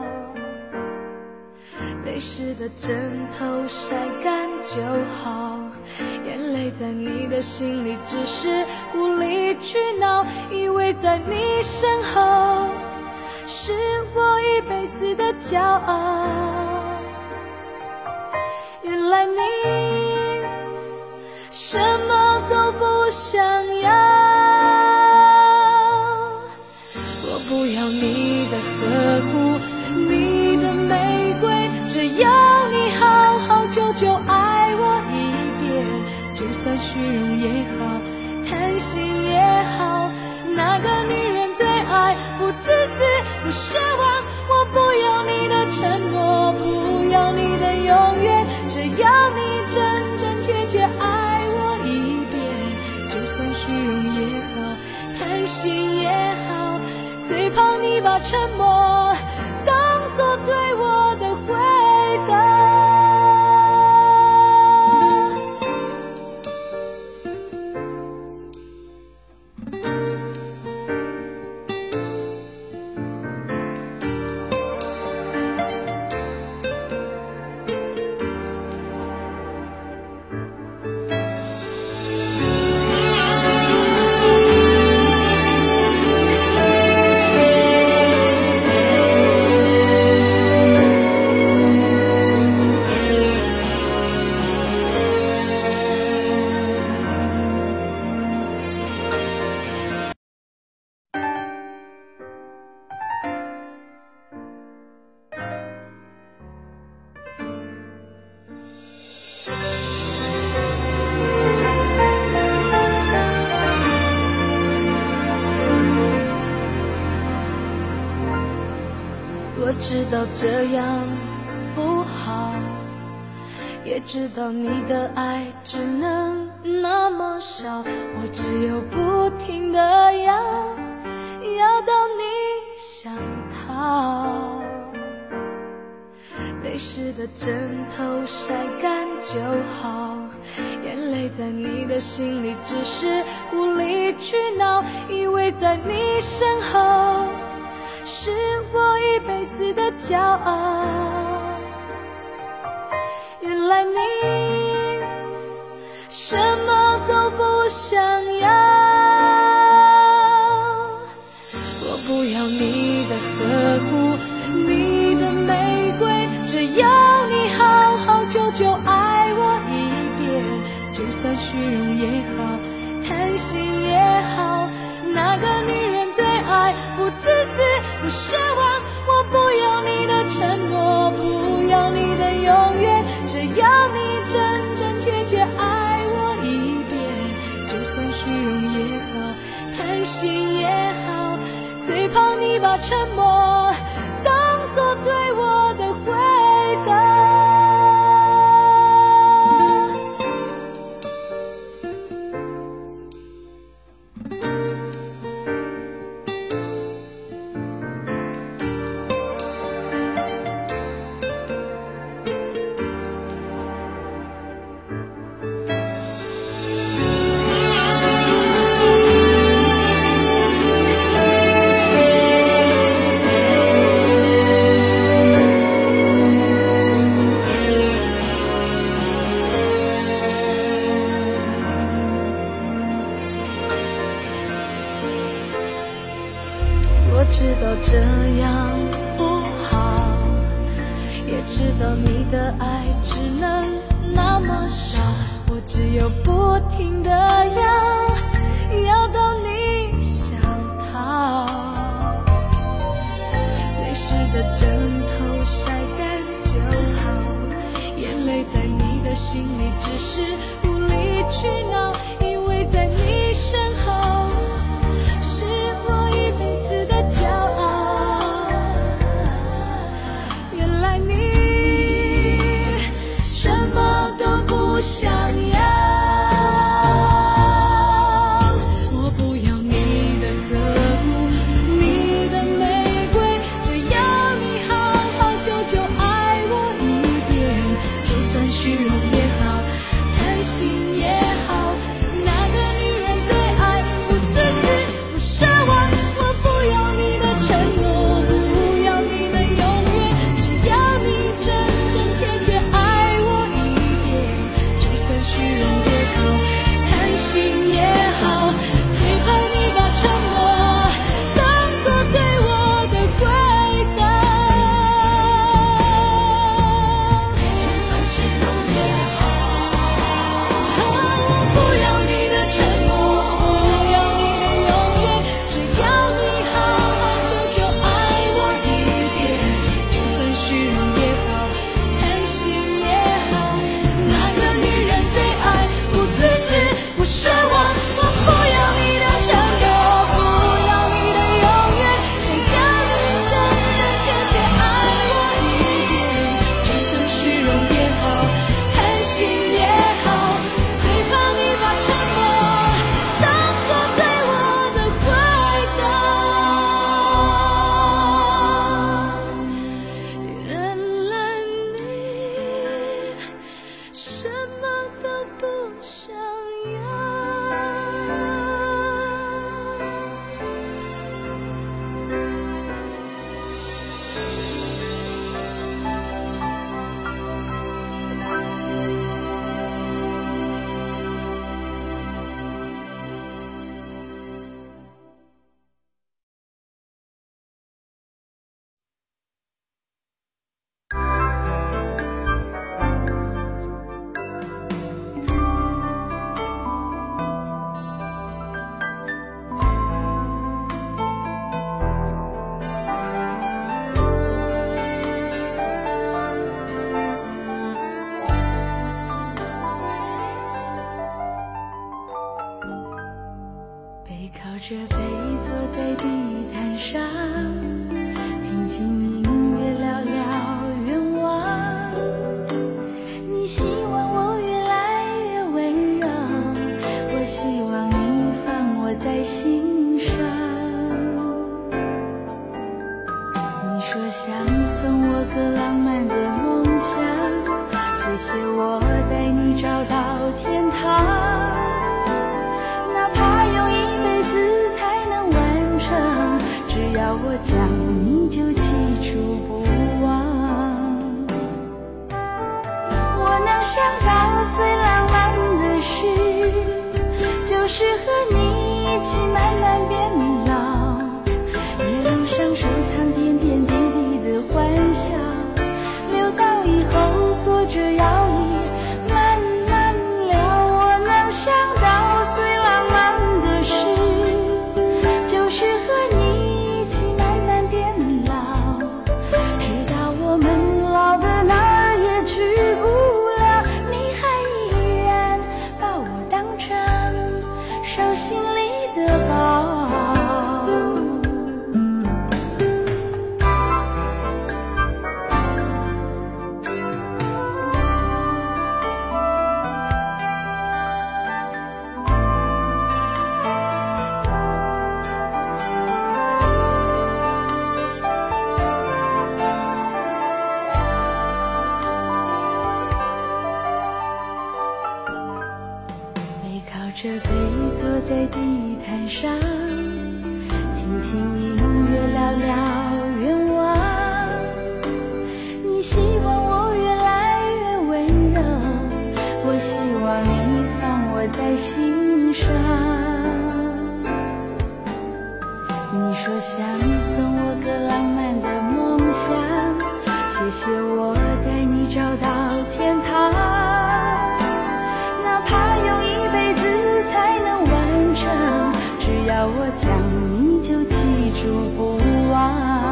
泪湿的枕头晒干就好，眼泪在你的心里只是无理取闹，以为在你身后是我一辈子的骄傲。原来你什么都不想要，我不要你的呵护，你的玫瑰，只要你好好久久爱我一遍，就算虚荣也好，贪心也好，那个女人对爱不自私不奢望，我不要你的承诺，不要你的永远，只要你真真切切爱我一遍，就算虚荣也好，贪心也好，最怕你把沉默当作对我的回答。我知道这样不好，也知道你的爱只能那么少，我只有不停地要到你想逃。泪湿的枕头晒干就好，眼泪在你的心里只是无理取闹，以为在你身后是我一辈子的骄傲。原来你什么都不想要，我不要你的呵护，你的玫瑰，只要你好好久久爱我一遍，就算虚荣也好，贪心也好，那个女人对爱不自私不奢望，我不要你的承诺，不要你的永远，只要你真真切切爱我一遍，就算虚荣也好，贪心也好，最怕你把沉默当作对我的回答。我知道这样不好，也知道你的爱只能那么少，我只有不停地要到你想逃。泪湿的枕头晒干就好，眼泪在你的心里只是无理取闹，因为在你身后是我一辈子的骄傲。原来你什么都不想要，我不要你的呵护，你的玫瑰，只要你好好久虚荣也好，贪心也好，那个女人对爱不自私不奢望。我不要你的承诺，不要你的永远，只要你真真切切爱我一遍。就算虚荣也好，贪心也好，最怕你把沉默当作对我的回答。什么都不想要。背靠着背坐在地毯上，听听音乐，聊聊愿望。你希望我越来越温柔，我希望你放我在心上。你说想送我个浪漫的梦想，谢谢我带你找到天堂。哪怕用一辈子才能完成，只要我讲你就记住不忘。我能想到最浪漫的事，就是和你一起慢慢变老，一路上收藏点点滴滴的欢笑，留到以后坐着摇椅慢慢聊。我能想到最浪漫的事，就是和你一起慢慢变老，直到我们老的哪儿也去不了，你还依然把我当成手心里的宝。这背坐在地毯上，听听音乐，聊聊愿望。你希望我越来越温柔，我希望你放我在心上。你说想送我个浪漫的梦想，谢谢我带你找到天堂。哪怕用一辈子才能完成，只要我讲你就记住不忘。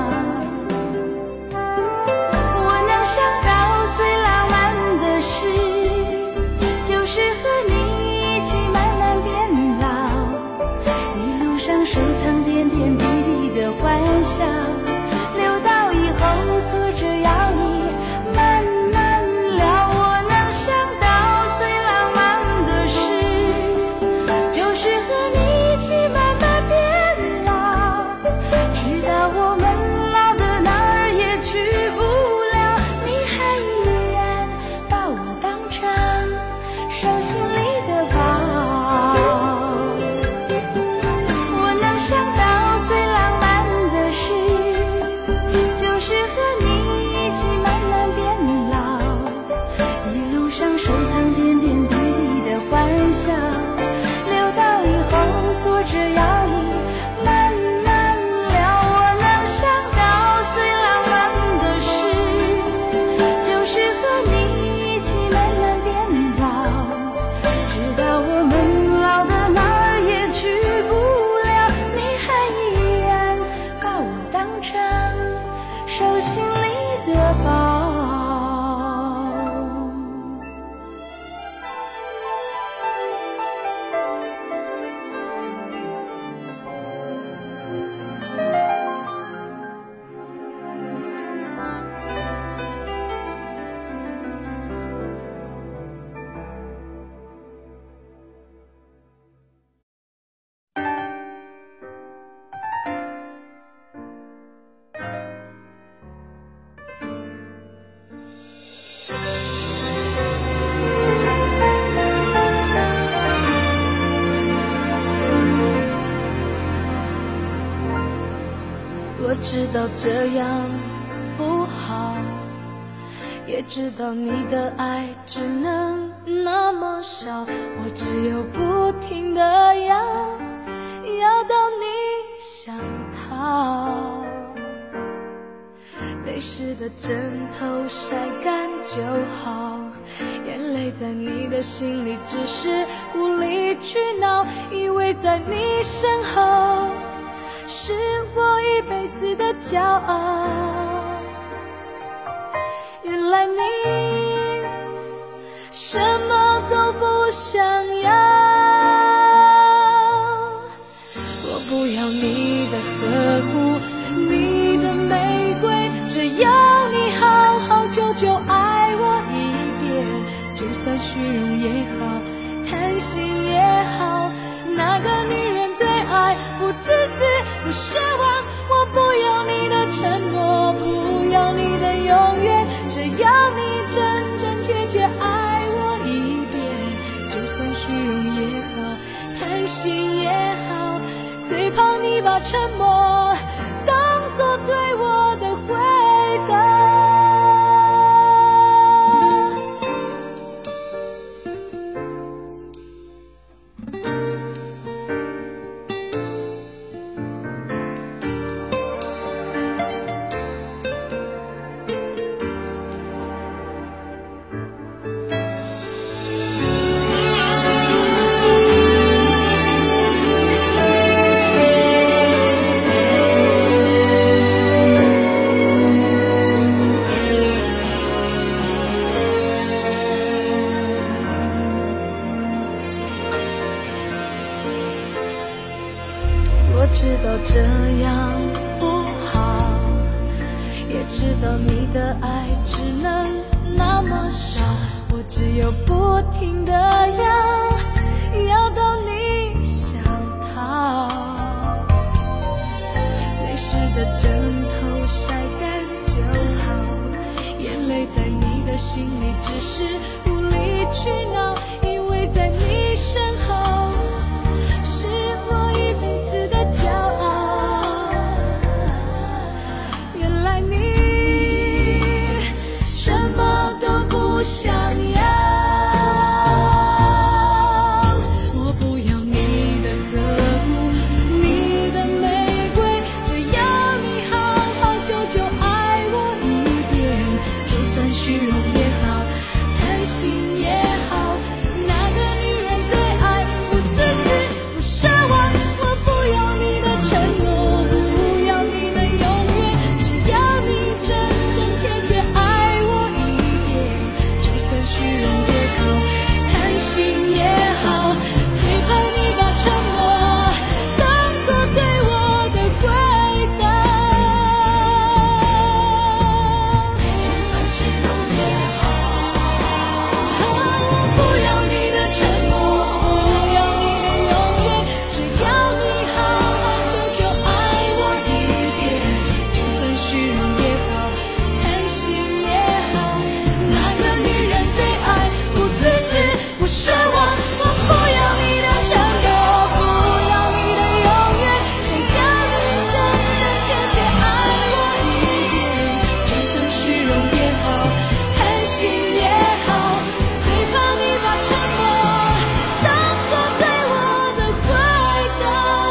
道这样不好，也知道你的爱只能那么少，我只有不停地要到你想逃。泪湿的枕头晒干就好，眼泪在你的心里只是无理取闹，以为在你身后是我一辈子的骄傲。原来你什么都不想要，我不要你的呵护，你的玫瑰，只要你好好久久爱我一遍，就算虚荣也好，贪心也好，那个女人对爱不自私不奢望，我不要你的承诺，不要你的永远，只要你真真切切爱我一遍，就算虚荣也好，贪心也好，最怕你把沉默当作对我的回答。我知道这样不好，也知道你的爱只能那么少，我只有不停地要到你想逃。泪湿的枕头晒干就好，眼泪在你的心里只是无理取闹，以为在你身后是我一辈子的骄傲。原来你什么都不想要，我不要你的呵护，你的玫瑰，只要你好好久久爱我一遍，就算虚荣也好，贪心也好，那个女人对爱不自私不奢望，我不要你的承诺，不要你的永远，只要你真真切切爱我一遍，就算虚荣也好，贪心也好，最怕你把沉默当作对我的回答。就算虚荣也好，我不要你的承诺，不要你的永远，只要你好好久久爱我一遍，就算虚荣也好，贪心也好，那个女人对爱不自私不奢望，我不要你的承诺，不要你的永远，只要你真真切切爱我一遍，就算虚荣也好，贪心也好，最怕你把沉默当作对我的回答。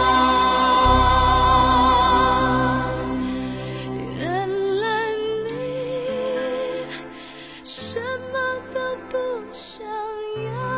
原来你什么都不想要。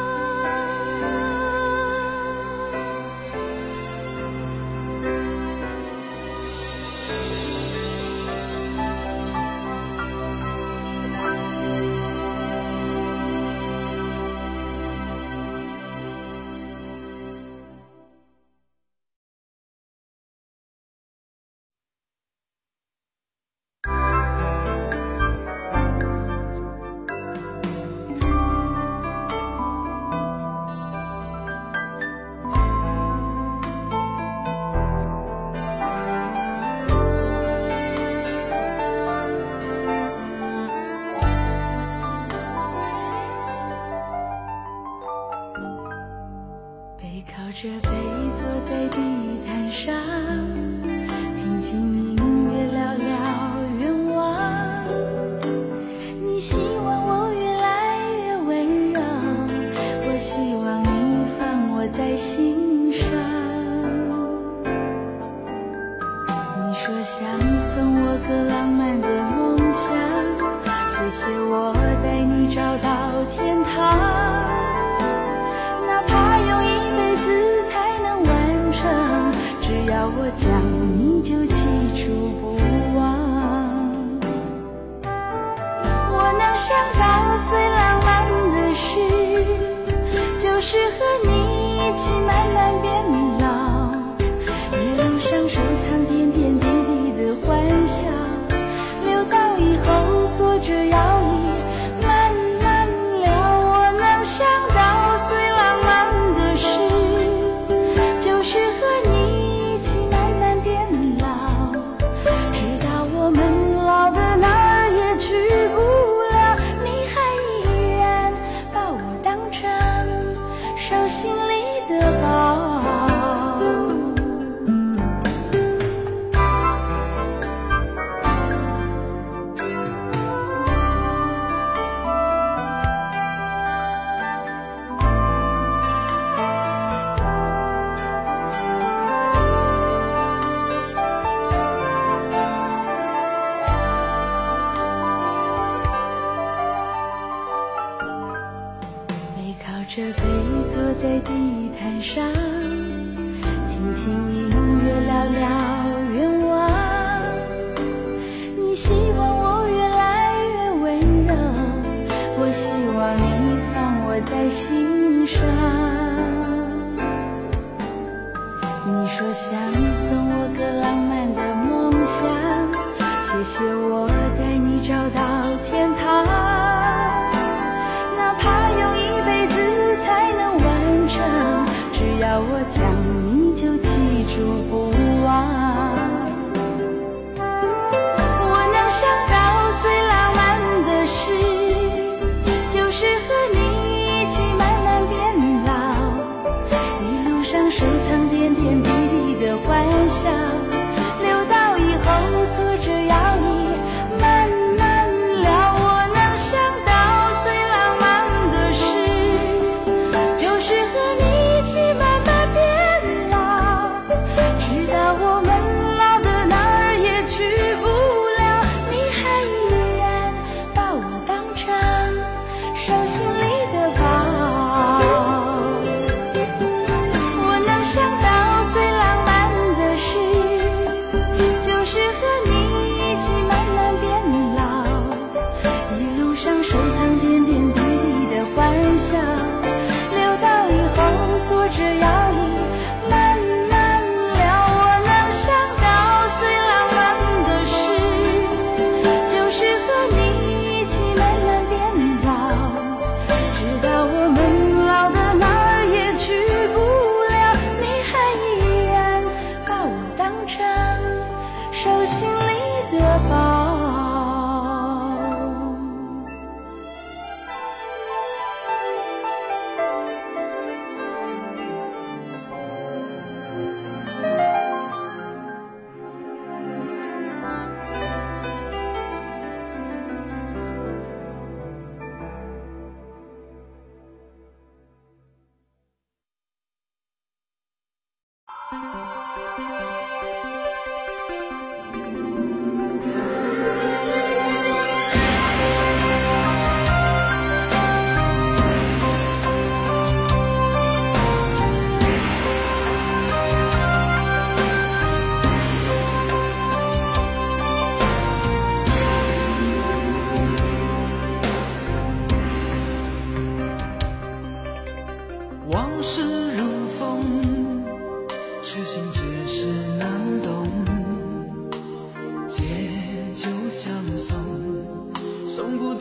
背靠着背坐在地毯上，听听音乐，聊寥寥愿望。你希望我越来越温柔，我希望你放我在心上。你说想送我个浪漫的梦想，谢谢我带你找到天堂，哪怕用一辈子才能完成，只要我讲你就记住不忘。我能想到最浪漫的事，就是和你一起慢慢变老，一路上收藏点点滴滴的欢笑，留到以后坐着摇椅慢慢聊。我能想到最浪漫的事，就是和你一起慢慢变老，直到我们老的哪儿也去不了，你还依然把我当成手心里的宝。靠着背坐在地毯上，听听音乐聊聊愿望。你希望我越来越温柔，我希望你放我在心上。你说想送我个浪漫的梦想，谢谢我带你找到天堂，哪怕用一辈子才能完成，只要我讲你就记住不忘。我能想到最浪漫的事，就是和你一起慢慢变老，一路上收藏点点滴滴的欢笑，留到以后坐着摇椅慢慢聊。我能想到最浪漫的事，就是和你一起慢慢变老，直到我们老的哪儿也去不了，你还依然把我当成手心里的宝。我能想到最浪漫的事，就是和你一起慢慢变老，一路上收藏点点滴滴的欢笑，留到以后坐着摇椅慢慢聊。我能想到最浪漫的事，就是和你一起慢慢变老，直到我们老的哪儿也去不了，你还依然把我当成手心里的宝。 往事如风，痴心只是难懂，借酒相送，送不